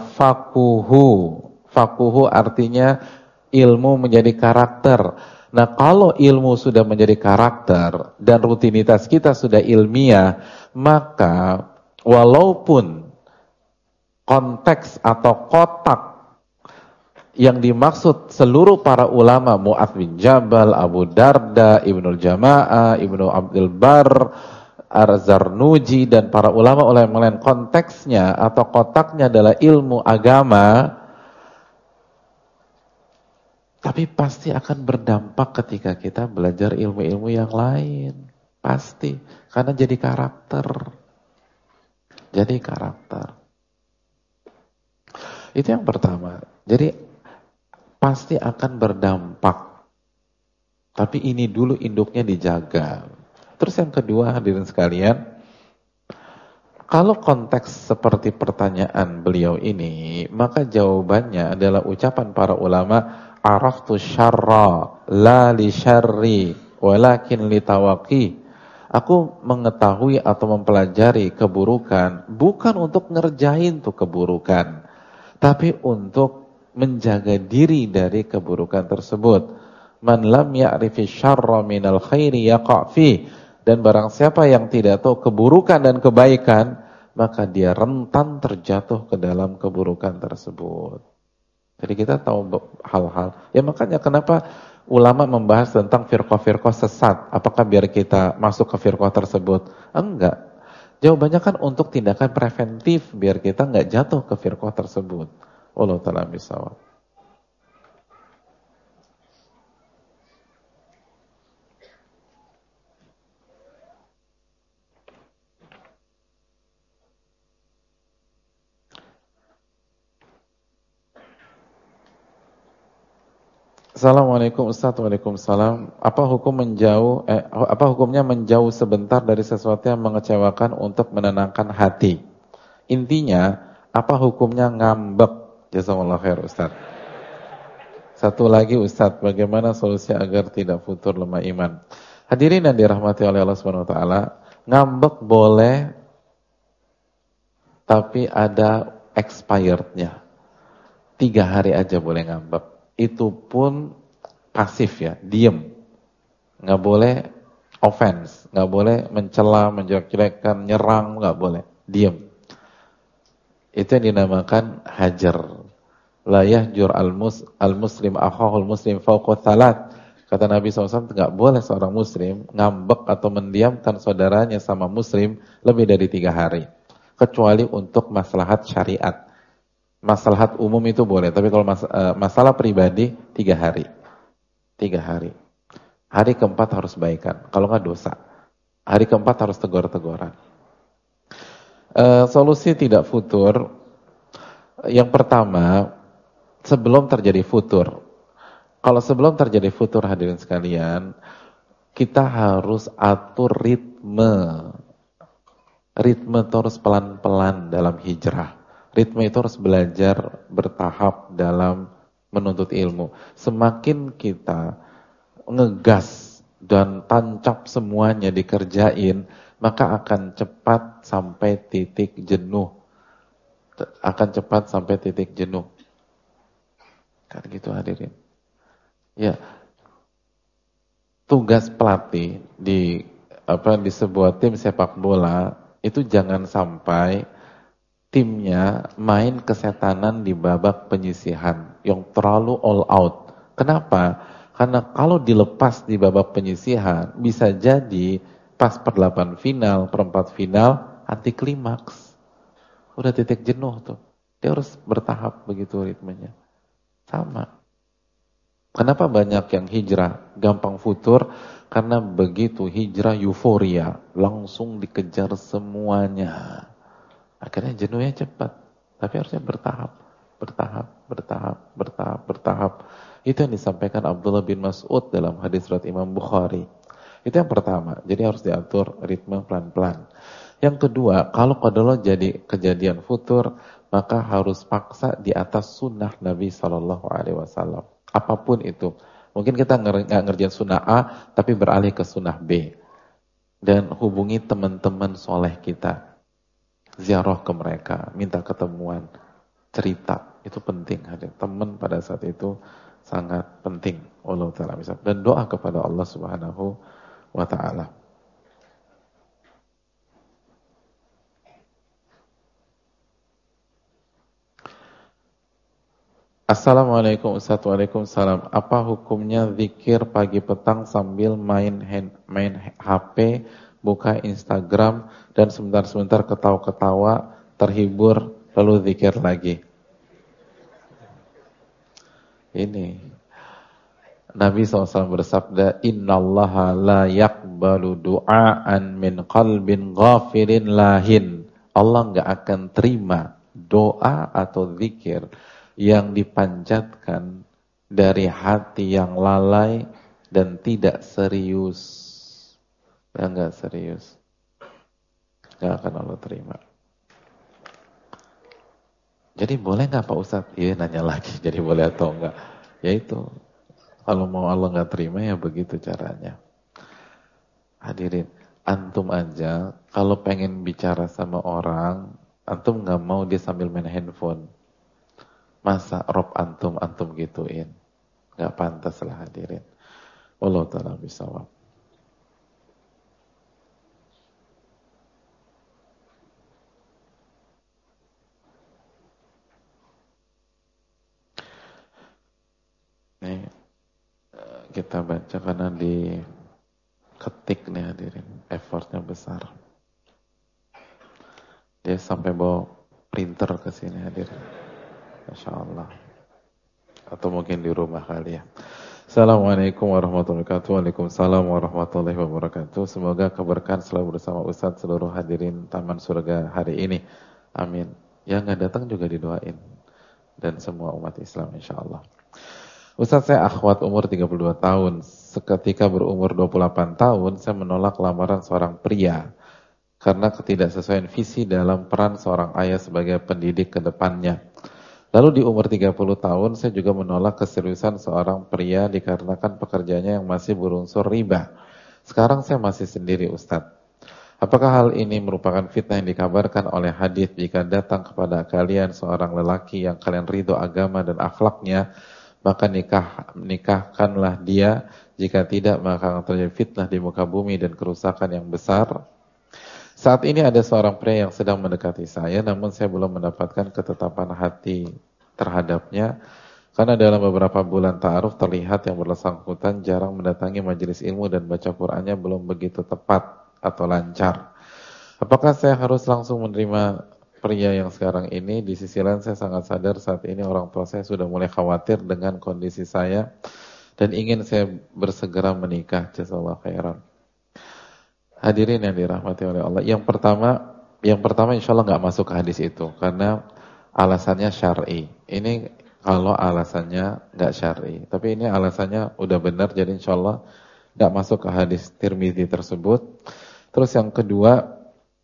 fakuhu artinya ilmu menjadi karakter. Nah, kalau ilmu sudah menjadi karakter dan rutinitas kita sudah ilmiah, maka walaupun konteks atau kotak yang dimaksud seluruh para ulama, Mu'adz bin Jabal, Abu Darda, Ibnul Jama'ah, Ibnu Abdul Bar, Ar-Zarnuji, dan para ulama-ulama yang lain, konteksnya atau kotaknya adalah ilmu agama, tapi pasti akan berdampak ketika kita belajar ilmu-ilmu yang lain. Pasti, karena jadi karakter. Jadi karakter. Itu yang pertama. Jadi pasti akan berdampak. Tapi ini dulu induknya dijaga. Terus yang kedua, hadirin sekalian, kalau konteks seperti pertanyaan beliau ini, maka jawabannya adalah ucapan para ulama, araftu syarra la li syarri walakin li tawaqi. Aku mengetahui atau mempelajari keburukan bukan untuk ngerjain tuh keburukan, tapi untuk menjaga diri dari keburukan tersebut. Man lam ya'rifi syarra minal khairi yaqa' fi. Dan barang siapa yang tidak tahu keburukan dan kebaikan, maka dia rentan terjatuh ke dalam keburukan tersebut. Jadi kita tahu hal-hal. Ya makanya kenapa ulama membahas tentang firqah-firqah sesat. Apakah biar kita masuk ke firqah tersebut? Enggak. Jawabannya kan untuk tindakan preventif, biar kita enggak jatuh ke firqah tersebut. Allah ta'ala bisawab. Assalamualaikum Ustaz, waalaikumsalam. Apa hukumnya menjauh sebentar dari sesuatu yang mengecewakan untuk menenangkan hati? Intinya, apa hukumnya ngambek? Jazakallahu khair Ustaz. Satu lagi Ustaz, bagaimana solusi agar tidak futur lemah iman? Hadirin yang dirahmati oleh Allah Subhanahu wa taala, ngambek boleh tapi ada expirednya. 3 hari aja boleh ngambek. Itu pun pasif ya, diem. Nggak boleh offense, nggak boleh mencela, menjelek-jelekan, nyerang, nggak boleh, diem. Itu yang dinamakan hajar. La yahjur al-muslim akhahul muslim fawqa thalat. Kata Nabi SAW, nggak boleh seorang muslim ngambek atau mendiamkan saudaranya sama muslim lebih dari 3 hari. Kecuali untuk maslahat syariat. Maslahat umum itu boleh, tapi kalau masalah pribadi 3 hari. 3 hari. Hari keempat harus baikan, kalau nggak dosa. Hari keempat harus tegur-teguran. Solusi tidak futur. Yang pertama, sebelum terjadi futur. Kalau sebelum terjadi futur, hadirin sekalian, kita harus atur ritme. Ritme terus pelan-pelan dalam hijrah. Ritme itu harus belajar bertahap dalam menuntut ilmu. Semakin kita ngegas dan tancap semuanya dikerjain, maka akan cepat sampai titik jenuh. Akan cepat sampai titik jenuh. Kan gitu hadirin. Ya. Tugas pelatih di sebuah tim sepak bola itu jangan sampai timnya main kesetanan di babak penyisihan yang terlalu all out. Kenapa? Karena kalau dilepas di babak penyisihan bisa jadi pas per-8 final, per-4 final, anti klimaks. Udah titik jenuh tuh. Dia harus bertahap begitu ritmenya. Sama. Kenapa banyak yang hijrah gampang futur? Karena begitu hijrah euforia, langsung dikejar semuanya. Akhirnya jenuhnya cepat. Tapi harusnya bertahap. Itu yang disampaikan Abdullah bin Mas'ud dalam hadis riwayat Imam Bukhari. Itu yang pertama. Jadi harus diatur ritme pelan-pelan. Yang kedua, kalau qadarullah jadi kejadian futur, maka harus paksa di atas sunnah Nabi SAW. Apapun itu. Mungkin kita nggak ngerjain sunnah A, tapi beralih ke sunnah B. Dan hubungi teman-teman soleh kita. Ziarah ke mereka, minta ketemuan, cerita. Itu penting. Teman pada saat itu sangat penting. Allah Ta'ala bisa. Dan doa kepada Allah Subhanahu wa Ta'ala. Assalamualaikum Ustaz. Waalaikumsalam. Apa hukumnya zikir pagi petang sambil main HP, buka Instagram, dan sebentar-sebentar ketawa-ketawa, terhibur, lalu zikir lagi? Ini Nabi SAW bersabda, Innallaha la yaqbalu du'aan min qalbin ghafirin lahin. Allah gak akan terima doa atau zikir yang dipanjatkan dari hati yang lalai dan tidak serius. Yang gak serius, gak akan Allah terima. Jadi boleh gak Pak Ustadz? Iya, nanya lagi, jadi boleh atau enggak? Ya itu, kalau mau Allah gak terima ya begitu caranya. Hadirin, antum aja kalau pengen bicara sama orang, antum gak mau dia sambil main handphone. Masa rob antum gituin? Gak pantas lah hadirin. Allah Ta'ala bisawab. Nih, kita baca karena diketik nih hadirin. Effortnya besar. Dia sampai bawa printer ke sini hadirin. Masya Allah. Atau mungkin di rumah kali ya. Assalamualaikum warahmatullahi wabarakatuh. Waalaikumsalam warahmatullahi wabarakatuh. Semoga keberkahan selalu bersama Ustadz seluruh hadirin Taman Surga hari ini. Amin. Yang gak datang juga didoain. Dan semua umat Islam insya Allah. Ustadz, saya akhwat umur 32 tahun. Seketika berumur 28 tahun, saya menolak lamaran seorang pria. Karena ketidaksesuaian visi dalam peran seorang ayah sebagai pendidik ke depannya. Lalu di umur 30 tahun saya juga menolak keseriusan seorang pria dikarenakan pekerjaannya yang masih berunsur riba. Sekarang saya masih sendiri Ustadz. Apakah hal ini merupakan fitnah yang dikabarkan oleh hadis jika datang kepada kalian seorang lelaki yang kalian ridho agama dan akhlaknya, maka nikahkanlah dia, jika tidak maka akan terjadi fitnah di muka bumi dan kerusakan yang besar. Saat ini ada seorang pria yang sedang mendekati saya, namun saya belum mendapatkan ketetapan hati terhadapnya, karena dalam beberapa bulan ta'aruf terlihat yang bersangkutan jarang mendatangi majelis ilmu dan baca Qur'annya belum begitu tepat atau lancar. Apakah saya harus langsung menerima pria yang sekarang ini? Di sisi lain saya sangat sadar saat ini orang tua saya sudah mulai khawatir dengan kondisi saya dan ingin saya bersegera menikah. Jazakallahu khairan. Hadirin yang dirahmati oleh Allah. Yang pertama insya Allah nggak masuk ke hadis itu karena alasannya syar'i. Ini kalau alasannya nggak syar'i, tapi ini alasannya udah benar, jadi insya Allah nggak masuk ke hadis Tirmidzi tersebut. Terus yang kedua,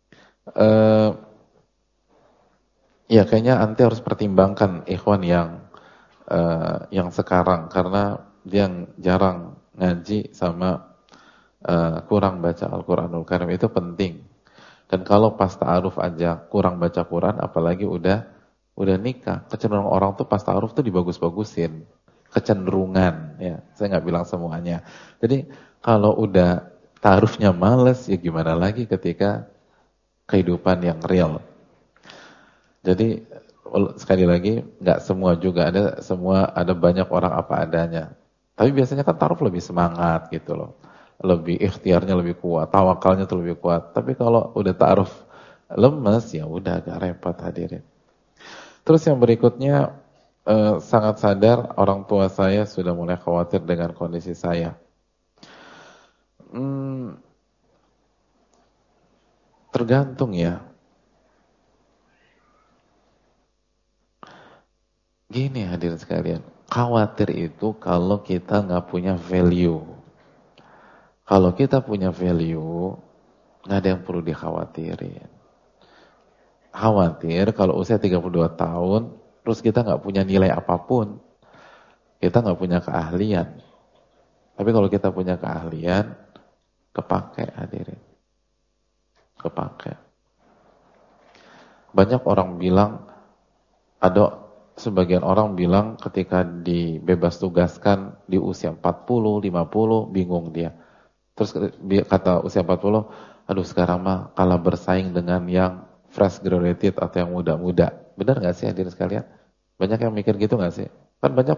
ya kayaknya anti harus pertimbangkan ikhwan yang sekarang karena dia jarang ngaji sama kurang baca Al-Quranul Karim. Itu penting. Dan kalau pas ta'aruf aja kurang baca Quran, apalagi udah nikah, kecenderungan orang tuh pas ta'aruf tuh dibagus-bagusin, kecenderungan ya. Saya nggak bilang semuanya. Jadi kalau udah ta'arufnya males, ya gimana lagi ketika kehidupan yang real. Jadi sekali lagi nggak semua juga, ada banyak orang apa adanya. Tapi biasanya kan ta'aruf lebih semangat gitu loh. Lebih ikhtiarnya lebih kuat, tawakalnya tuh lebih kuat. Tapi kalau udah ta'aruf lemes, ya udah agak repot hadirin. Terus yang berikutnya, sangat sadar orang tua saya sudah mulai khawatir dengan kondisi saya. Tergantung ya. Gini hadirin sekalian, khawatir itu kalau kita nggak punya value. Kalau kita punya value, nggak ada yang perlu dikhawatirin. Khawatir kalau usia 32 tahun, terus kita nggak punya nilai apapun, kita nggak punya keahlian. Tapi kalau kita punya keahlian, kepake hadirin, kepake. Banyak orang bilang, sebagian orang bilang ketika dibebas tugaskan di usia 40, 50, bingung dia. Terus kata usia 40, aduh sekarang mah kalah bersaing dengan yang fresh graduated atau yang muda-muda. Benar nggak sih hadirin sekalian? Banyak yang mikir gitu nggak sih? Kan banyak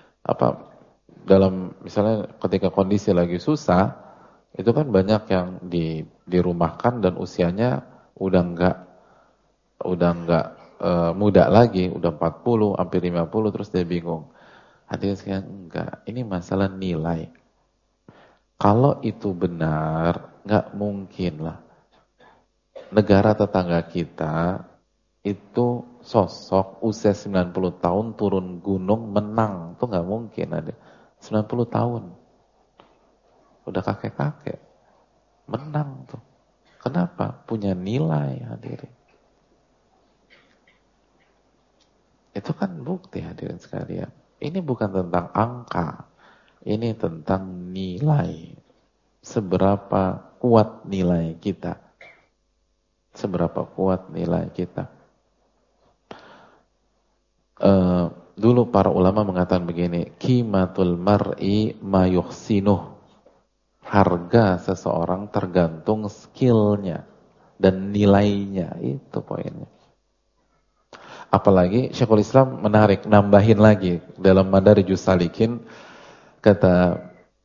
dalam misalnya ketika kondisi lagi susah, itu kan banyak yang dirumahkan dan usianya udah nggak muda lagi, udah 40, hampir 50, terus dia bingung. Hadirin sekalian, enggak, ini masalah nilai. Kalau itu benar, nggak mungkin lah negara tetangga kita itu sosok usia 90 tahun turun gunung menang, itu nggak mungkin ada. 90 tahun udah kakek-kakek menang tuh. Kenapa? Punya nilai hadirin. Itu kan bukti hadirin sekalian. Ini bukan tentang angka, ini tentang nilai. Seberapa kuat nilai kita. Seberapa kuat nilai kita. Dulu para ulama mengatakan begini, qimatul mar'i ma yuhsinuh. Harga seseorang tergantung skillnya dan nilainya, itu poinnya. Apalagi Syekhul Islam menarik, nambahin lagi dalam Madarijus Salikin, kata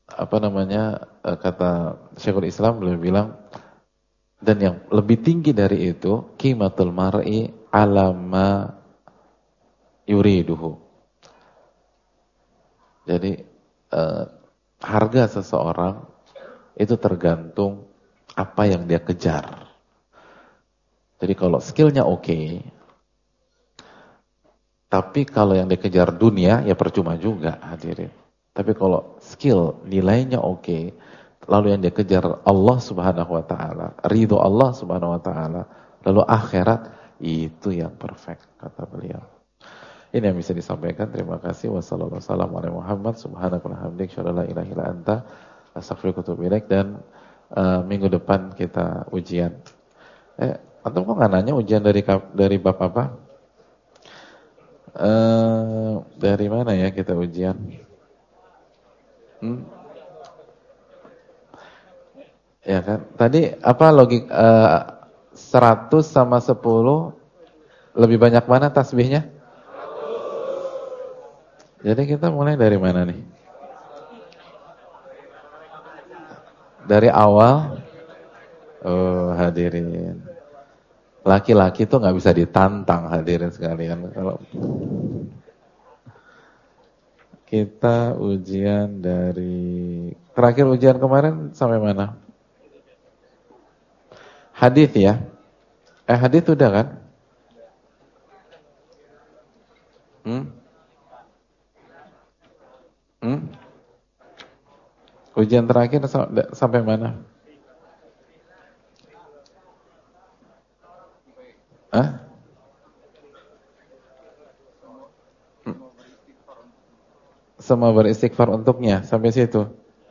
Syekhul Islam beliau bilang, dan yang lebih tinggi dari itu, qimatul mar'i ala ma yuriduhu. Jadi harga seseorang itu tergantung apa yang dia kejar. Jadi kalau skillnya oke, tapi kalau yang dikejar dunia, ya percuma juga hadirin. Tapi kalau skill, nilainya oke, lalu yang dikejar Allah subhanahu wa ta'ala, ridho Allah subhanahu wa ta'ala, lalu akhirat, itu yang perfect, kata beliau. Ini yang bisa disampaikan. Terima kasih. Wassalamualaikum warahmatullahi wabarakatuh. Dan minggu depan kita ujian. Antum kok nggak nanya ujian dari bab apa? Dari mana ya kita ujian? Ya kan? Tadi apa logik 100 sama 10 lebih banyak mana tasbihnya? Jadi kita mulai dari mana nih? Dari awal? Oh, hadirin. Laki-laki tuh nggak bisa ditantang hadirin sekalian. Kalau kita ujian dari terakhir ujian kemarin sampai mana? Hadis ya? Hadis udah kan? Ujian terakhir sampai mana? Semua beristighfar untuknya, sampai situ.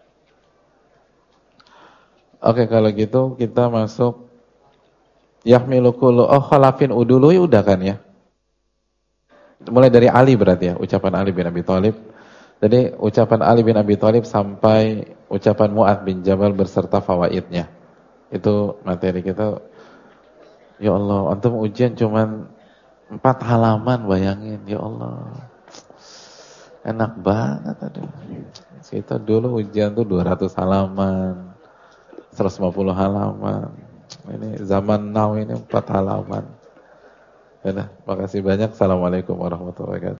Oke, kalau gitu kita masuk yahmilu kullu khalafin udulu, ya udah kan ya? Mulai dari Ali berarti ya, ucapan Ali bin Abi Thalib. Jadi ucapan Ali bin Abi Thalib sampai ucapan Mu'adz bin Jabal beserta fawaidnya. Itu materi kita. Ya Allah, antum ujian cuman 4 halaman, bayangin. Ya Allah. Enak banget aduh. Kita dulu ujian tuh 200 halaman. 150 halaman. Ini zaman now ini 4 halaman. Ya, makasih banyak. Assalamualaikum warahmatullahi wabarakatuh.